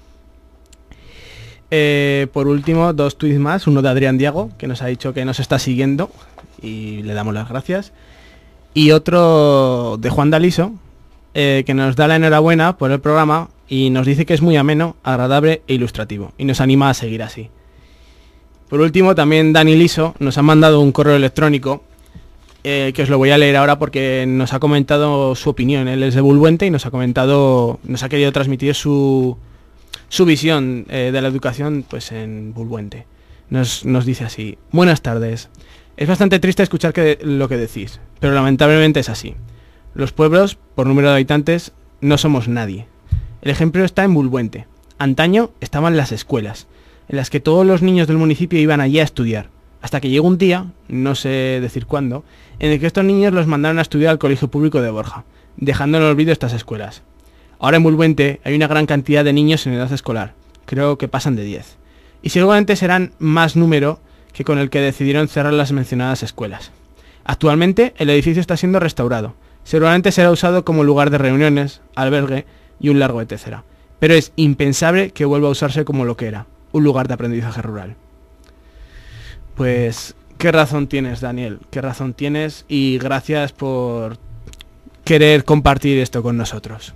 Por último, dos tuits más, uno de Adrián Diago, que nos ha dicho que nos está siguiendo y le damos las gracias. Y otro de Juan Daliso, que nos da la enhorabuena por el programa y nos dice que es muy ameno, agradable e ilustrativo, y nos anima a seguir así. Por último, también Dani Liso nos ha mandado un correo electrónico que os lo voy a leer ahora porque nos ha comentado su opinión. Él es de Bulbuente y nos ha querido transmitir su visión de la educación pues en Bulbuente. Nos dice así: buenas tardes. Es bastante triste escuchar lo que decís, pero lamentablemente es así. Los pueblos, por número de habitantes, no somos nadie. El ejemplo está en Bulbuente. Antaño estaban las escuelas, en las que todos los niños del municipio iban allí a estudiar, hasta que llegó un día, no sé decir cuándo, en el que estos niños los mandaron a estudiar al colegio público de Borja, dejando en el olvido estas escuelas. Ahora en Bulbuente hay una gran cantidad de niños en edad escolar, creo que pasan de 10, y seguramente serán más número que con el que decidieron cerrar las mencionadas escuelas. Actualmente el edificio está siendo restaurado, seguramente será usado como lugar de reuniones, albergue y un largo etcétera, pero es impensable que vuelva a usarse como lo que era, un lugar de aprendizaje rural. Pues, qué razón tienes, Daniel, qué razón tienes, y gracias por querer compartir esto con nosotros.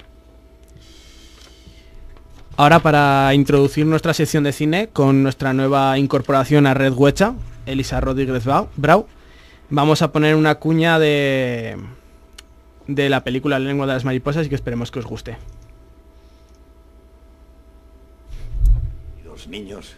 Ahora, para introducir nuestra sección de cine con nuestra nueva incorporación a Red Huecha, Elisa Rodríguez Brau, vamos a poner una cuña de la película La lengua de las mariposas y que esperemos que os guste. Los niños,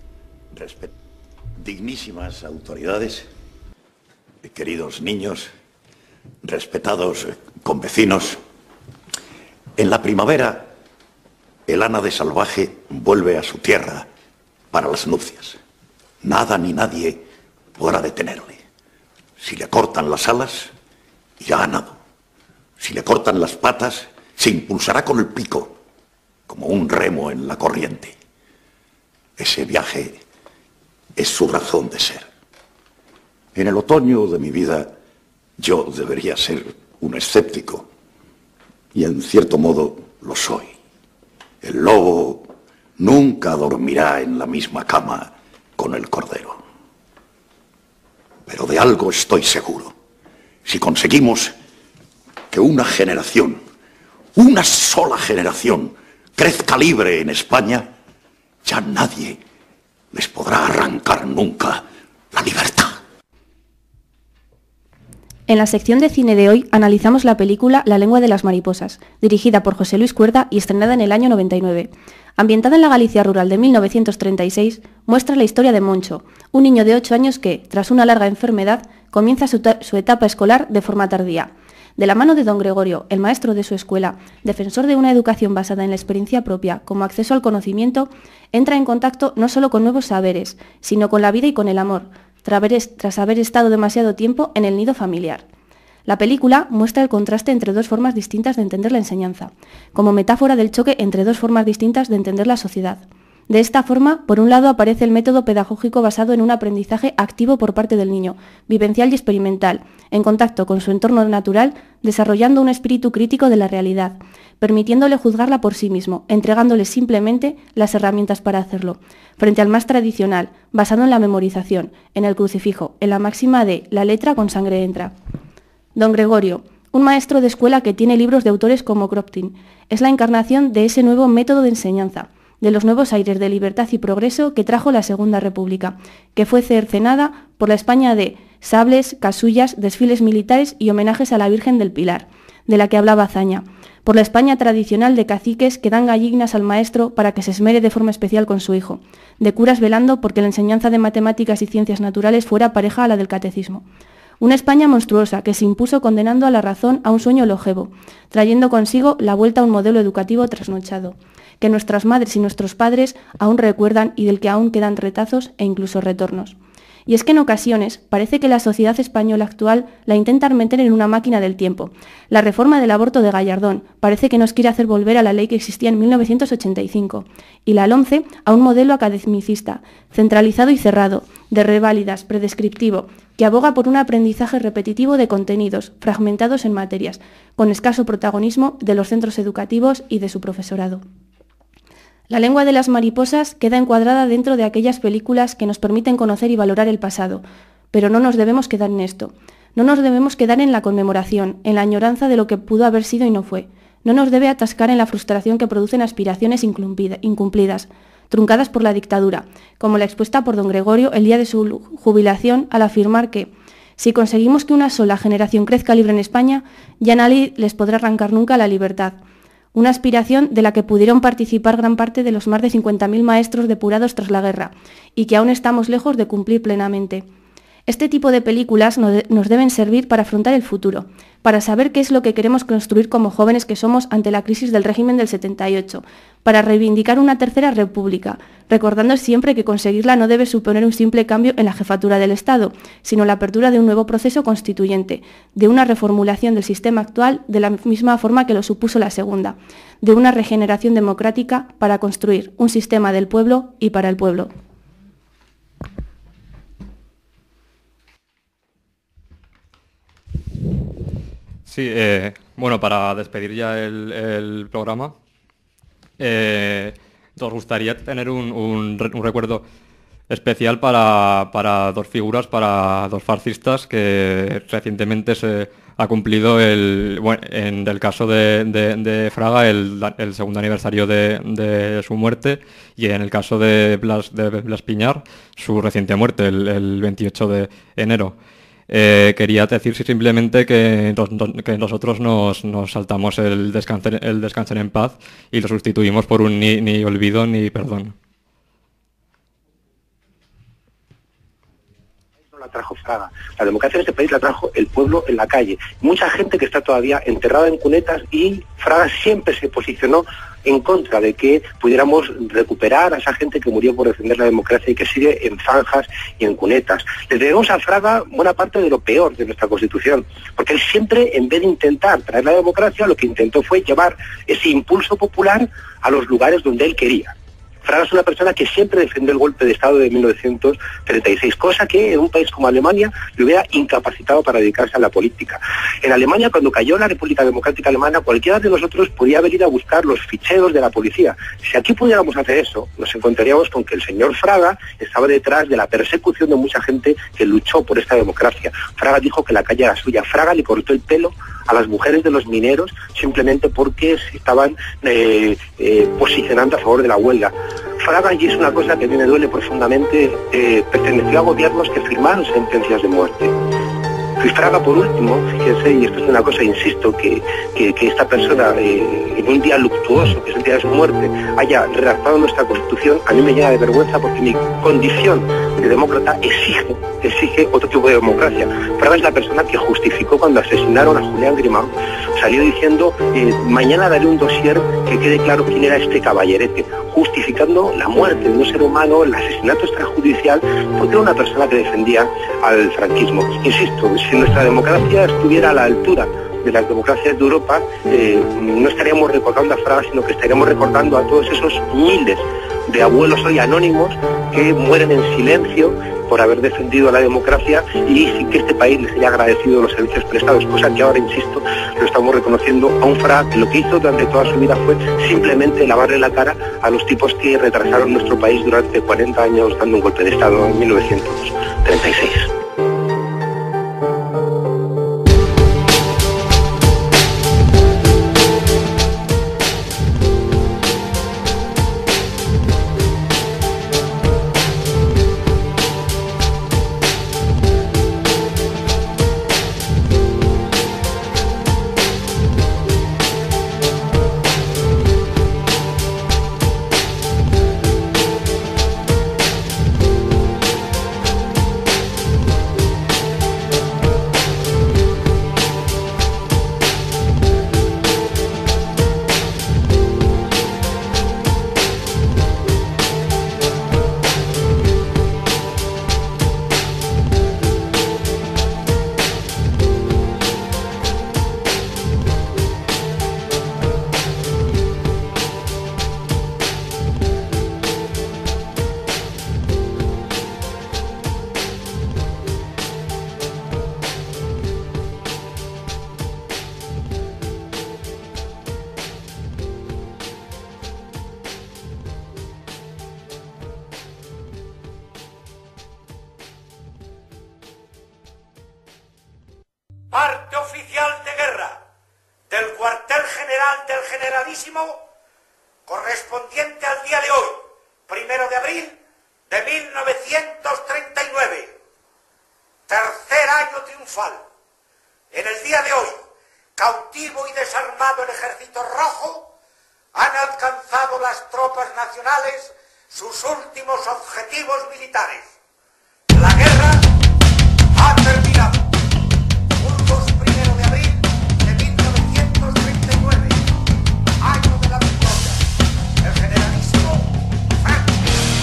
dignísimas autoridades, queridos niños, respetados convecinos, en la primavera el ánade salvaje vuelve a su tierra para las nupcias. Nada ni nadie podrá detenerle. Si le cortan las alas, irá a nado. Si le cortan las patas, se impulsará con el pico, como un remo en la corriente. Ese viaje es su razón de ser. En el otoño de mi vida, yo debería ser un escéptico, y en cierto modo lo soy. El lobo nunca dormirá en la misma cama con el cordero. Pero de algo estoy seguro. Si conseguimos que una generación, una sola generación, crezca libre en España, ya nadie les podrá arrancar nunca la libertad. En la sección de cine de hoy analizamos la película La lengua de las mariposas, dirigida por José Luis Cuerda y estrenada en el año 99. Ambientada en la Galicia rural de 1936, muestra la historia de Moncho, un niño de 8 años que, tras una larga enfermedad, comienza su etapa escolar de forma tardía. De la mano de don Gregorio, el maestro de su escuela, defensor de una educación basada en la experiencia propia como acceso al conocimiento, entra en contacto no solo con nuevos saberes, sino con la vida y con el amor, tras haber estado demasiado tiempo en el nido familiar. La película muestra el contraste entre dos formas distintas de entender la enseñanza, como metáfora del choque entre dos formas distintas de entender la sociedad. De esta forma, por un lado aparece el método pedagógico basado en un aprendizaje activo por parte del niño, vivencial y experimental, en contacto con su entorno natural, desarrollando un espíritu crítico de la realidad, permitiéndole juzgarla por sí mismo, entregándole simplemente las herramientas para hacerlo, frente al más tradicional, basado en la memorización, en el crucifijo, en la máxima de «la letra con sangre entra». Don Gregorio, un maestro de escuela que tiene libros de autores como Kropotkin, es la encarnación de ese nuevo método de enseñanza, de los nuevos aires de libertad y progreso que trajo la Segunda República, que fue cercenada por la España de sables, casullas, desfiles militares y homenajes a la Virgen del Pilar, de la que hablaba Azaña, por la España tradicional de caciques que dan gallinas al maestro para que se esmere de forma especial con su hijo, de curas velando porque la enseñanza de matemáticas y ciencias naturales fuera pareja a la del catecismo. Una España monstruosa que se impuso condenando a la razón a un sueño longevo, trayendo consigo la vuelta a un modelo educativo trasnochado, que nuestras madres y nuestros padres aún recuerdan y del que aún quedan retazos e incluso retornos. Y es que en ocasiones parece que la sociedad española actual la intentan meter en una máquina del tiempo. La reforma del aborto de Gallardón parece que nos quiere hacer volver a la ley que existía en 1985, y la LOMCE a un modelo academicista, centralizado y cerrado, de reválidas, predescriptivo, que aboga por un aprendizaje repetitivo de contenidos, fragmentados en materias, con escaso protagonismo de los centros educativos y de su profesorado. La lengua de las mariposas queda encuadrada dentro de aquellas películas que nos permiten conocer y valorar el pasado, pero no nos debemos quedar en esto. No nos debemos quedar en la conmemoración, en la añoranza de lo que pudo haber sido y no fue. No nos debe atascar en la frustración que producen aspiraciones incumplidas, truncadas por la dictadura, como la expuesta por don Gregorio el día de su jubilación al afirmar que Si conseguimos que una sola generación crezca libre en España, ya nadie les podrá arrancar nunca la libertad. Una aspiración de la que pudieron participar gran parte de los más de 50.000 maestros depurados tras la guerra, y que aún estamos lejos de cumplir plenamente. Este tipo de películas nos deben servir para afrontar el futuro, para saber qué es lo que queremos construir como jóvenes que somos ante la crisis del régimen del 78, para reivindicar una tercera república, recordando siempre que conseguirla no debe suponer un simple cambio en la jefatura del Estado, sino la apertura de un nuevo proceso constituyente, de una reformulación del sistema actual de la misma forma que lo supuso la segunda, de una regeneración democrática para construir un sistema del pueblo y para el pueblo. Sí, bueno, para despedir ya el programa, nos gustaría tener un recuerdo especial para dos figuras, para dos fascistas que recientemente se ha cumplido en el caso de Fraga el segundo aniversario de su muerte, y en el caso de Blas Piñar su reciente muerte, el 28 de enero. Quería decir simplemente que nosotros nos saltamos el descansen en paz y lo sustituimos por un ni olvido ni perdón. La trajo Fraga. La democracia en este país la trajo el pueblo en la calle. Mucha gente que está todavía enterrada en cunetas, y Fraga siempre se posicionó en contra de que pudiéramos recuperar a esa gente que murió por defender la democracia y que sigue en zanjas y en cunetas. Le debemos a Fraga buena parte de lo peor de nuestra Constitución, porque él siempre, en vez de intentar traer la democracia, lo que intentó fue llevar ese impulso popular a los lugares donde él quería. Fraga es una persona que siempre defendió el golpe de Estado de 1936, cosa que en un país como Alemania le hubiera incapacitado para dedicarse a la política. En Alemania, cuando cayó la República Democrática Alemana, cualquiera de nosotros podía venir a buscar los ficheros de la policía. Si aquí pudiéramos hacer eso, nos encontraríamos con que el señor Fraga estaba detrás de la persecución de mucha gente que luchó por esta democracia. Fraga dijo que la calle era suya. Fraga le cortó el pelo a las mujeres de los mineros simplemente porque se estaban posicionando a favor de la huelga. Fraga, y es una cosa que a mí me duele profundamente, perteneció a gobiernos que firmaron sentencias de muerte. Y Fraga, por último, fíjense, y esto es una cosa, insisto, que esta persona, en un día luctuoso, que es el día de su muerte, haya redactado nuestra Constitución, a mí me llena de vergüenza, porque mi condición de demócrata exige otro tipo de democracia. Fraga es la persona que justificó cuando asesinaron a Julián Grimau, salió diciendo, mañana daré un dossier que quede claro quién era este caballerete, justificando la muerte de un ser humano, el asesinato extrajudicial, porque era una persona que defendía al franquismo. Insisto, si nuestra democracia estuviera a la altura de las democracias de Europa, no estaríamos recordando a Fraga, sino que estaríamos recordando a todos esos miles de abuelos hoy anónimos que mueren en silencio por haber defendido a la democracia y sin que este país les haya agradecido los servicios prestados, cosa que ahora, insisto, lo estamos reconociendo a un Fraga que lo que hizo durante toda su vida fue simplemente lavarle la cara a los tipos que retrasaron nuestro país durante 40 años dando un golpe de Estado en 1936. Parte oficial de guerra del cuartel general del generalísimo correspondiente al día de hoy, 1 de abril de 1939. Tercer año triunfal triunfal. En el día de hoy, cautivo y desarmado el ejército rojo, han alcanzado las tropas nacionales sus últimos objetivos militares. La guerra ha terminado. Burgos, 1 de abril de 1939, año de la victoria. El generalísimo Franco.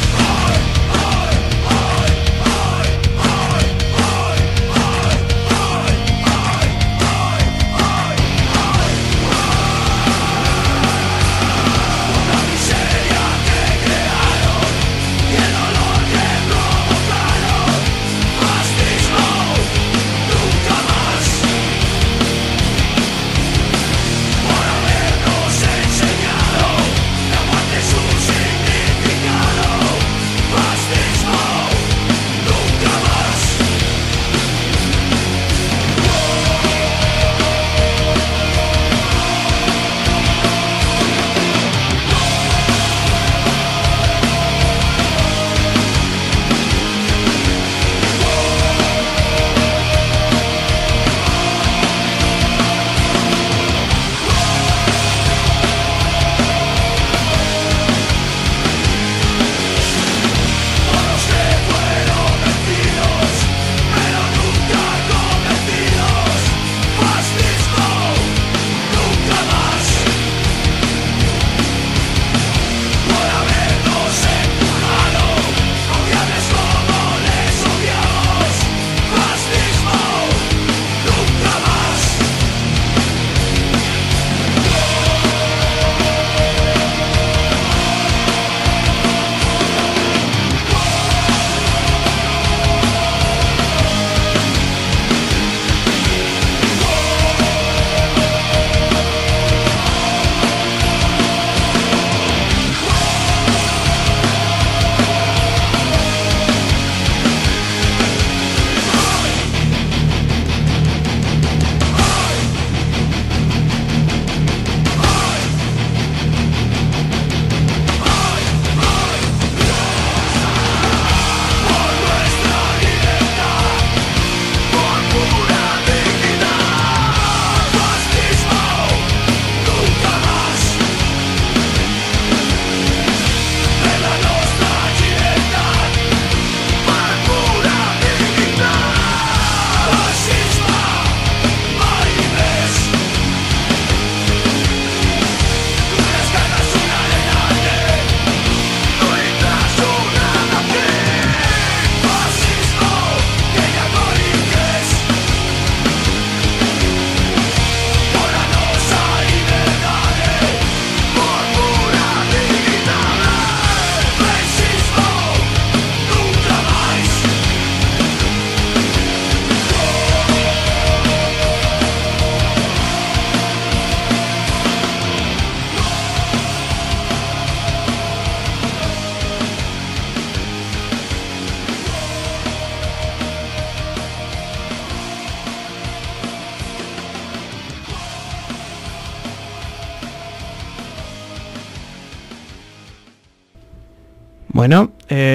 Bueno,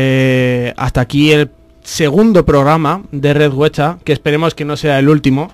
hasta aquí el segundo programa de Red Huecha, que esperemos que no sea el último.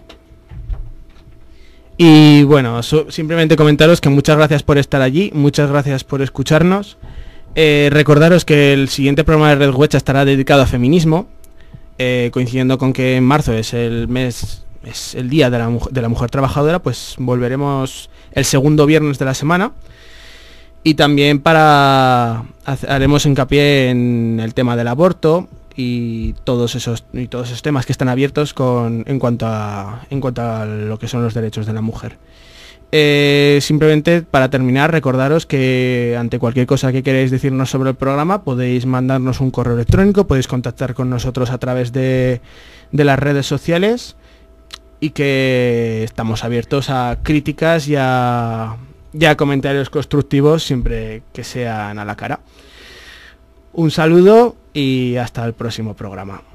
Y bueno, simplemente comentaros que muchas gracias por estar allí, muchas gracias por escucharnos. Recordaros que el siguiente programa de Red Huecha estará dedicado a feminismo, coincidiendo con que en marzo es el mes, es el día de la mujer trabajadora, pues volveremos el segundo viernes de la semana. Y también haremos hincapié en el tema del aborto y todos esos temas que están abiertos en cuanto a lo que son los derechos de la mujer. Simplemente para terminar, recordaros que ante cualquier cosa que queráis decirnos sobre el programa podéis mandarnos un correo electrónico, podéis contactar con nosotros a través de las redes sociales y que estamos abiertos a críticas y a comentarios constructivos siempre que sean a la cara. Un saludo y hasta el próximo programa.